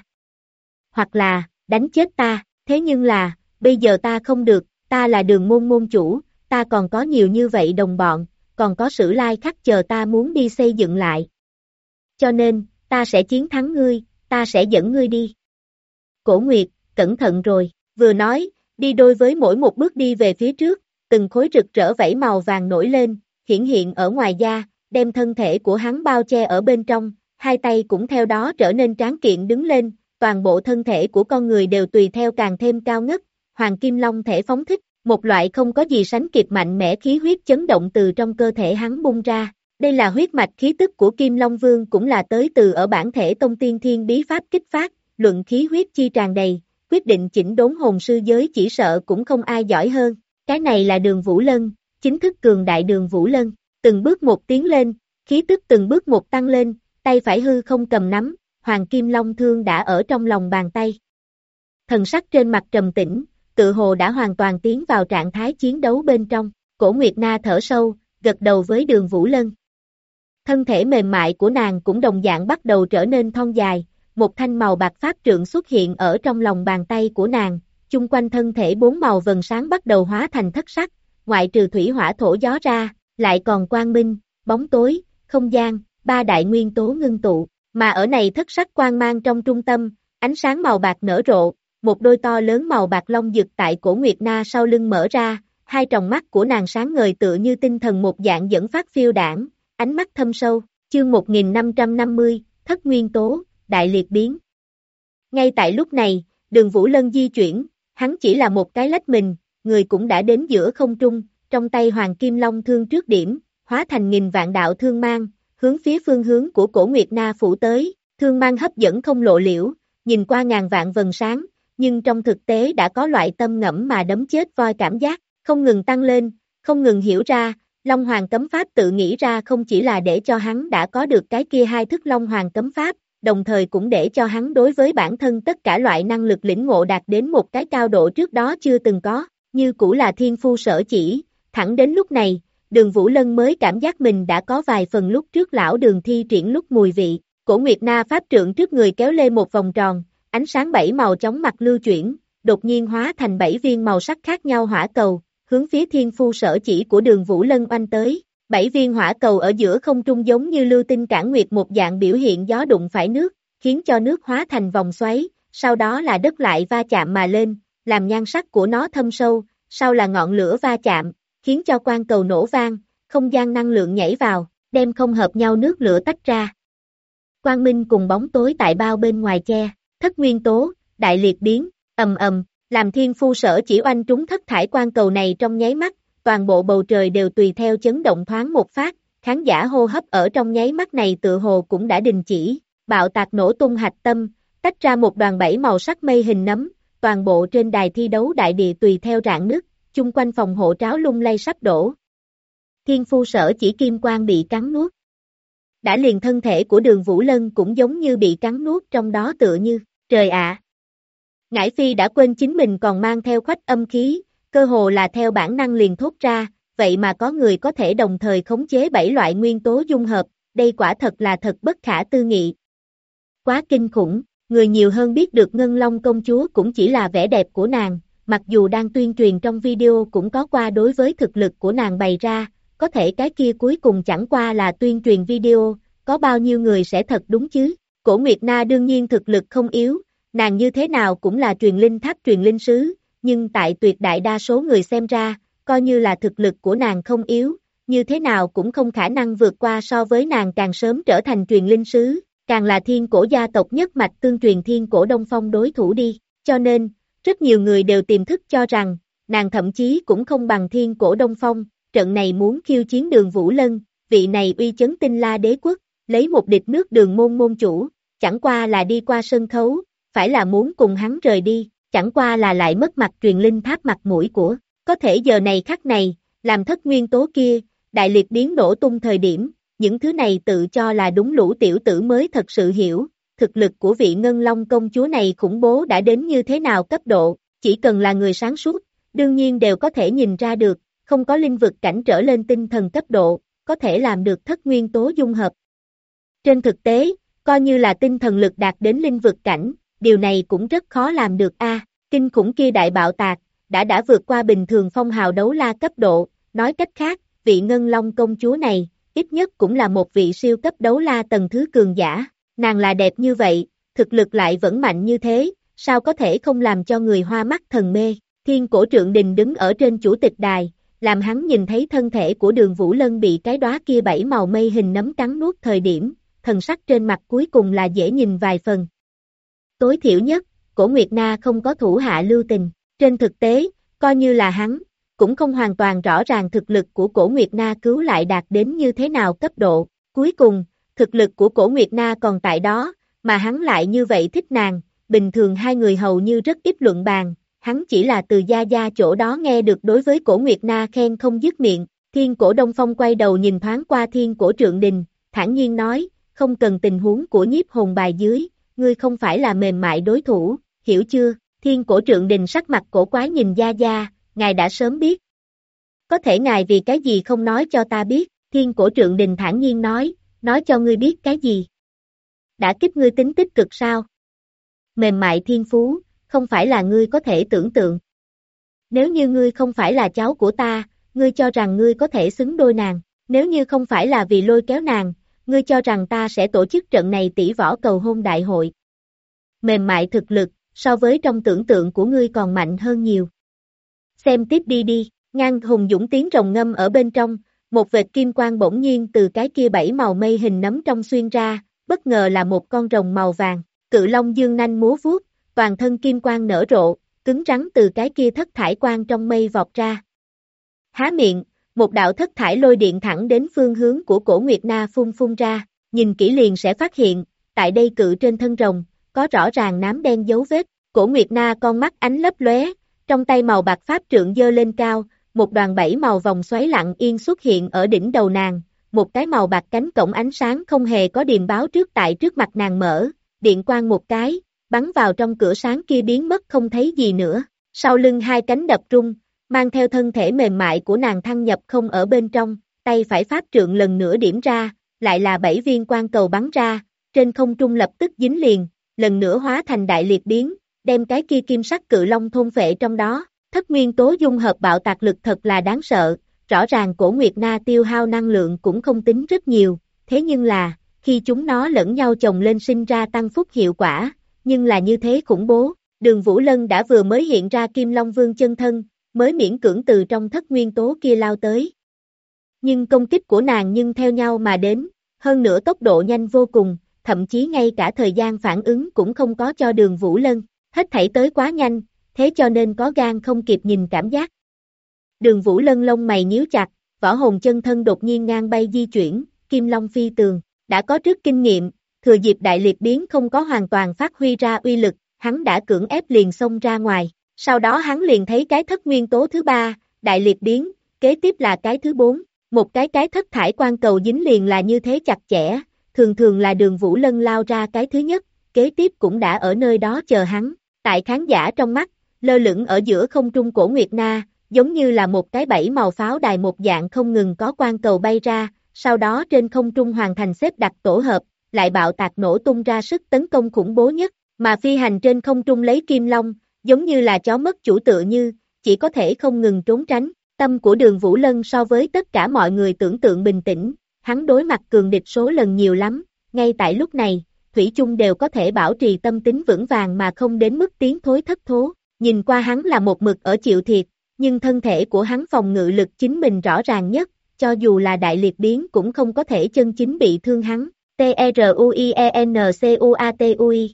Hoặc là, đánh chết ta, thế nhưng là, bây giờ ta không được, ta là Đường môn môn chủ, ta còn có nhiều như vậy đồng bọn, còn có Sử Lai Khắc chờ ta muốn đi xây dựng lại. Cho nên, ta sẽ chiến thắng ngươi, ta sẽ dẫn ngươi đi. Cổ Nguyệt, cẩn thận rồi, vừa nói, đi đôi với mỗi một bước đi về phía trước, từng khối rực rỡ vảy màu vàng nổi lên, hiển hiện ở ngoài da, đem thân thể của hắn bao che ở bên trong, hai tay cũng theo đó trở nên tráng kiện đứng lên, toàn bộ thân thể của con người đều tùy theo càng thêm cao ngất, Hoàng Kim Long thể phóng thích, một loại không có gì sánh kịp mạnh mẽ khí huyết chấn động từ trong cơ thể hắn bung ra. Đây là huyết mạch khí tức của Kim Long Vương cũng là tới từ ở bản thể tông tiên thiên bí pháp kích phát, luận khí huyết chi tràn đầy, quyết định chỉnh đốn hồn sư giới chỉ sợ cũng không ai giỏi hơn. Cái này là Đường Vũ Lân, chính thức cường đại Đường Vũ Lân, từng bước một tiến lên, khí tức từng bước một tăng lên, tay phải hư không cầm nắm, Hoàng Kim Long thương đã ở trong lòng bàn tay. Thần sắc trên mặt trầm tĩnh, tự hồ đã hoàn toàn tiến vào trạng thái chiến đấu bên trong, Cổ Nguyệt Na thở sâu, gật đầu với Đường Vũ Lân. Thân thể mềm mại của nàng cũng đồng dạng bắt đầu trở nên thon dài, một thanh màu bạc pháp trượng xuất hiện ở trong lòng bàn tay của nàng, chung quanh thân thể bốn màu vầng sáng bắt đầu hóa thành thất sắc, ngoại trừ thủy hỏa thổ gió ra, lại còn quang minh, bóng tối, không gian, ba đại nguyên tố ngưng tụ, mà ở này thất sắc quang mang trong trung tâm, ánh sáng màu bạc nở rộ, một đôi to lớn màu bạc long dực tại Cổ Nguyệt Na sau lưng mở ra, hai tròng mắt của nàng sáng ngời tựa như tinh thần một dạng dẫn phát phiêu đảng, ánh mắt thâm sâu, chương 1550, thất nguyên tố, đại liệt biến. Ngay tại lúc này, Đường Vũ Lân di chuyển, hắn chỉ là một cái lách mình, người cũng đã đến giữa không trung, trong tay Hoàng Kim Long thương trước điểm, hóa thành nghìn vạn đạo thương mang, hướng phía phương hướng của Cổ Nguyệt Na phủ tới, thương mang hấp dẫn không lộ liễu, nhìn qua ngàn vạn vầng sáng, nhưng trong thực tế đã có loại tâm ngẫm mà đấm chết voi cảm giác, không ngừng tăng lên, không ngừng hiểu ra, Long Hoàng cấm pháp tự nghĩ ra không chỉ là để cho hắn đã có được cái kia hai thức Long Hoàng cấm pháp, đồng thời cũng để cho hắn đối với bản thân tất cả loại năng lực lĩnh ngộ đạt đến một cái cao độ trước đó chưa từng có, như cũ là thiên phu sở chỉ, thẳng đến lúc này, Đường Vũ Lân mới cảm giác mình đã có vài phần lúc trước lão Đường thi triển lúc mùi vị. Cổ Nguyệt Na pháp trượng trước người kéo lên một vòng tròn, ánh sáng 7 màu chóng mặt lưu chuyển, đột nhiên hóa thành 7 viên màu sắc khác nhau hỏa cầu, hướng phía thiên phu sở chỉ của Đường Vũ Lân oanh tới. 7 viên hỏa cầu ở giữa không trung giống như lưu tinh cản nguyệt một dạng biểu hiện gió đụng phải nước, khiến cho nước hóa thành vòng xoáy, sau đó là đất lại va chạm mà lên, làm nhan sắc của nó thâm sâu, sau là ngọn lửa va chạm, khiến cho quang cầu nổ vang, không gian năng lượng nhảy vào, đem không hợp nhau nước lửa tách ra. Quang minh cùng bóng tối tại bao bên ngoài che, thất nguyên tố, đại liệt biến, ầm, làm thiên phu sở chỉ oanh trúng thất thải quang cầu này trong nháy mắt, toàn bộ bầu trời đều tùy theo chấn động thoáng một phát, khán giả hô hấp ở trong nháy mắt này tựa hồ cũng đã đình chỉ, bạo tạc nổ tung hạch tâm, tách ra một đoàn 7 màu sắc mây hình nấm, toàn bộ trên đài thi đấu đại địa tùy theo rạn nứt, chung quanh phòng hộ tráo lung lay sắp đổ. Thiên phu sở chỉ kim quang bị cắn nuốt. Đã liền thân thể của Đường Vũ Lân cũng giống như bị cắn nuốt trong đó tựa như, trời ạ! Ngải Phi đã quên chính mình còn mang theo khoách âm khí, cơ hồ là theo bản năng liền thốt ra, vậy mà có người có thể đồng thời khống chế 7 loại nguyên tố dung hợp, đây quả thật là thật bất khả tư nghị. Quá kinh khủng, người nhiều hơn biết được Ngân Long công chúa cũng chỉ là vẻ đẹp của nàng, mặc dù đang tuyên truyền trong video cũng có qua đối với thực lực của nàng bày ra, có thể cái kia cuối cùng chẳng qua là tuyên truyền video, có bao nhiêu người sẽ thật đúng chứ? Cổ Nguyệt Na đương nhiên thực lực không yếu, nàng như thế nào cũng là truyền linh tháp truyền linh sứ, nhưng tại tuyệt đại đa số người xem ra, coi như là thực lực của nàng không yếu, như thế nào cũng không khả năng vượt qua so với nàng càng sớm trở thành truyền linh sứ, càng là thiên cổ gia tộc nhất mạch tương truyền thiên cổ Đông Phong đối thủ đi, cho nên, rất nhiều người đều tiềm thức cho rằng, nàng thậm chí cũng không bằng thiên cổ Đông Phong, trận này muốn khiêu chiến Đường Vũ Lân, vị này uy chấn Tinh La đế quốc, lấy một địch nước Đường môn môn chủ, chẳng qua là đi qua sân khấu, phải là muốn cùng hắn rời đi, chẳng qua là lại mất mặt truyền linh tháp mặt mũi của, có thể giờ này khắc này, làm thất nguyên tố kia, đại liệt biến nổ tung thời điểm, những thứ này tự cho là đúng lũ tiểu tử mới thật sự hiểu, thực lực của vị Ngân Long công chúa này khủng bố đã đến như thế nào cấp độ, chỉ cần là người sáng suốt, đương nhiên đều có thể nhìn ra được, không có linh vực cảnh trở lên tinh thần cấp độ, có thể làm được thất nguyên tố dung hợp. Trên thực tế, coi như là tinh thần lực đạt đến linh vực cảnh, điều này cũng rất khó làm được kinh khủng kia đại bạo tạc, đã vượt qua bình thường phong hào đấu la cấp độ, nói cách khác, vị Ngân Long công chúa này, ít nhất cũng là một vị siêu cấp đấu la tầng thứ cường giả, nàng là đẹp như vậy, thực lực lại vẫn mạnh như thế, sao có thể không làm cho người hoa mắt thần mê, Thiên Cổ Trượng Đình đứng ở trên chủ tịch đài, làm hắn nhìn thấy thân thể của Đường Vũ Lân bị cái đóa kia 7 màu mây hình nấm cắn nuốt thời điểm, thần sắc trên mặt cuối cùng là dễ nhìn vài phần. Tối thiểu nhất, Cổ Nguyệt Na không có thủ hạ lưu tình, trên thực tế, coi như là hắn, cũng không hoàn toàn rõ ràng thực lực của Cổ Nguyệt Na cứu lại đạt đến như thế nào cấp độ, cuối cùng, thực lực của Cổ Nguyệt Na còn tại đó, mà hắn lại như vậy thích nàng, bình thường hai người hầu như rất ít luận bàn, hắn chỉ là từ Gia Gia chỗ đó nghe được đối với Cổ Nguyệt Na khen không dứt miệng, Thiên Cổ Đông Phong quay đầu nhìn thoáng qua Thiên Cổ Trượng Đình, thản nhiên nói, không cần tình huống của nhiếp hồn bài dưới, ngươi không phải là mềm mại đối thủ, hiểu chưa? Thiên Cổ Trượng Đình sắc mặt cổ quái nhìn Gia Gia, ngài đã sớm biết. Có thể ngài vì cái gì không nói cho ta biết, Thiên Cổ Trượng Đình thản nhiên nói cho ngươi biết cái gì? Đã kích ngươi tính tích cực sao? Mềm mại thiên phú, không phải là ngươi có thể tưởng tượng. Nếu như ngươi không phải là cháu của ta, ngươi cho rằng ngươi có thể xứng đôi nàng, nếu như không phải là vì lôi kéo nàng, ngươi cho rằng ta sẽ tổ chức trận này tỷ võ cầu hôn đại hội. Mềm mại thực lực, so với trong tưởng tượng của ngươi còn mạnh hơn nhiều. Xem tiếp đi, ngang hùng dũng tiếng rồng ngâm ở bên trong, một vệt kim quang bỗng nhiên từ cái kia 7 màu mây hình nấm trong xuyên ra, bất ngờ là một con rồng màu vàng, cự long dương nanh múa vuốt, toàn thân kim quang nở rộ, cứng rắn từ cái kia thất thải quang trong mây vọt ra. Há miệng, một đạo thất thải lôi điện thẳng đến phương hướng của Cổ Nguyệt Na phun ra, nhìn kỹ liền sẽ phát hiện, tại đây cự trên thân rồng, có rõ ràng nám đen dấu vết, Cổ Nguyệt Na con mắt ánh lấp lóe, trong tay màu bạc pháp trượng giơ lên cao, một đoàn 7 màu vòng xoáy lặng yên xuất hiện ở đỉnh đầu nàng, một cái màu bạc cánh cổng ánh sáng không hề có điềm báo trước tại trước mặt nàng mở, điện quang một cái, bắn vào trong cửa sáng kia biến mất không thấy gì nữa, sau lưng hai cánh đập rung, mang theo thân thể mềm mại của nàng thăng nhập không ở bên trong, tay phải pháp trượng lần nữa điểm ra, lại là 7 viên quang cầu bắn ra, trên không trung lập tức dính liền, lần nữa hóa thành đại liệt biến, đem cái kia kim sắc cự long thôn phệ trong đó, thất nguyên tố dung hợp bạo tạc lực thật là đáng sợ, rõ ràng Cổ Nguyệt Na tiêu hao năng lượng cũng không tính rất nhiều, thế nhưng là, khi chúng nó lẫn nhau chồng lên sinh ra tăng phúc hiệu quả, nhưng là như thế khủng bố, Đường Vũ Lân đã vừa mới hiện ra Kim Long Vương chân thân, mới miễn cưỡng từ trong thất nguyên tố kia lao tới. Nhưng công kích của nàng nhưng theo nhau mà đến, hơn nữa tốc độ nhanh vô cùng, thậm chí ngay cả thời gian phản ứng cũng không có cho Đường Vũ Lân, hết thảy tới quá nhanh, thế cho nên có gan không kịp nhìn cảm giác. Đường Vũ Lân lông mày nhíu chặt, võ hồn chân thân đột nhiên ngang bay di chuyển, Kim Long phi tường, đã có trước kinh nghiệm, thừa dịp đại liệt biến không có hoàn toàn phát huy ra uy lực, hắn đã cưỡng ép liền xông ra ngoài, sau đó hắn liền thấy cái thất nguyên tố thứ 3, đại liệt biến, kế tiếp là cái thứ 4, một cái thất thải quang cầu dính liền là như thế chặt chẽ, thường là Đường Vũ Lân lao ra cái thứ nhất, kế tiếp cũng đã ở nơi đó chờ hắn, tại khán giả trong mắt, lơ lửng ở giữa không trung Cổ Nguyệt Na, giống như là một cái 7 màu pháo đài một dạng không ngừng có quang cầu bay ra, sau đó trên không trung hoàn thành xếp đặt tổ hợp, lại bạo tạc nổ tung ra sức tấn công khủng bố nhất, mà phi hành trên không trung lấy kim long, giống như là chó mất chủ tựa như, chỉ có thể không ngừng trốn tránh. Tâm của Đường Vũ Lân so với tất cả mọi người tưởng tượng bình tĩnh, hắn đối mặt cường địch số lần nhiều lắm, ngay tại lúc này, Thủy chung đều có thể bảo trì tâm tính vững vàng mà không đến mức tiến thối thất thố, nhìn qua hắn là một mực ở chịu thiệt, nhưng thân thể của hắn phòng ngự lực chính mình rõ ràng nhất, cho dù là đại liệt biến cũng không có thể chân chính bị thương hắn. T-R-U-I-E-N-C-U-A-T-U-I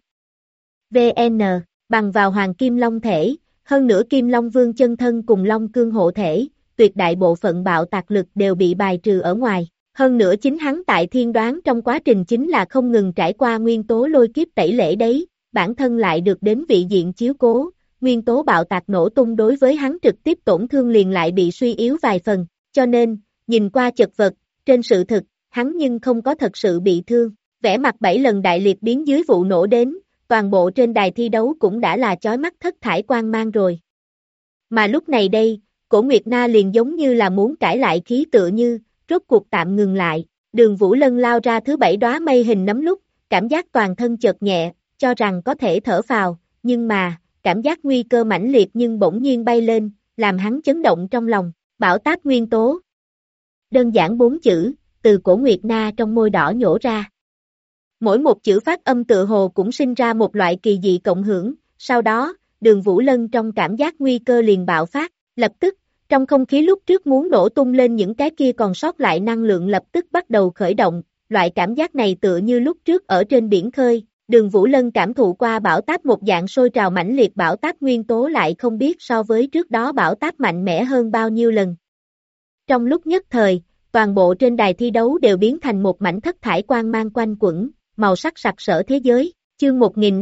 VN, bằng vào Hoàng Kim Long thể, hơn nữa Kim Long Vương chân thân cùng Long Cương hộ thể, tuyệt đại bộ phận bạo tạc lực đều bị bài trừ ở ngoài. Hơn nữa chính hắn tại thiên đoán trong quá trình chính là không ngừng trải qua nguyên tố lôi kiếp tẩy lễ đấy, bản thân lại được đến vị diện chiếu cố, nguyên tố bạo tạc nổ tung đối với hắn trực tiếp tổn thương liền lại bị suy yếu vài phần, cho nên, nhìn qua chật vật, trên sự thực, hắn nhưng không có thật sự bị thương, vẻ mặt 7 lần đại liệt biến dưới vụ nổ đến, toàn bộ trên đài thi đấu cũng đã là chói mắt thất thải quang mang rồi. Mà lúc này đây, Cổ Nguyệt Na liền giống như là muốn cãi lại khí tựa như, rốt cuộc tạm ngừng lại, Đường Vũ Lân lao ra thứ 7 đóa mây hình nấm lúc, cảm giác toàn thân chợt nhẹ, cho rằng có thể thở phào, nhưng mà, cảm giác nguy cơ mãnh liệt nhưng bỗng nhiên bay lên, làm hắn chấn động trong lòng, bão táp nguyên tố. Đơn giản 4 chữ, từ Cổ Nguyệt Na trong môi đỏ nhổ ra. Mỗi một chữ phát âm tự hồ cũng sinh ra một loại kỳ dị cộng hưởng, sau đó, Đường Vũ Lân trong cảm giác nguy cơ liền bạo phát, lập tức, trong không khí lúc trước muốn nổ tung lên những cái kia còn sót lại năng lượng lập tức bắt đầu khởi động, loại cảm giác này tựa như lúc trước ở trên biển khơi, Đường Vũ Lân cảm thụ qua bão táp một dạng sôi trào mãnh liệt bão táp nguyên tố lại không biết so với trước đó bão táp mạnh mẽ hơn bao nhiêu lần. Trong lúc nhất thời, toàn bộ trên đài thi đấu đều biến thành một mảnh thất thải quang mang quanh quẩn, màu sắc sặc sỡ thế giới, chương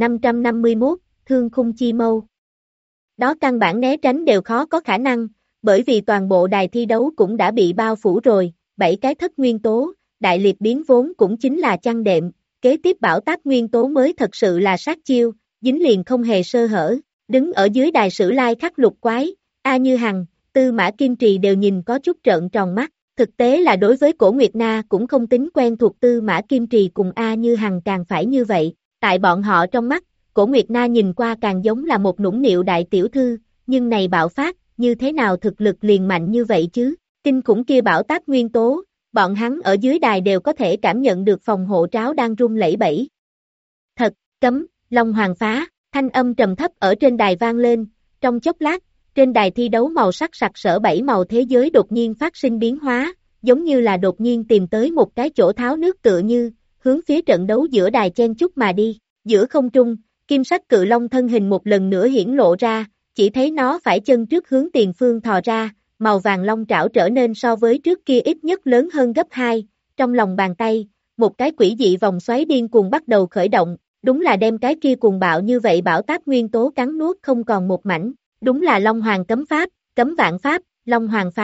1551, Thương Khung Chi Mâu. Đó căn bản né tránh đều khó có khả năng, bởi vì toàn bộ đài thi đấu cũng đã bị bao phủ rồi, 7 cái thất nguyên tố, đại liệt biến vốn cũng chính là chăn đệm, kế tiếp bão táp nguyên tố mới thật sự là sát chiêu, dính liền không hề sơ hở, đứng ở dưới đài sử lai khắc lục quái, A Như Hằng, Tư Mã Kim Trì đều nhìn có chút trợn tròn mắt, thực tế là đối với Cổ Nguyệt Na cũng không tính quen thuộc Tư Mã Kim Trì cùng A Như Hằng càng phải như vậy, tại bọn họ trong mắt, Cổ Nguyệt Na nhìn qua càng giống là một nũng nịu đại tiểu thư, nhưng này bạo phát, như thế nào thực lực liền mạnh như vậy chứ, kinh khủng kia bão táp nguyên tố, bọn hắn ở dưới đài đều có thể cảm nhận được phòng hộ tráo đang rung lẩy bẩy. Thật, cấm, Long Hoàng phá, thanh âm trầm thấp ở trên đài vang lên, trong chốc lát, trên đài thi đấu màu sắc sặc sỡ 7 màu thế giới đột nhiên phát sinh biến hóa, giống như là đột nhiên tìm tới một cái chỗ tháo nước tựa như, hướng phía trận đấu giữa đài chen chúc mà đi, giữa không trung, kim sắc cự long thân hình một lần nữa hiển lộ ra, chỉ thấy nó phải chân trước hướng tiền phương thò ra, màu vàng long trảo trở nên so với trước kia ít nhất lớn hơn gấp 2, trong lòng bàn tay, một cái quỷ dị vòng xoáy điên cuồng bắt đầu khởi động, đúng là đem cái kia cuồng bạo như vậy bão táp nguyên tố cắn nuốt không còn một mảnh, đúng là Long Hoàng cấm pháp, cấm vạn pháp, Long Hoàng phá,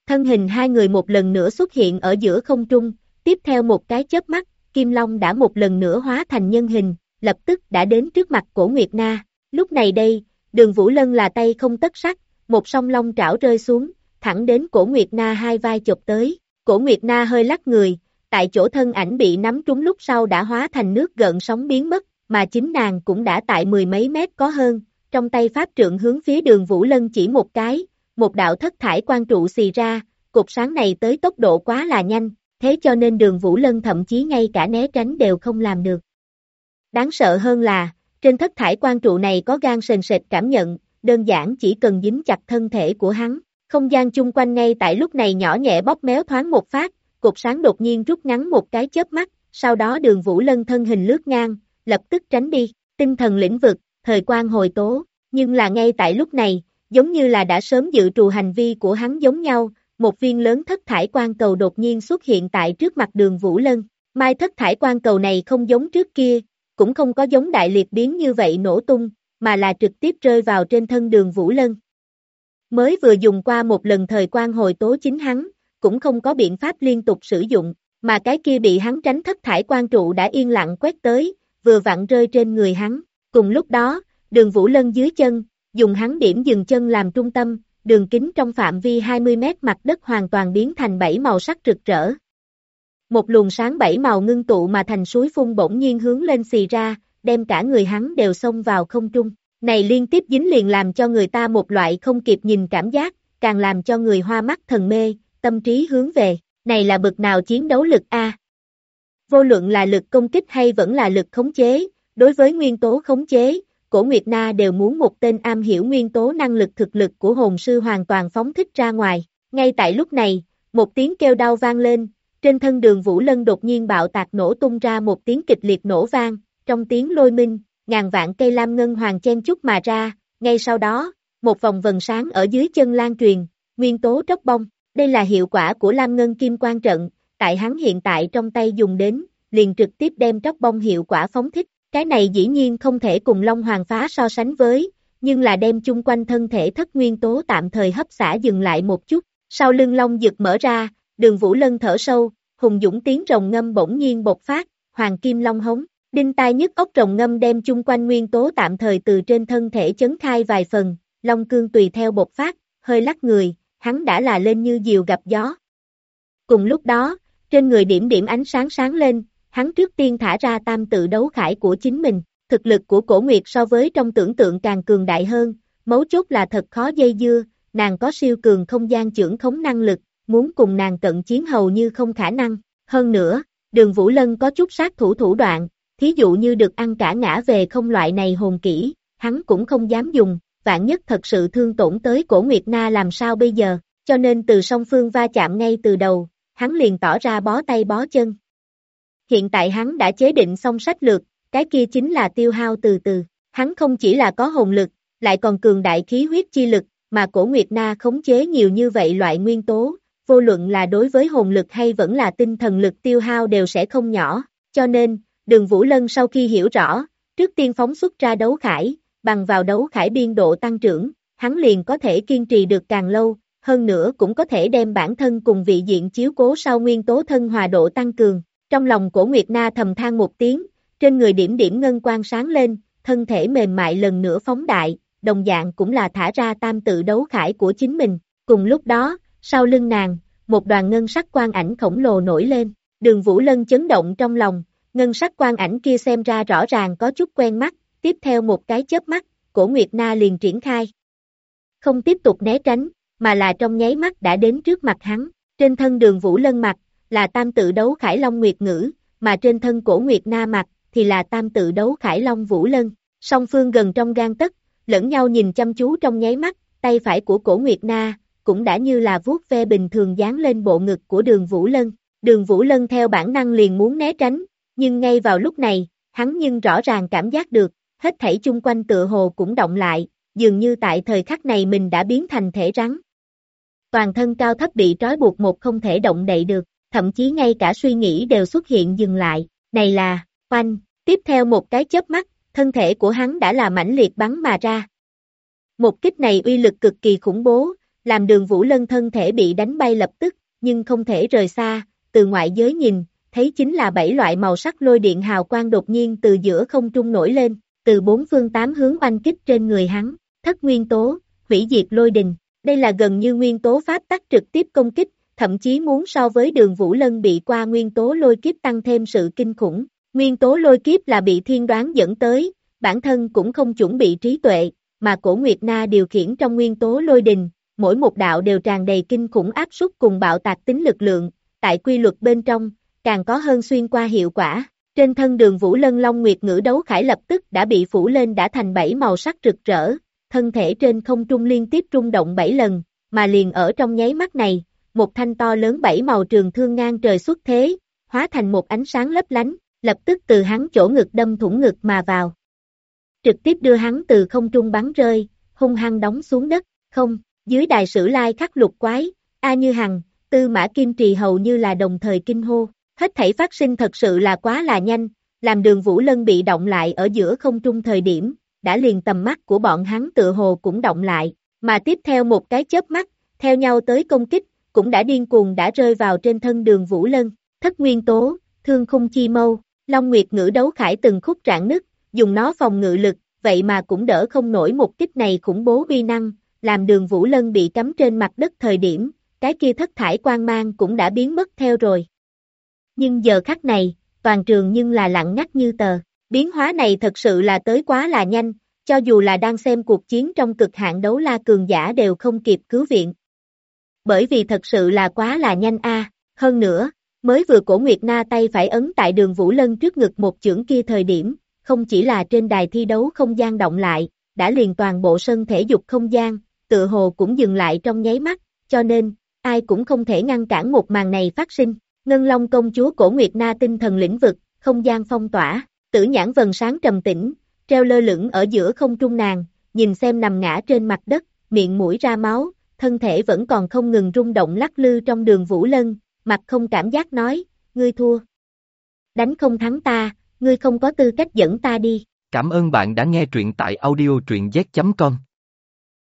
Thân hình hai người một lần nữa xuất hiện ở giữa không trung, tiếp theo một cái chớp mắt, Kim Long đã một lần nữa hóa thành nhân hình, lập tức đã đến trước mặt Cổ Nguyệt Na. Lúc này đây, Đường Vũ Lân là tay không tất sắt, một song long trảo rơi xuống, thẳng đến Cổ Nguyệt Na hai vai chộp tới. Cổ Nguyệt Na hơi lắc người, tại chỗ thân ảnh bị nắm trúng lúc sau đã hóa thành nước gợn sóng biến mất, mà chính nàng cũng đã tại mười mấy mét có hơn, trong tay pháp trượng hướng phía Đường Vũ Lân chỉ một cái, một đạo thất thải quang trụ xì ra, cột sáng này tới tốc độ quá là nhanh, thế cho nên Đường Vũ Lân thậm chí ngay cả né tránh đều không làm được. Đáng sợ hơn là, trên thất thải quang trụ này có gan sền sệt cảm nhận, đơn giản chỉ cần dính chặt thân thể của hắn. Không gian chung quanh ngay tại lúc này nhỏ nhẹ bóp méo thoáng một phát, cột sáng đột nhiên rút ngắn một cái chớp mắt, sau đó Đường Vũ Lân thân hình lướt ngang, lập tức tránh đi, tinh thần lĩnh vực, thời quang hồi tố, nhưng là ngay tại lúc này, giống như là đã sớm dự trù hành vi của hắn giống nhau, một viên lớn thất thải quang cầu đột nhiên xuất hiện tại trước mặt Đường Vũ Lân. Mai thất thải quang cầu này không giống trước kia, cũng không có giống đại liệt biến như vậy nổ tung, mà là trực tiếp rơi vào trên thân Đường Vũ Lân. Mới vừa dùng qua một lần thời quang hồi tố chính hắn, cũng không có biện pháp liên tục sử dụng, mà cái kia bị hắn tránh thất thải quang trụ đã yên lặng quét tới, vừa vặn rơi trên người hắn. Cùng lúc đó, Đường Vũ Lân dưới chân, dùng hắn điểm dừng chân làm trung tâm, đường kính trong phạm vi 20 mét mặt đất hoàn toàn biến thành 7 màu sắc rực rỡ. Một luồng sáng 7 màu ngưng tụ mà thành suối phun bỗng nhiên hướng lên xì ra, đem cả người hắn đều xông vào không trung. Này liên tiếp dính liền làm cho người ta một loại không kịp nhìn cảm giác, càng làm cho người hoa mắt thần mê, tâm trí hướng về, này là bực nào chiến đấu lực a? Vô luận là lực công kích hay vẫn là lực khống chế, đối với nguyên tố khống chế, Cổ Nguyệt Na đều muốn một tên am hiểu nguyên tố năng lực thực lực của hồn sư hoàn toàn phóng thích ra ngoài. Ngay tại lúc này, một tiếng kêu đau vang lên, trên thân Đường Vũ Lân đột nhiên bạo tạc nổ tung ra một tiếng kịch liệt nổ vang, trong tiếng lôi minh, ngàn vạn cây lam ngân hoàng chen chúc mà ra, ngay sau đó, một vòng vần sáng ở dưới chân lan truyền, nguyên tố tróc bông, đây là hiệu quả của lam ngân kim quang trận, tại hắn hiện tại trong tay dùng đến, liền trực tiếp đem tróc bông hiệu quả phóng thích, cái này dĩ nhiên không thể cùng Long Hoàng Phá so sánh với, nhưng là đem chung quanh thân thể thất nguyên tố tạm thời hấp xả dừng lại một chút, sau lưng Long Dực mở ra, Đường Vũ Lân thở sâu, hùng dũng tiếng rồng ngâm bỗng nhiên bộc phát, hoàng kim long hống. Đinh tai nhức óc rồng ngâm đem chung quanh nguyên tố tạm thời từ trên thân thể chấn khai vài phần, long cương tùy theo bộc phát, hơi lắc người, hắn đã là lên như diều gặp gió. Cùng lúc đó, trên người điểm điểm ánh sáng sáng lên, hắn trước tiên thả ra tam tự đấu khải của chính mình, thực lực của Cổ Nguyệt so với trong tưởng tượng càng cường đại hơn, mấu chốt là thật khó dây dưa, nàng có siêu cường không gian chưởng khống năng lực, muốn cùng nàng cận chiến hầu như không khả năng, hơn nữa, Đường Vũ Lân có chút sát thủ đoạn. Thí dụ như được ăn cả ngã về không loại này hồn kỹ, hắn cũng không dám dùng, vạn nhất thật sự thương tổn tới Cổ Nguyệt Na làm sao bây giờ, cho nên từ song phương va chạm ngay từ đầu, hắn liền tỏ ra bó tay bó chân. Hiện tại hắn đã chế định xong sách lược, cái kia chính là tiêu hao từ từ, hắn không chỉ là có hồn lực, lại còn cường đại khí huyết chi lực, mà Cổ Nguyệt Na khống chế nhiều như vậy loại nguyên tố, vô luận là đối với hồn lực hay vẫn là tinh thần lực tiêu hao đều sẽ không nhỏ, cho nên, Đường Vũ Lân sau khi hiểu rõ, trước tiên phóng xuất ra đấu khải, bằng vào đấu khải biên độ tăng trưởng, hắn liền có thể kiên trì được càng lâu, hơn nữa cũng có thể đem bản thân cùng vị diện chiếu cố sau nguyên tố thân hòa độ tăng cường. Trong lòng Cổ Nguyệt Na thầm than một tiếng, trên người điểm điểm ngân quang sáng lên, thân thể mềm mại lần nữa phóng đại, đồng dạng cũng là thả ra tam tự đấu khải của chính mình. Cùng lúc đó, sau lưng nàng, một đoàn ngân sắc quang ảnh khổng lồ nổi lên, Đường Vũ Lân chấn động trong lòng. Ngân sắc quang ảnh kia xem ra rõ ràng có chút quen mắt, tiếp theo một cái chớp mắt, Cổ Nguyệt Na liền triển khai. Không tiếp tục né tránh, mà là trong nháy mắt đã đến trước mặt hắn, trên thân Đường Vũ Lân mặt, là tam tự đấu khải long nguyệt ngữ, mà trên thân Cổ Nguyệt Na mặt, thì là tam tự đấu khải long Vũ Lân, song phương gần trong gang tấc, lẫn nhau nhìn chăm chú trong nháy mắt, tay phải của Cổ Nguyệt Na, cũng đã như là vuốt ve bình thường dán lên bộ ngực của Đường Vũ Lân, Đường Vũ Lân theo bản năng liền muốn né tránh. Nhưng ngay vào lúc này, hắn nhưng rõ ràng cảm giác được, hết thảy chung quanh tựa hồ cũng động lại, dường như tại thời khắc này mình đã biến thành thể rắn. Toàn thân cao thấp bị trói buộc một không thể động đậy được, thậm chí ngay cả suy nghĩ đều xuất hiện dừng lại, này là, oanh, tiếp theo một cái chớp mắt, thân thể của hắn đã là mãnh liệt bắn mà ra. Một kích này uy lực cực kỳ khủng bố, làm Đường Vũ Lân thân thể bị đánh bay lập tức, nhưng không thể rời xa, từ ngoại giới nhìn, thấy chính là 7 loại màu sắc lôi điện hào quang đột nhiên từ giữa không trung nổi lên, từ 4 phương 8 hướng oanh kích trên người hắn, thất nguyên tố, hủy diệt lôi đình, đây là gần như nguyên tố pháp tắc trực tiếp công kích, thậm chí muốn so với Đường Vũ Lân bị qua nguyên tố lôi kiếp tăng thêm sự kinh khủng, nguyên tố lôi kiếp là bị thiên đoán dẫn tới, bản thân cũng không chuẩn bị trí tuệ, mà Cổ Nguyệt Na điều khiển trong nguyên tố lôi đình, mỗi một đạo đều tràn đầy kinh khủng áp suất cùng bạo tạc tính lực lượng, tại quy luật bên trong, càng có hơn xuyên qua hiệu quả. Trên thân Đường Vũ Lân Long Nguyệt Ngữ Đấu Khải lập tức đã bị phủ lên đã thành 7 màu sắc rực rỡ, thân thể trên không trung liên tiếp rung động 7 lần, mà liền ở trong nháy mắt này, một thanh to lớn 7 màu trường thương ngang trời xuất thế, hóa thành một ánh sáng lấp lánh, lập tức từ hắn chỗ ngực đâm thủng ngực mà vào. Trực tiếp đưa hắn từ không trung bắn rơi, hung hăng đóng xuống đất, không, dưới đài Sử Lai Khắc Lục Quái, A Như Hằng, Tư Mã Kim Trì hầu như là đồng thời kinh hô, hết thảy phát sinh thật sự là quá là nhanh, làm Đường Vũ Lân bị động lại ở giữa không trung thời điểm, đã liền tầm mắt của bọn hắn tựa hồ cũng động lại, mà tiếp theo một cái chớp mắt, theo nhau tới công kích, cũng đã điên cuồng đã rơi vào trên thân Đường Vũ Lân, thất nguyên tố, thương khung chi mâu, Long Nguyệt Ngữ Đấu Khải từng khúc rạn nứt, dùng nó phòng ngự lực, vậy mà cũng đỡ không nổi một kích này khủng bố uy năng, làm Đường Vũ Lân bị cắm trên mặt đất thời điểm, cái kia thất thải quang mang cũng đã biến mất theo rồi. Nhưng giờ khắc này, toàn trường nhưng là lặng ngắt như tờ, biến hóa này thật sự là tới quá là nhanh, cho dù là đang xem cuộc chiến trong cực hạn đấu la cường giả đều không kịp cứu viện. Bởi vì thật sự là quá là nhanh a. Hơn nữa, mới vừa Cổ Nguyệt Na tay phải ấn tại Đường Vũ Lân trước ngực một chưởng kia thời điểm, không chỉ là trên đài thi đấu không gian động lại, đã liền toàn bộ sân thể dục không gian, tựa hồ cũng dừng lại trong nháy mắt, cho nên, ai cũng không thể ngăn cản một màn này phát sinh. Ngân Long công chúa Cổ Nguyệt Na tinh thần lĩnh vực, không gian phong tỏa, Tử Nhãn vầng sáng trầm tĩnh, treo lơ lửng ở giữa không trung nàng, nhìn xem nằm ngã trên mặt đất, miệng mũi ra máu, thân thể vẫn còn không ngừng rung động lắc lư trong Đường Vũ Lân, mặt không cảm giác nói, ngươi thua. Đánh không thắng ta, ngươi không có tư cách dẫn ta đi. Cảm ơn bạn đã nghe truyện tại audio truyện z.com.